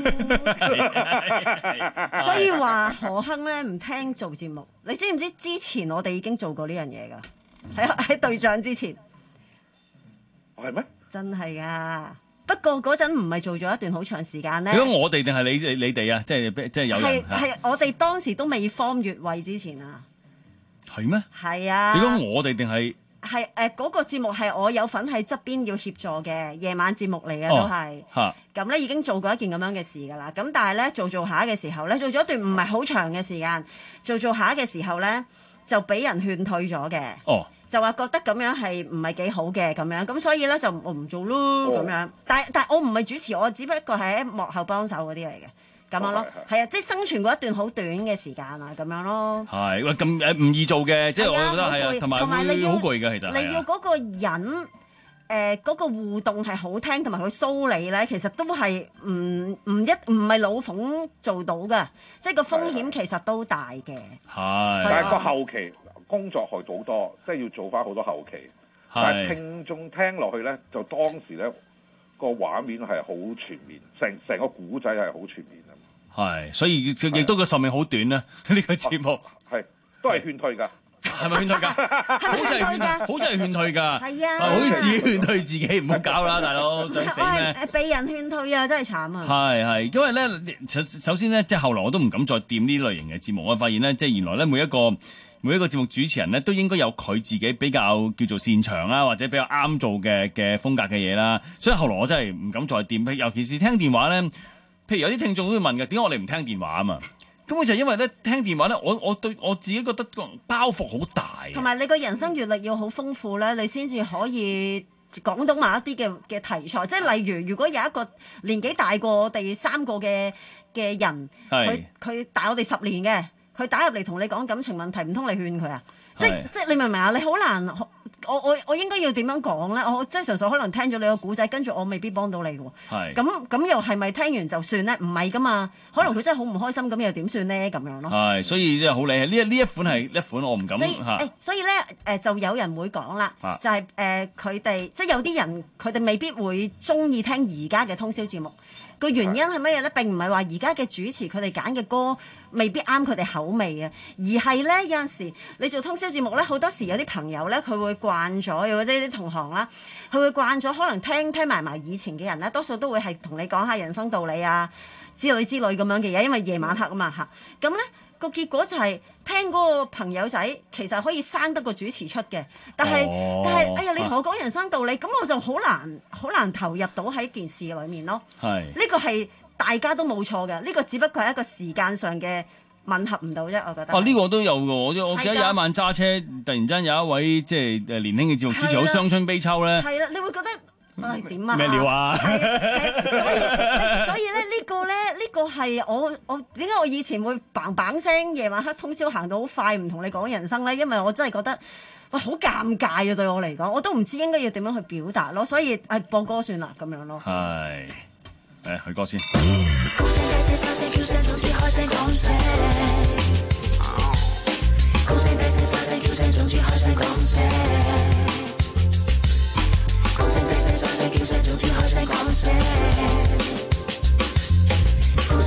所以話何亨咧唔聽做節目，你知唔知之前我哋已經做過呢樣嘢㗎？喺喺隊長之前， 係咩？ 真係啊！不過嗰陣唔係做咗一段好長時間咧。 如果我哋定係你你你哋啊？即係即係有人係係我哋當時都未方越位之前啊。 係咩？ 係啊。 如果我哋定係係誒嗰個節目係我有份喺側邊要協助嘅夜晚節目嚟嘅都係。嚇。咁咧已經做過一件咁樣嘅事㗎啦。咁但係咧做做下嘅時候咧，做咗一段唔係好長嘅時間，做做下嘅時候咧就俾人勸退咗嘅。哦。就話覺得咁樣係唔係幾好嘅咁樣，咁所以咧就我唔做咯咁樣。但係但係我唔係主持，我只不過係喺幕後幫手嗰啲嚟嘅，咁樣咯。係啊，即係生存過一段好短嘅時間啊，咁樣咯。係喂，咁誒唔易做嘅，即係我覺得係啊，同埋會好攰嘅其實。你要嗰個人誒嗰個互動係好聽，同埋佢騷你咧，其實都係唔唔一唔係老馮做到㗎，即係個風險其實都大嘅。係， 但係個後期。工作害好多，即係要做翻好多後期。但係聽眾聽落去咧，就當時咧個畫面係好全面，成成個古仔係好全面啊！ 係，所以亦都個壽命好短啦。呢個節目係都係勸退㗎， 係咪勸退㗎？好似係勸退，好似係勸退㗎。 係啊， 好似自己勸退自己，唔好搞啦，大佬想死咩？ 誒，被人勸退啊，真係慘啊！ 係係，因為咧，首首先咧，即係後來我都唔敢再掂呢類型嘅節目。我發現咧，即係原來咧每一個。每一個節目主持人咧，都應該有佢自己比較叫做擅長啦，或者比較啱做嘅嘅風格嘅嘢啦。所以後來我真係唔敢再掂，尤其是聽電話咧。譬如有啲聽眾都會問嘅，點解我哋唔聽電話啊嘛？根本就係因為咧聽電話咧，我我對我自己覺得個包袱好大。 同埋你個人生閲歷要好豐富咧，你先至可以講到某一啲嘅嘅題材。即係例如，如果有一個年紀大過我哋三個嘅嘅人，佢佢大我哋十年嘅。佢打入嚟同你講感情問題，唔通你勸佢啊？即即你明唔明啊？你好難，我我我應該要點樣講咧？我即係純粹可能聽咗你個古仔，跟住我未必幫到你嘅喎。係。咁咁又係咪聽完就算咧？唔係噶嘛，可能佢真係好唔開心，咁又點算咧？咁樣咯。係， 所以即係好理係呢一呢一款係一款我唔敢嚇。 誒，所以咧誒就有人會講啦，就係誒佢哋即係有啲人佢哋未必會中意聽而家嘅通宵節目。個原因係乜嘢咧？並唔係話而家嘅主持佢哋揀嘅歌未必啱佢哋口味啊，而係咧有陣時你做通宵節目咧，好多時有啲朋友咧佢會慣咗，又或者啲同行啦，佢會慣咗，可能聽聽埋埋以前嘅人咧，多數都會係同你講下人生道理啊之類之類咁樣嘅嘢，因為夜晚黑啊嘛嚇，咁咧。個結果就係、是、聽嗰個朋友仔其實可以生得個主持出嘅，但係、哦、但係哎呀，你同我講人生道理，咁、啊、我就好難好難投入到喺件事裏面咯。係呢個係大家都冇錯嘅，呢、這個只不過係一個時間上嘅吻合唔到啫，我覺得。哦、啊，呢、這個都有嘅，我我記得有一晚揸車，突然間有一位即係誒年輕嘅節目主持好傷春悲秋咧。係啦，你會覺得。唉，點啊？咩料啊？所以所以咧呢個咧呢個係我我點解我以前會嘭嘭聲夜晚黑通宵行到好快唔同你講人生咧？因為我真係覺得哇好尷尬啊！對我嚟講，我都唔知應該要點樣去表達咯。所以誒播歌算啦咁樣咯。係誒去歌先。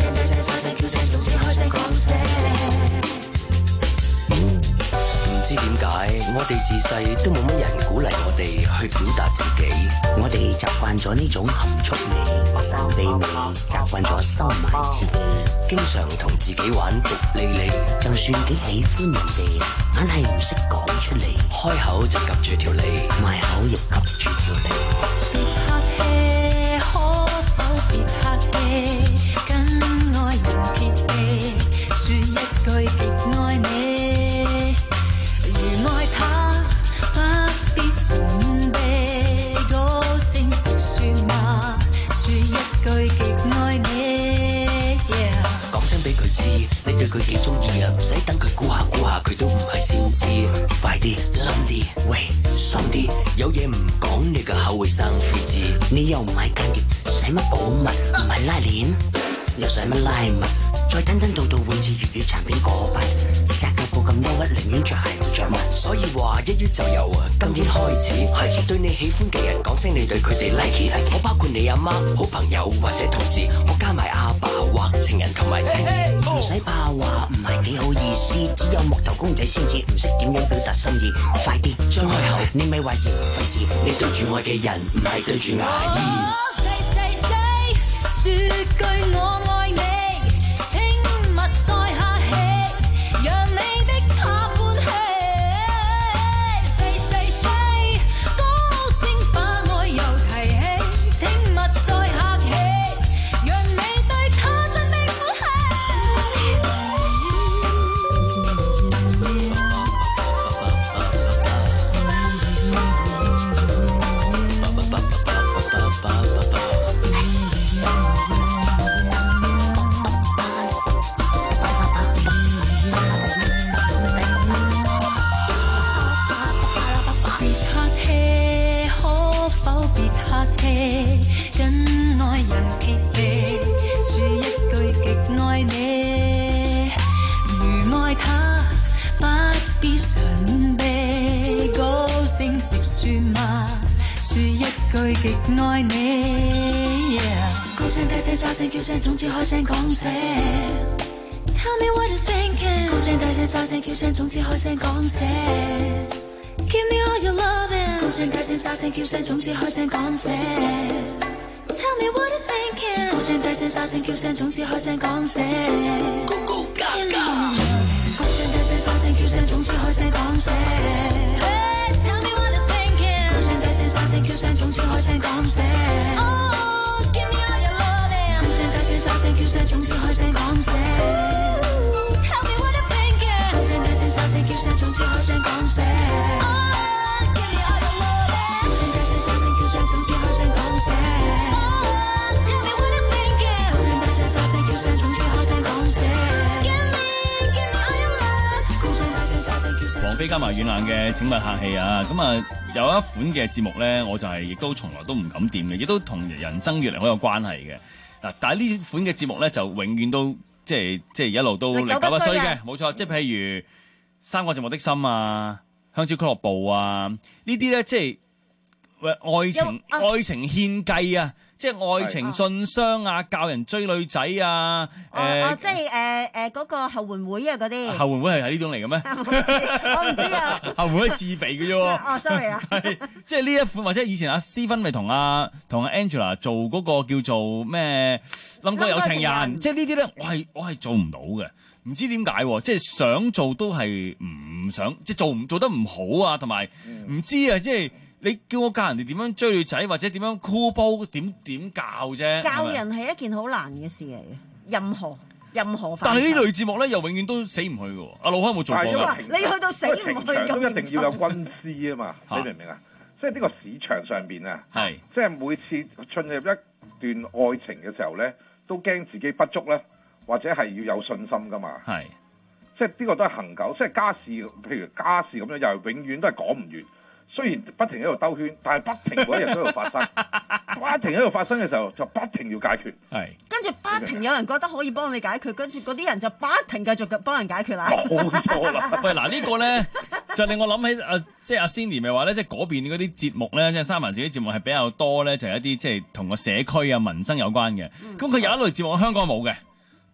唔知點解我哋自細都冇乜人鼓勵我哋去表達自己，我哋習慣咗呢種含蓄味、神秘味，習慣咗收埋自己，經常同自己玩獨利利，就算幾喜歡人哋，硬係唔識講出嚟，開口就夾住條脷，埋口亦夾住條脷。別客氣，可否別客氣，跟愛人撇氣，說一句極愛你，如愛他不必神秘，高聲直說嘛，說一句極愛你，講聲俾佢知，你對佢幾中意啊，唔使等佢估下估下，佢都唔係先知，快啲諗啲，喂，鬆啲，有嘢唔講你個口會生痱滋，你又唔係間諜，使乜保密，唔係拉鏈，又使乜拉密，再等等到到會似粵語殘片嗰班，紮腳布咁憂鬱，寧願着鞋唔着襪，所以話一於就由今天開始，開始對你喜歡嘅人講聲你對佢哋 like like，我包括你阿媽、好朋友或者同事，我加埋阿爸或情人同埋親人，唔使怕話唔係幾好意思，只有木頭公仔先至唔識點樣表達心意，快啲張開口，你咪話嫌費事，你對住我嘅人唔係對住牙醫。細細細說句我愛你，請勿再客氣，讓你的他歡喜。細細細高聲把愛又提起，請勿再客氣，讓你對他真的歡喜。句極愛你，高聲低聲沙聲叫聲，總之開聲講聲。Tell me what you're thinking。高聲低聲沙聲叫聲，總之開聲講聲。Give me all your loving。高聲低聲沙聲叫聲，總之開聲講聲。Tell me what you're thinking。高聲低聲沙聲叫聲，總之開聲講聲。Go go gaga。高聲低聲沙聲叫聲，總之開聲講聲。大聲叫聲，總之開聲講聲。Oh, give me all your loving。高聲大聲沙聲叫聲，總之開聲講聲。Tell me what you're thinking。高聲大聲沙聲叫聲，總之開聲講聲。Oh, give me all your loving。高聲大聲沙聲叫聲，總之開聲講聲。Oh, tell me what you're thinking。高聲大聲沙聲叫聲，總之開聲講聲。Give me, give me all your love。高聲大聲沙聲叫聲。 王菲加埋軟硬嘅請勿客氣啊！咁啊〜有一款嘅節目咧，我就係亦都從來都唔敢掂嘅，亦都同人生閱歷好有關係嘅。嗱，但係呢款嘅節目咧，就永遠都即係即係一路都歷久不衰嘅，冇錯。即係譬如《三個寂寞的心》啊，《香蕉俱樂部》啊，呢啲咧即係喂愛情愛情獻計啊！即係愛情信箱啊，教人追女仔啊，誒、呃哦哦，即係誒誒嗰個後援會啊嗰啲。後援會係喺呢種嚟嘅咩？ 我唔知啊。 後援會係自肥嘅啫喎。 哦，sorry 啊。 係，即係呢一款或者以前阿斯芬咪同阿同阿 Angela 做嗰個叫做咩？冧過有情人，即係呢啲咧，我係我係做唔到嘅，唔知點解，即係想做都係唔想，即係做唔做得唔好啊，同埋唔知啊，即係。你叫我教人哋點樣追女仔，或者點樣箍煲，點點教啫？ 教人係一件好難嘅事嚟嘅，任何任何。 但係呢類節目咧，又永遠都死唔去嘅。阿老開有冇做過㗎？ 你去到死唔去咁， 都一定要有軍師啊嘛！你明唔明啊？即係呢個市場上邊啊，係即係每次進入一段愛情嘅時候咧，都驚自己不足咧，或者係要有信心噶嘛。係，即係呢個都係恆久，即係家事，譬如家事咁樣，又永遠都係講唔完。雖然不停喺度兜圈，但係不停嗰一日都喺度發生，不停喺度發生嘅時候就不停要解決。係，跟住不停有人覺得可以幫你解決，跟住嗰啲人就不停繼續嘅幫人解決啦。冇錯啦。喂，嗱呢個咧就令我諗起啊，即係阿 Cindy 咪話咧，即係嗰邊嗰啲節目咧，即係三藩市啲節目係比較多咧，就係一啲即係同個社區啊民生有關嘅。咁佢有一類節目香港冇嘅。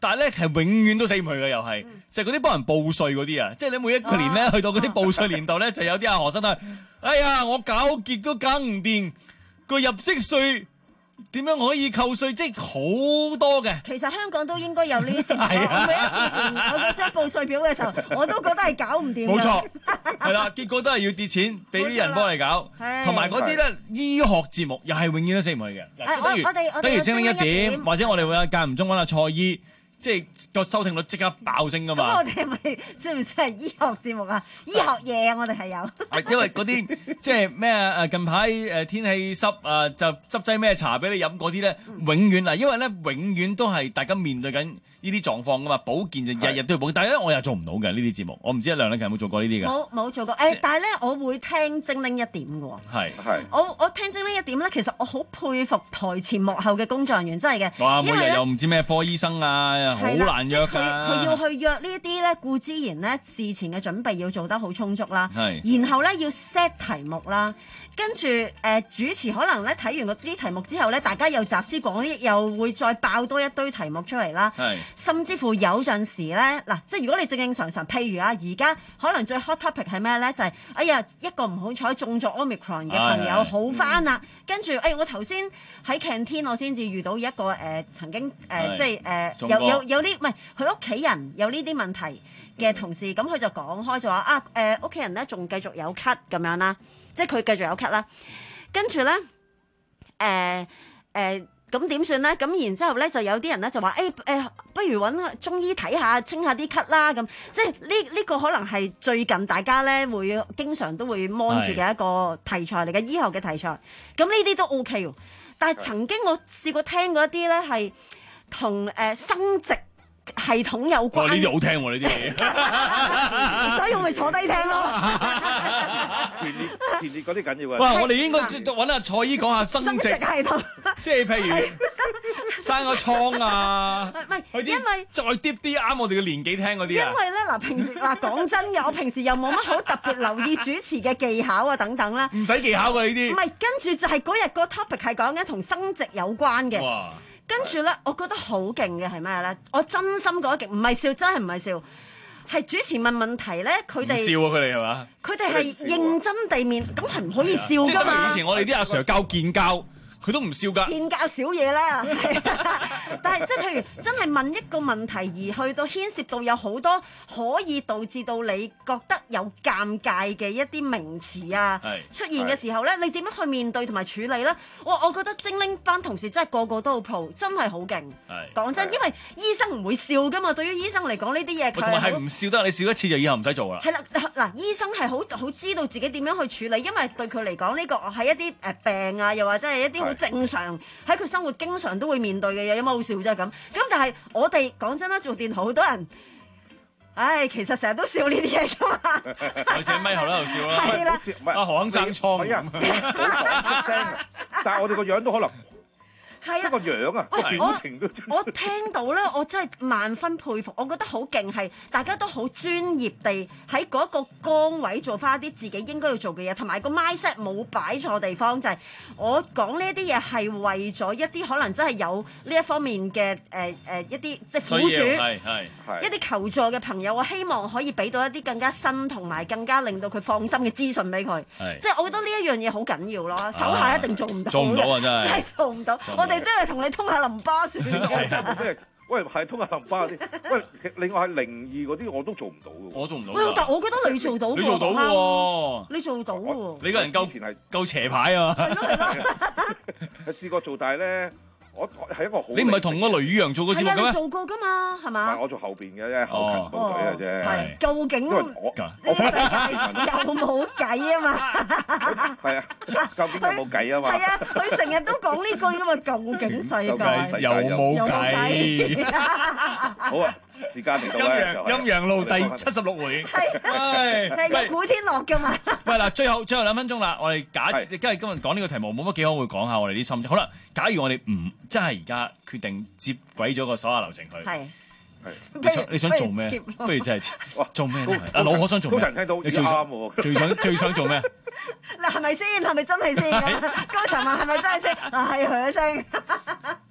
但係咧係永遠都死唔去嘅，又係就係嗰啲幫人報稅嗰啲啊！即係你每一個年咧去到嗰啲報稅年度咧，就有啲阿學生都係，哎呀我搞結都搞唔掂個入息稅。點樣可以扣稅？即係好多嘅。 其實香港都應該有呢啲節目。我每一次填我嗰張報稅表嘅時候，我都覺得係搞唔掂。 冇錯，係啦，結果都係要跌錢，俾啲人幫你搞。同埋嗰啲咧醫學節目，又係永遠都死唔去嘅。嗱，等於等於精靈一點，或者我哋會間唔中揾阿蔡醫。即係個收聽率即刻爆升噶嘛？ 咁我哋係咪算唔算係醫學節目啊？醫學嘢啊，我哋係有。 係因為嗰啲即係咩誒近排誒天氣濕啊，就執劑咩茶俾你飲嗰啲咧，永遠啊，因為咧永遠都係大家面對緊呢啲狀況噶嘛，保健就日日都要保健，但係咧我又做唔到嘅呢啲節目，我唔知阿梁禮勤有冇做過呢啲嘅？ 冇冇做過誒，但係咧我會聽精靈一點嘅喎。 係係。 我我聽精靈一點咧，其實我好佩服台前幕後嘅工作人員，真係嘅。 哇！每日又唔知咩科醫生啊，好難約㗎。 佢要去約呢一啲咧，固之然咧事前嘅準備要做得好充足啦。 係。 然後咧要 set 題目啦。跟住誒、呃、主持可能咧睇完嗰啲題目之後咧，大家又集思廣益，又會再爆多一堆題目出嚟啦。 係， 甚至乎有陣時咧，嗱，即係如果你正正常常，譬如啊，而家可能最 hot topic 係咩咧？就係、是、哎呀，一個唔好彩中咗 Omicron 嘅朋友好翻啦，跟住誒，我頭先喺 canteen 我先至遇到一個誒、呃、曾經誒、呃、即係誒、呃、有有有啲唔係佢屋企人有呢啲問題嘅同事，咁佢就講開就話啊誒屋企人咧仲繼續有咳咁樣啦。即係佢繼續有咳啦，跟住咧，誒誒咁點算咧？咁然之後咧，就有啲人咧就話，誒、欸、誒、呃，不如揾中醫睇下，清下啲咳啦。咁即係呢呢個可能係最近大家咧會經常都會 mon 住嘅一個題材嚟嘅醫學嘅題材。咁呢啲都 OK 喎。但係曾經我試過聽過一啲咧係同誒生殖系統有關。 呢啲好聽喎，呢啲嘢。 所以我咪坐低聽咯。 前列前列嗰啲緊要啊！ 哇！我哋應該揾阿蔡醫講下生殖系統， 即係譬如生個瘡啊， 唔係，因為再 deep 啲啱我哋嘅年紀聽嗰啲啊。 因為咧嗱，平時嗱講真嘅，我平時又冇乜好特別留意主持嘅技巧啊等等啦。 唔使技巧㗎呢啲。唔係，跟住就係嗰日個 topic 係講緊同生殖有關嘅。 哇！ 跟住咧，我覺得好勁嘅係咩咧？我真心覺得勁，唔係笑，真係唔係笑。係主持問問題咧，佢哋笑啊！佢哋係嘛？ 佢哋係認真地面，咁係唔可以笑㗎嘛？ 即係以前我哋啲阿 Sir 教健教，佢都唔笑㗎。 健教少嘢啦，但係即係譬如真係問一個問題，而去到牽涉到有好多可以導致到你覺得有尷尬嘅一啲名詞啊出現嘅時候咧，你點樣去面對同埋處理咧？我我覺得精靈班同事真係個個都好 pro，真係好勁。講真，因為醫生唔會笑㗎嘛，對於醫生嚟講呢啲嘢， 同埋係唔笑得，你笑一次就以後唔使做啦。 係啦，嗱，醫生係好好知道自己點樣去處理，因為對佢嚟講呢個係一啲誒病啊，又或者係一啲好正常喺佢生活經常都會面對嘅嘢，有乜好笑啫咁？咁但係我哋講真啦，做電台好多人，唉，其實成日都笑呢啲嘢㗎嘛。 我隻咪後喺度笑啦。 係啦， 阿何肯生瘡咁。 講出聲，但係我哋個樣都可能。 係啊， 個樣啊，表情都我聽到咧，我真係萬分佩服，我覺得好勁，係大家都好專業地喺嗰個崗位做翻一啲自己應該要做嘅嘢，同埋個 mindset 冇擺錯地方，就係、是、我講呢一啲嘢係為咗一啲可能真係有呢一方面嘅誒誒一啲即係苦主， 係係一啲求助嘅朋友，我希望可以俾到一啲更加新同埋更加令到佢放心嘅資訊俾佢，即係我覺得呢一樣嘢好緊要咯，手下一定做唔到， 做唔到啊真係， 真係做唔到，我哋。真係同你通下淋巴算嘅， 即係喂係通下淋巴嗰啲，喂另外係靈異嗰啲我都做唔到嘅， 我做唔到。 喂，但我覺得你做到， 你做到嘅喎， 你做到喎， 你個人夠前係夠邪牌啊！ 係咯係咯， 試過做，但係咧。我係一個好， 你唔係同個雷宇揚做過節目嘅咩？ 係啊，你做過㗎嘛，係嘛？ 唔係我做後邊嘅啫，後勤部隊嘅啫。 係，究竟我我有冇計啊嘛？ 係啊，究竟有冇計啊嘛？ 係啊，佢成日都講呢句㗎嘛，究竟世界有冇計？ 好啊！時間嚟到咧， 陰陽路第七十六回， 係係古天樂㗎嘛？ 喂嗱，最後最後兩分鐘啦，我哋假設今日今日講呢個題目冇乜幾好，會講下我哋啲心。好啦，假如我哋唔真係而家決定接軌咗個所有流程去，係係你想你想做咩？不如真係做咩？阿老可想做咩？ 高層聽到你最想最想最想做咩？ 嗱係咪先？係咪真係先？高層問係咪真係先？啊係佢一聲。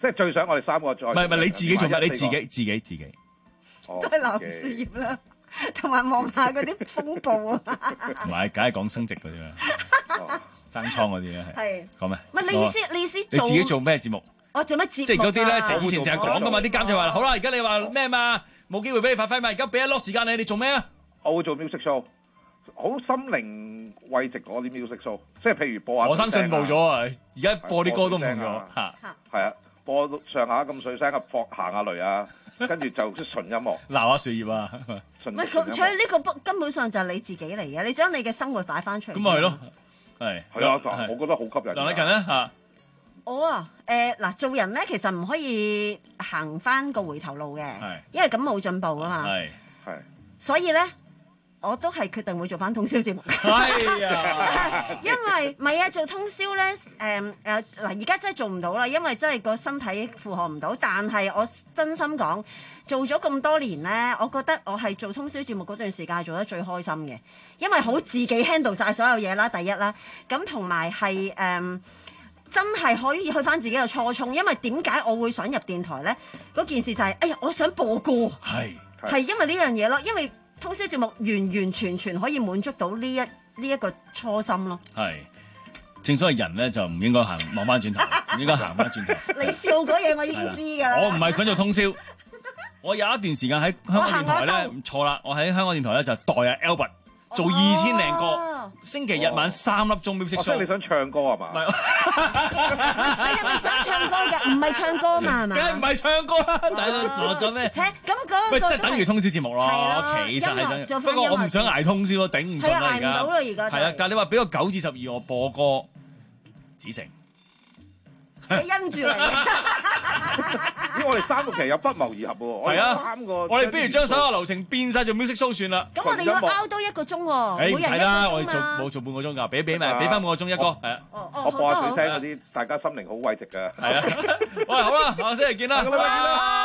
即係最想我哋三個再。 唔係唔係，你自己做咩？你自己自己自己。 都係鬧樹葉啦，同埋望下嗰啲風暴啊。 唔係，梗係講升值嗰啲啦，生倉嗰啲咧係。講咩？ 唔係你意思，你意思你自己做咩節目？ 我做咩節目？ 即係嗰啲咧，成以前成日講噶嘛，啲監製話：好啦，而家你話咩嘛？冇機會俾你發揮嘛，而家俾一 lot 時間你，你做咩啊？ 我會做 music show，好心靈慰藉嗰啲 music show，即係譬如播下。 學生進步咗啊！而家播啲歌都唔同咗嚇。 係啊，播上下咁水聲啊，放行下雷啊。跟住就即純音樂， 鬧下樹葉啊！ 唔係佢，所以呢個根本上就係你自己嚟嘅，你將你嘅生活擺翻出嚟。 咁咪係咯，係係啊，我覺得好吸引。 梁禮勤咧嚇， 我啊誒嗱，做人咧其實唔可以行翻個回頭路嘅，因為咁冇進步啊嘛。係係，所以咧。我都係決定會做翻通宵節目。係啊，因為唔係啊，做通宵咧，誒誒嗱，而家真係做唔到啦，因為真係個身體負荷唔到。但係我真心講，做咗咁多年咧，我覺得我係做通宵節目嗰段時間係做得最開心嘅，因為好自己 handle 晒所有嘢啦，第一啦，咁同埋係誒真係可以去翻自己嘅初衷。因為點解我會想入電台咧？嗰件事就係、是，哎呀，我想播歌，係係因為呢樣嘢咯，因為。通宵節目完完全全可以滿足到呢一呢一個初心咯。係， 正所謂人咧就唔應該行望翻轉頭，唔應該行翻轉頭。 你笑嗰嘢我已經知㗎啦。 我唔係想做通宵，我有一段時間喺香港電台咧，唔錯啦，我喺香港電台咧就代阿 Albert 做二千零個，星期日晚三粒鐘 music show。 你想唱歌係嘛？ 唔係， 係咪想唱歌嘅？唔係唱歌嘛係嘛？ 梗係唔係唱歌啦！大佬傻咗咩？ 咁嗰喂，即係等於通宵節目咯。其實係想，不過我唔想捱通宵咯，頂唔順啦而家。 捱唔到啦而家。 係啊，但係你話俾個九至十二我播歌，子成。 因住嚟， 因為我哋三個其實有不謀而合喎。係啊，三個， 我哋不如將所有流程變晒做 music show 算啦。 咁我哋要拗多一個鐘喎， 每人一個鐘嘛。誒唔係啦，我哋做冇做半個鐘㗎，俾俾埋俾翻半個鐘一個，係啊。 我播下佢聽嗰啲，大家心靈好慰藉㗎。 係啊，喂，好啦，下星期見啦。